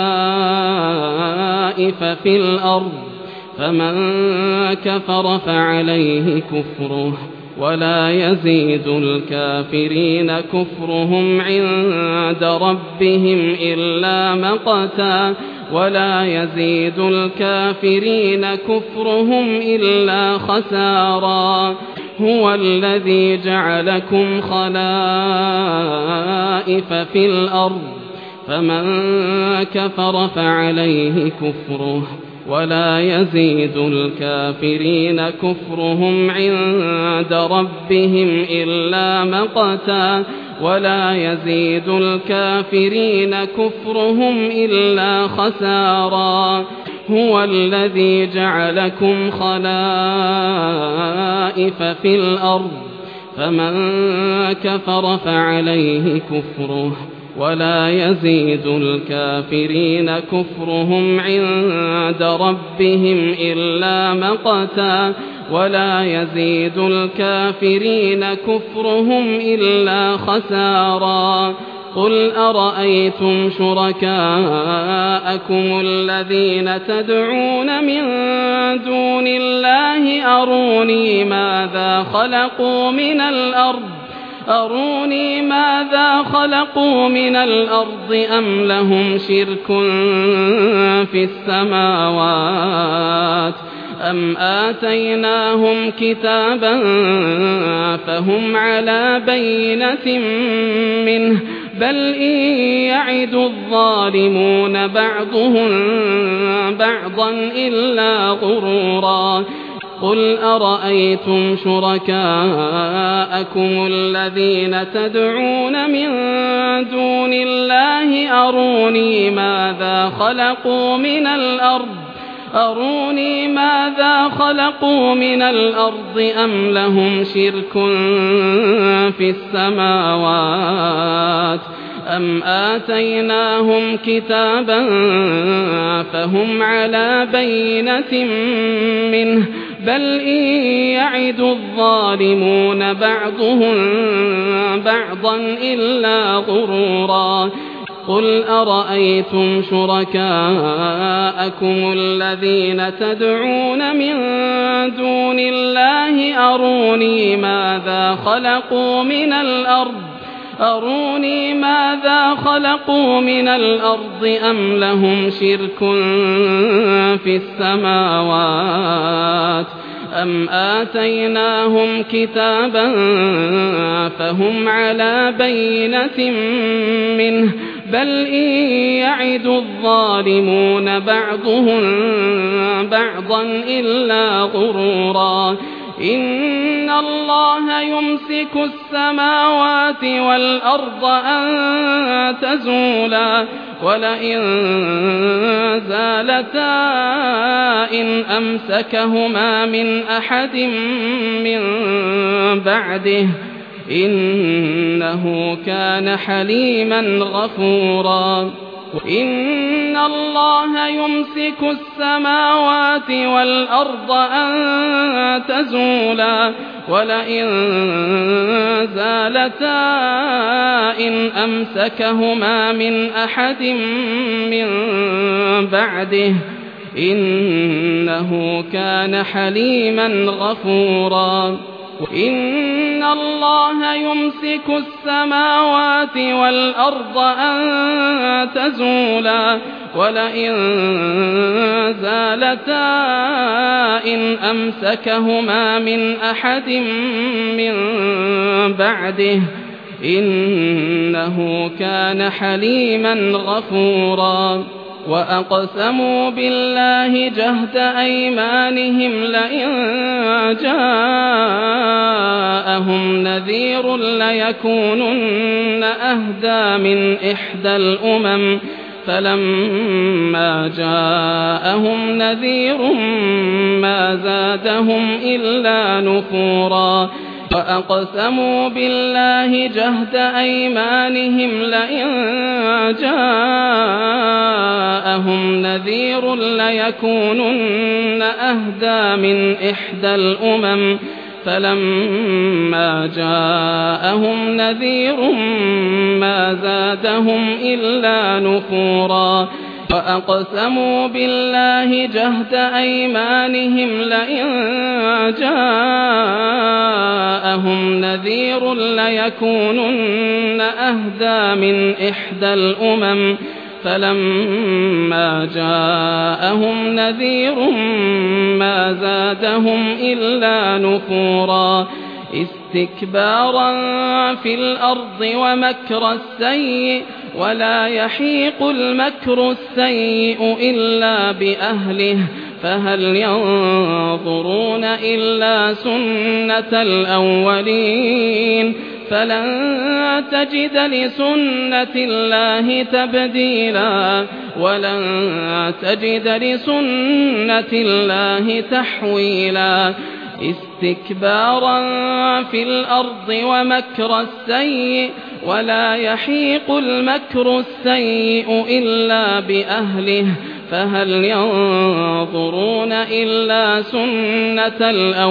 Speaker 1: خلائف في الأرض فمن كفر فعليه كفره ولا يزيد الكافرين كفرهم عند ربهم إلا مقتا ولا يزيد الكافرين كفرهم إلا خسارا هو الذي جعلكم خلائف في الأرض فمن كفر فعليه كفره ولا يزيد الكافرين كفرهم عند ربهم إلا مقتا ولا يزيد الكافرين كفرهم إلا خسارا هو الذي جعلكم خلائف في الأرض فمن كفر فعليه كفره ولا يزيد الكافرين كفرهم عند ربهم إلا مقتا ولا يزيد الكافرين كفرهم إلا خسارا قل أرأيتم شركاءكم الذين تدعون من دون الله أروني ماذا خلقوا من الأرض أروني ماذا خلقوا من الأرض أم لهم شرك في السماوات أم آتيناهم كتابا فهم على بينة منه بل إن يعد الظالمون بعضهم بعضا إلا غرورا قل أرأيتم شركاءكم الذين تدعون من دون الله أروني ماذا خلقوا من الأرض أروني ماذا خلقوا من الأرض أم لهم شرك في السماوات أم آتيناهم كتابا فهم على بينة منه بل إن يعد الظالمون بعضهم بعضا إلا غرورا قل أرأيتم شركاءكم الذين تدعون من دون الله أروني ماذا خلقوا من الأرض أروني ماذا خلقوا من الأرض أم لهم شرك في السماوات أم آتيناهم كتابا فهم على بينة منه بل إن يعد الظالمون بعضهم بعضا إلا غرورا إن الله يمسك السماوات والأرض أن تزولا ولئن زالتا إن أمسكهما من أحد من بعده إنه كان حليما غفورا إن الله يمسك السماوات والأرض أن تزولا ولئن زالتا إن أمسكهما من أحد من بعده إنه كان حليما غفورا إن الله يمسك السماوات والأرض أن تزولا ولئن زالتا إن أمسكهما من أحد من بعده إنه كان حليما غفورا وأقسموا بالله جهد أيمانهم لئن جاءهم نذير ليكونن أهدى من إحدى الأمم فلما جاءهم نذير ما زادهم إلا نفورا وأقسموا بالله جهد أيمانهم لئن جاءهم نذير ليكونن أهدى من إحدى الأمم فلما جاءهم نذير ما زادهم إلا نفورا وأقسموا بالله جهد أيمانهم لئن جاءهم نذير ليكونن أهدى من إحدى الأمم فلما جاءهم نذير ما زادهم إلا نفورا استكبارا في الأرض ومكر السيء ولا يحيق المكر السيء إلا بأهله فهل ينظرون إلا سنة الأولين فلن تجد لسنة الله تبديلا ولن تجد لسنة الله تحويلا استكبارا في الأرض ومكر السيء ولا يحيق المكر السيء إلا بأهله فهل ينظرون إلا سنة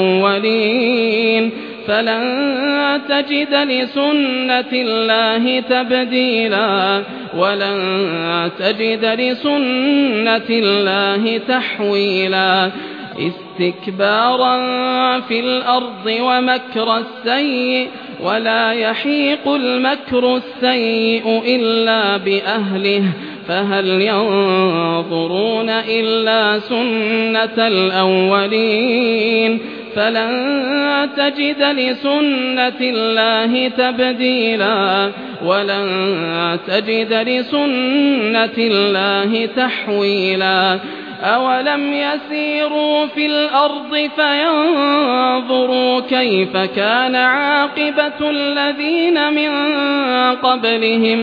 Speaker 1: الأولين فلن تجد لسنة الله تبديلا ولن تجد لسنة الله تحويلا استكبارا في الأرض ومكر السيء ولا يحيق المكر السيء إلا بأهله فهل ينظرون إلا سنة الأولين فلن تجد لسنة الله تبديلا ولن تجد لسنة الله تحويلا أولم يسيروا في الأرض فينظروا كيف كان عاقبة الذين من قبلهم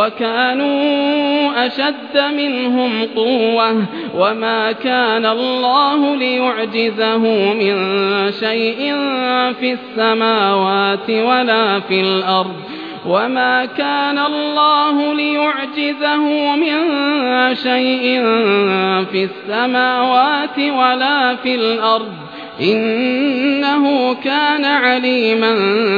Speaker 1: وكانوا أشد منهم قوة وما كان الله ليعجزه من شيء في السماوات ولا في الأرض وما كان الله ليعجزه من شيء في السماوات ولا في الأرض إنه كان عليما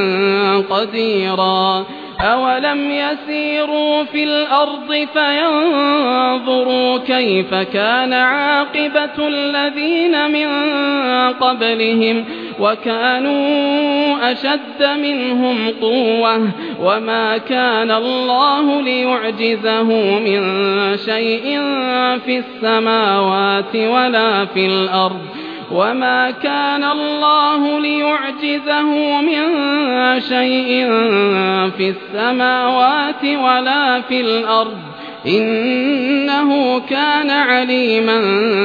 Speaker 1: قديرا أولم يسيروا في الأرض فينظروا كيف كان عاقبة الذين من قبلهم وكانوا أشد منهم قوة وما كان الله ليعجزه من شيء في السماوات ولا في الأرض وما كان الله ليعجزه من شيء في السماوات ولا في الأرض إنه كان عليما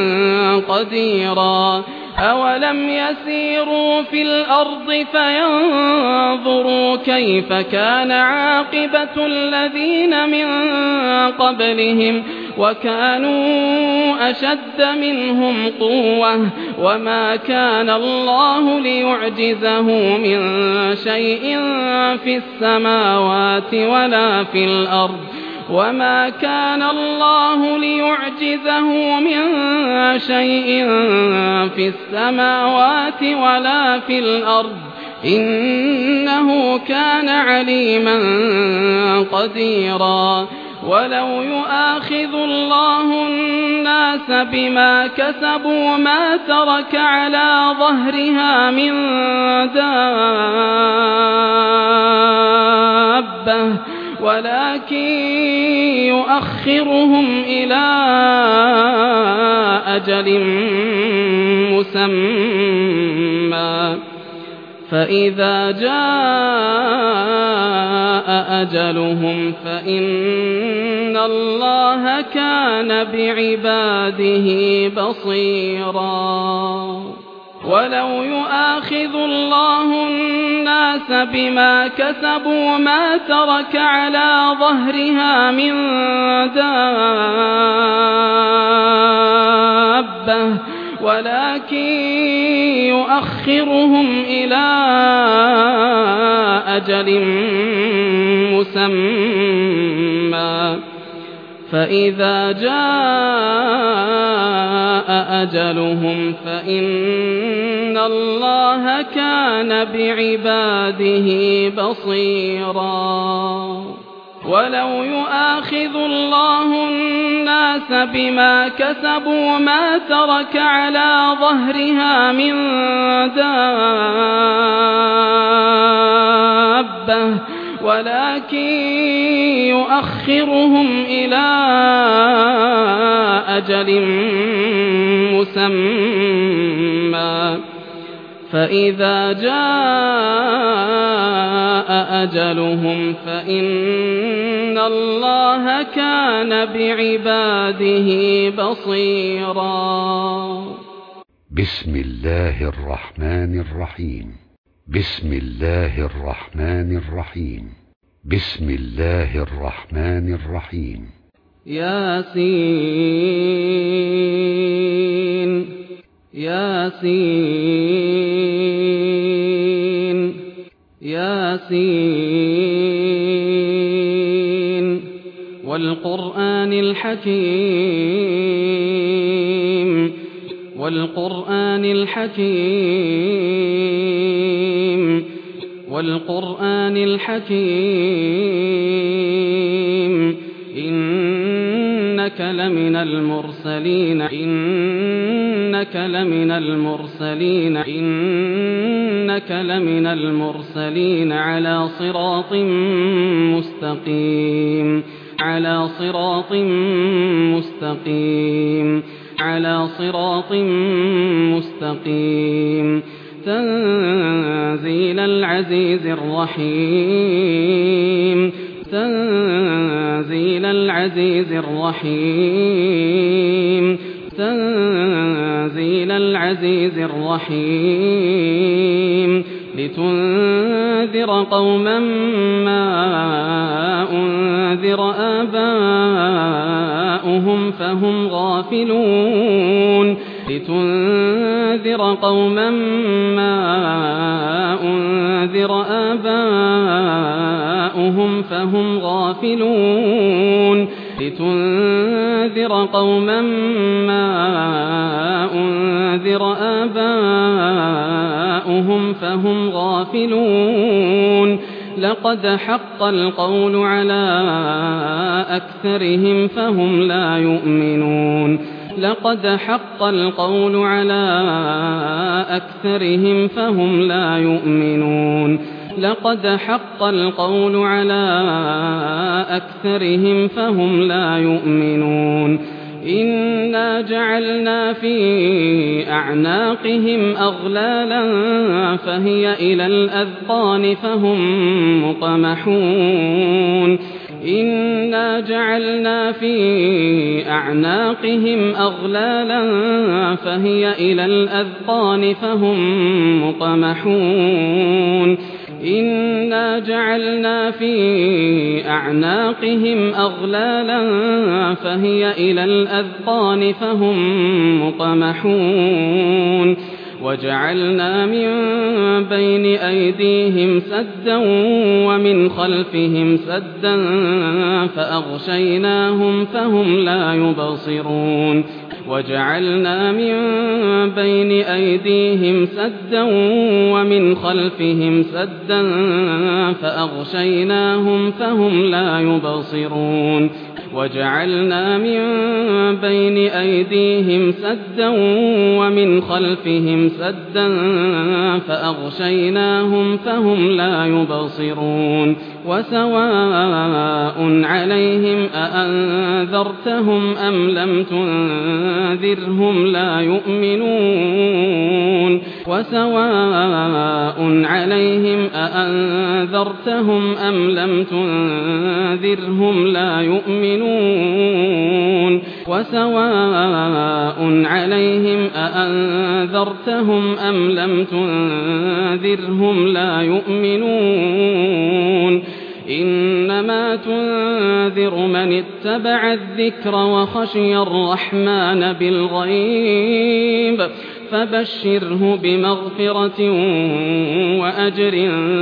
Speaker 1: قديرا أولم يسيروا في الأرض فينظروا كيف كان عاقبة الذين من قبلهم وكانوا أشد منهم قوة وما كان الله ليعجزه من شيء في السماوات ولا في الأرض وما كان الله ليعجزه من شيء في السماوات ولا في الأرض إنه كان عليما قديرا ولو يؤاخذ الله الناس بما كسبوا ما ترك على ظهرها من دابة ولكن يؤخرهم إلى أجل مسمى فإذا جاء أجلهم فإن الله كان بعباده بصيرا ولو يؤاخذ الله الناس بما كسبوا ما ترك على ظهرها من دابة ولكن يؤخرهم إلى أجل مسمى فإذا جاء أجلهم فإن الله كان بعباده بصيرا ولو يؤاخذ الله الناس بما كسبوا ما ترك على ظهرها من دابة ولكن يؤخرهم إلى أجل مسمى فإذا جاء أجلهم فإن الله كان بعباده بصيرا
Speaker 2: بسم الله الرحمن الرحيم بسم الله الرحمن الرحيم بسم الله الرحمن الرحيم
Speaker 1: ياسين ياسين ياسين والقرآن الحكيم والقرآن الحكيم والقرآن الحكيم إنك لمن المرسلين إنك لمن المرسلين إنك لمن المرسلين على صراط مستقيم على صراط مستقيم على صراط مستقيم تنزيل العزيز الرحيم تنزيل العزيز الرحيم تنزيل العزيز الرحيم لتنذر قوما ما أنذر آباؤهم فهم غافلون لتنذر قوما ما أنذر آباؤهم فهم غافلون لتنذر قوما ما أنذر آباؤهم فهم غافلون لقد حق القول على أكثرهم فهم لا يؤمنون لقد حق القول على أكثرهم فهم لا يؤمنون لقد حق القول على أكثرهم فهم لا يؤمنون إنا جعلنا في أعناقهم أغلالا فهي إلى الأذقان فهم مقمحون إنا جعلنا في أعناقهم أغلالا فهي إلى الأذقان فهم مقمحون إنا جعلنا في أعناقهم أغلالا فهي إلى الأذقان فهم مقمحون وجعلنا من بين أيديهم سدا ومن خلفهم سدا فأغشيناهم فهم لا يبصرون وجعلنا من بين أيديهم سدا ومن خلفهم سدا فأغشيناهم فهم لا يبصرون وجعلنا من بين أيديهم سدا ومن خلفهم سدا فأغشيناهم فهم لا يبصرون وسواء عليهم أأنذرتهم أم لم تنذرهم لا يؤمنون وسواء عليهم أأنذرتهم أم لم تنذرهم لا يؤمنون وسواء عليهم أأنذرتهم أم لم تنذرهم لا يؤمنون إنما تنذر من اتبع الذكر وخشي الرحمن بالغيب فبشره بمغفرة وأجر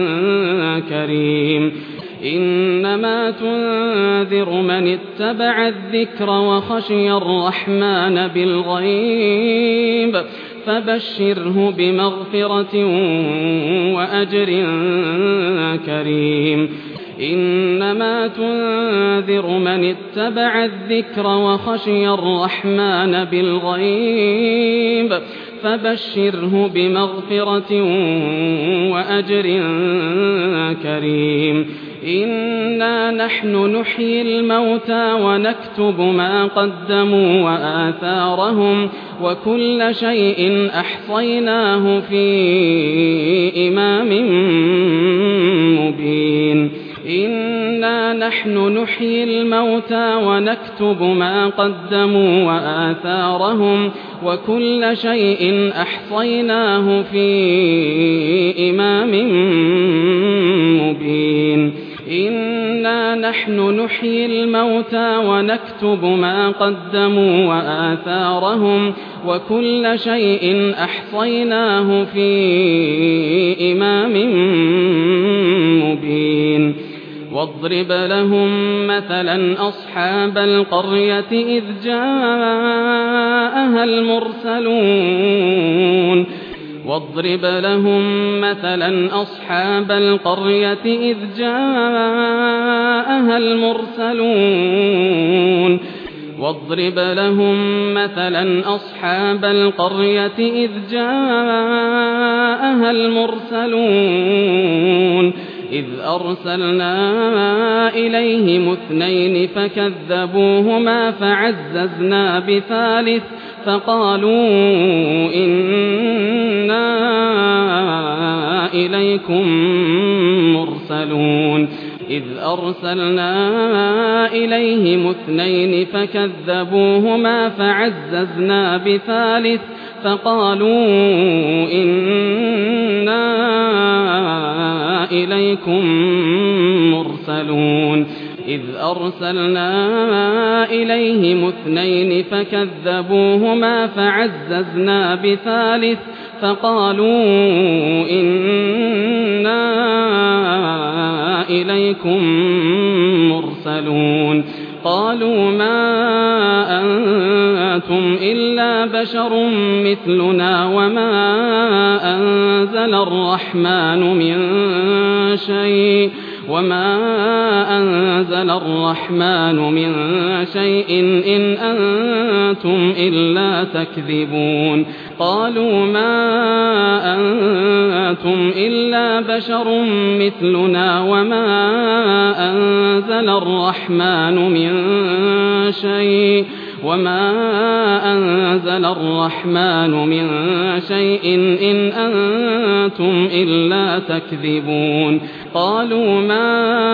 Speaker 1: كريم إنما تنذر من اتبع الذكر وخشي الرحمن بالغيب فبشره بمغفرة وأجر كريم إنما تنذر من اتبع الذكر وخشي الرحمن بالغيب فبشره بمغفرة وأجر كريم إنا نحن نحيي الموتى ونكتب ما قدموا وآثارهم وكل شيء أحصيناه في إمام مبين إنا نحن نحيي الموتى ونكتب ما قدموا وآثارهم وكل شيء أحصيناه في إمام مبين إنا نحن نحيي الموتى ونكتب ما قدموا وآثارهم وكل شيء أحصيناه في إمام مبين واضرب لهم مثلا أصحاب القرية إذ جاءها المرسلون واضرب لهم مثلا أصحاب القرية إذ جاءها المرسلون واضرب لهم مثلا أصحاب القرية إذ جاءها المرسلون إذ أرسلنا إليهم اثنين فكذبوهما فعززنا بثالث فقالوا إنا إليكم مرسلون إذ أرسلنا إليهم اثنين فكذبوهما فعززنا بثالث فقالوا إنا إليكم مرسلون إذ أرسلنا إليهم اثنين فكذبوهما فعززنا بثالث فقالوا إنا إليكم مرسلون قالوا ما أنتم إلا بشر مثلنا وما أنزل الرحمن من شيء وما أنزل الرحمن من شيء إن أنتم إلا تكذبون قالوا ما أنتم إلا بشر مثلنا وما أنزل الرحمن من شيء وما أنزل الرحمن من شيء إن أنتم إلا تكذبون قالوا ما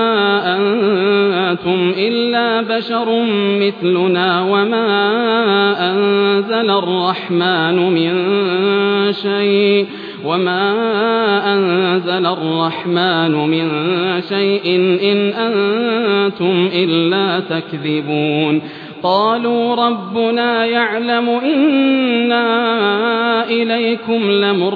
Speaker 1: أنتم إلا بشر مثلنا وما أنزل الرحمن من شيء وما أنزل الرحمن من شيء إن أنتم إلا تكذبون قالوا ربنا يعلم إنا إليكم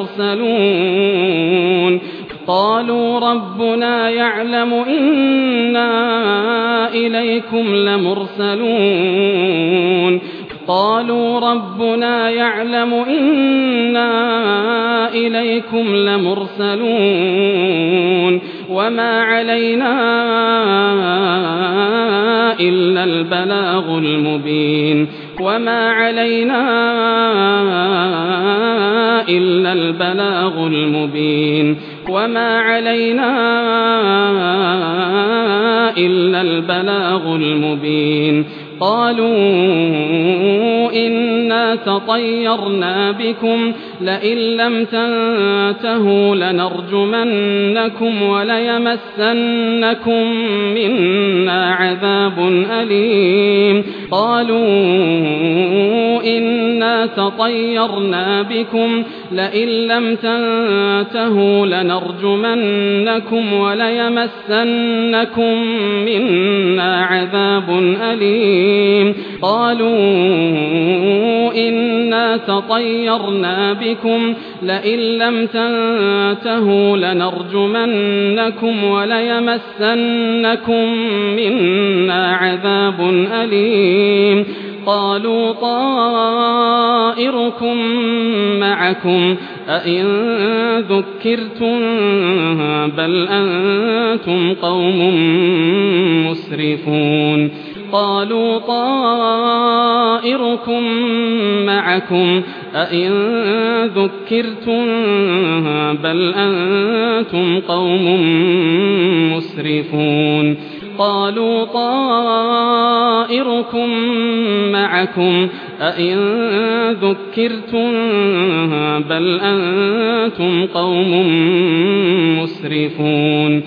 Speaker 1: لمرسلون قالوا ربنا يعلم إنا إليكم لمرسلون قالوا ربنا يعلم إنا إليكم لمرسلون وما علينا إلا البلاغ المبين وما علينا إلا البلاغ المبين وما علينا إلا البلاغ المبين قالوا إنا تطيرنا بكم لئن لم تنتهوا لنرجمنكم وليمسنكم منا عذاب أليم قالوا إنا تطيرنا بكم لئن لم تنتهوا لنرجمنكم وليمسنكم منا عذاب أليم قالوا إنا تطيرنا بكم لئن لم تنتهوا لنرجمنكم وليمسنكم منا عذاب أليم قالوا طائركم معكم أئن ذكرتم بل أنتم قوم مسرفون قالوا طائركم معكم أئن ذكرتم بل أنتم قوم مسرفون قالوا طائركم معكم أئن ذكرتم بل أنتم قوم مسرفون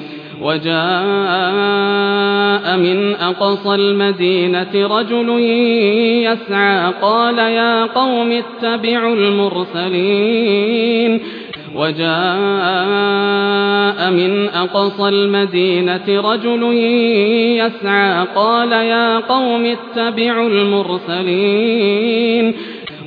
Speaker 1: وجاء من أقصى المدينة رجل يسعى قال يا قوم اتبعوا المرسلين وجاء من أقصى المدينة رجل يسعى قال يا قوم اتبعوا المرسلين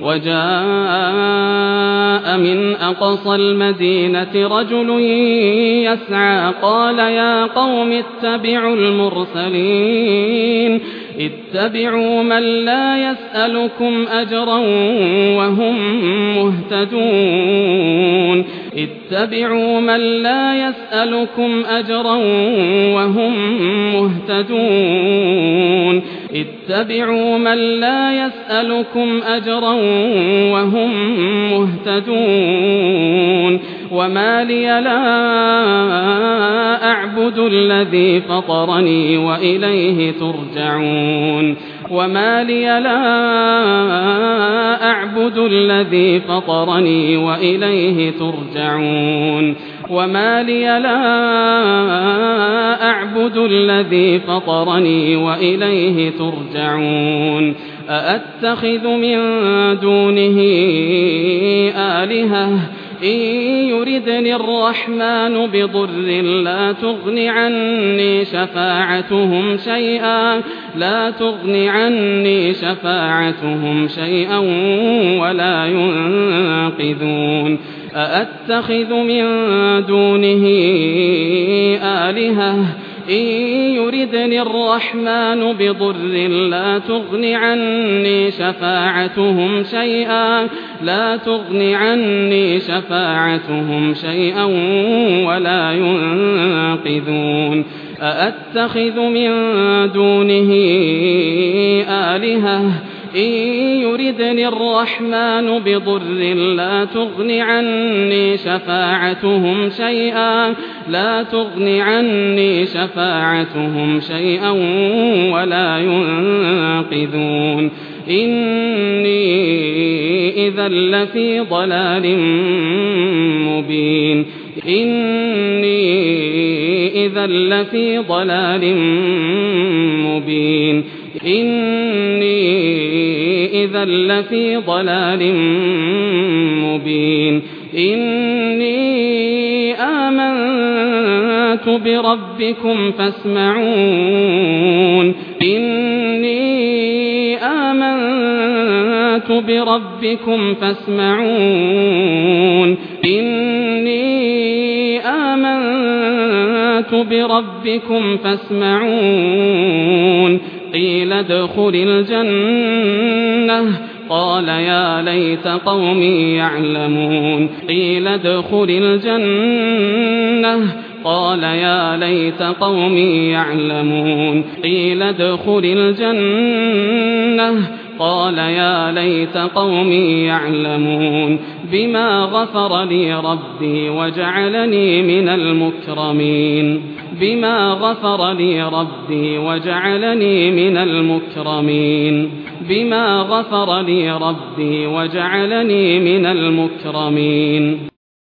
Speaker 1: وجاء من أقصى المدينة رجل يسعى قال يا قوم اتبعوا المرسلين اتبعوا من لا يسألكم أجرا وهم مهتدون اتبعوا من لا يسألكم أجرا وهم مهتدون اتبعوا من لا يسألكم أجرا وهم مهتدون وما لي لا أعبد الذي فطرني وإليه ترجعون وما لي لا أعبد الذي فطرني وإليه ترجعون وما لي لا أعبد الذي فطرني وإليه ترجعون أأتخذ من دونه آلهة إن يردني الرحمن بضر لا تغن عني شفاعتهم شيئا لا تغن عني شفاعتهم شيئا ولا ينقذون أأتخذ من دونه آلهة إن يردني الرحمن بضر لا تغن عني شفاعتهم شيئا لا تغن عني شفاعتهم شيئا ولا ينقذون أأتخذ من دونه آلهة إن يردني الرحمن بضر لا تغن عني شفاعتهم شيئا لا تغن عني شفاعتهم شيئا ولا ينقذون إني إذا لفي ضلال مبين إني إذا لفي ضلال مبين إني إذا لفي ضلال مبين إني آمنت بربكم فاسمعون إني آمنت بربكم فاسمعون إني آمنت بربكم فاسمعون قيل ادخل الجنة قال يا ليت قومي يعلمون قيل ادخل الجنة قال يا ليت قومي يعلمون قيل ادخل الجنة قال يا ليت قومي يعلمون بما غفر لي ربي وجعلني من المكرمين بما غفر لي ربي وجعلني من المكرمين بما غفر لي ربي وجعلني من المكرمين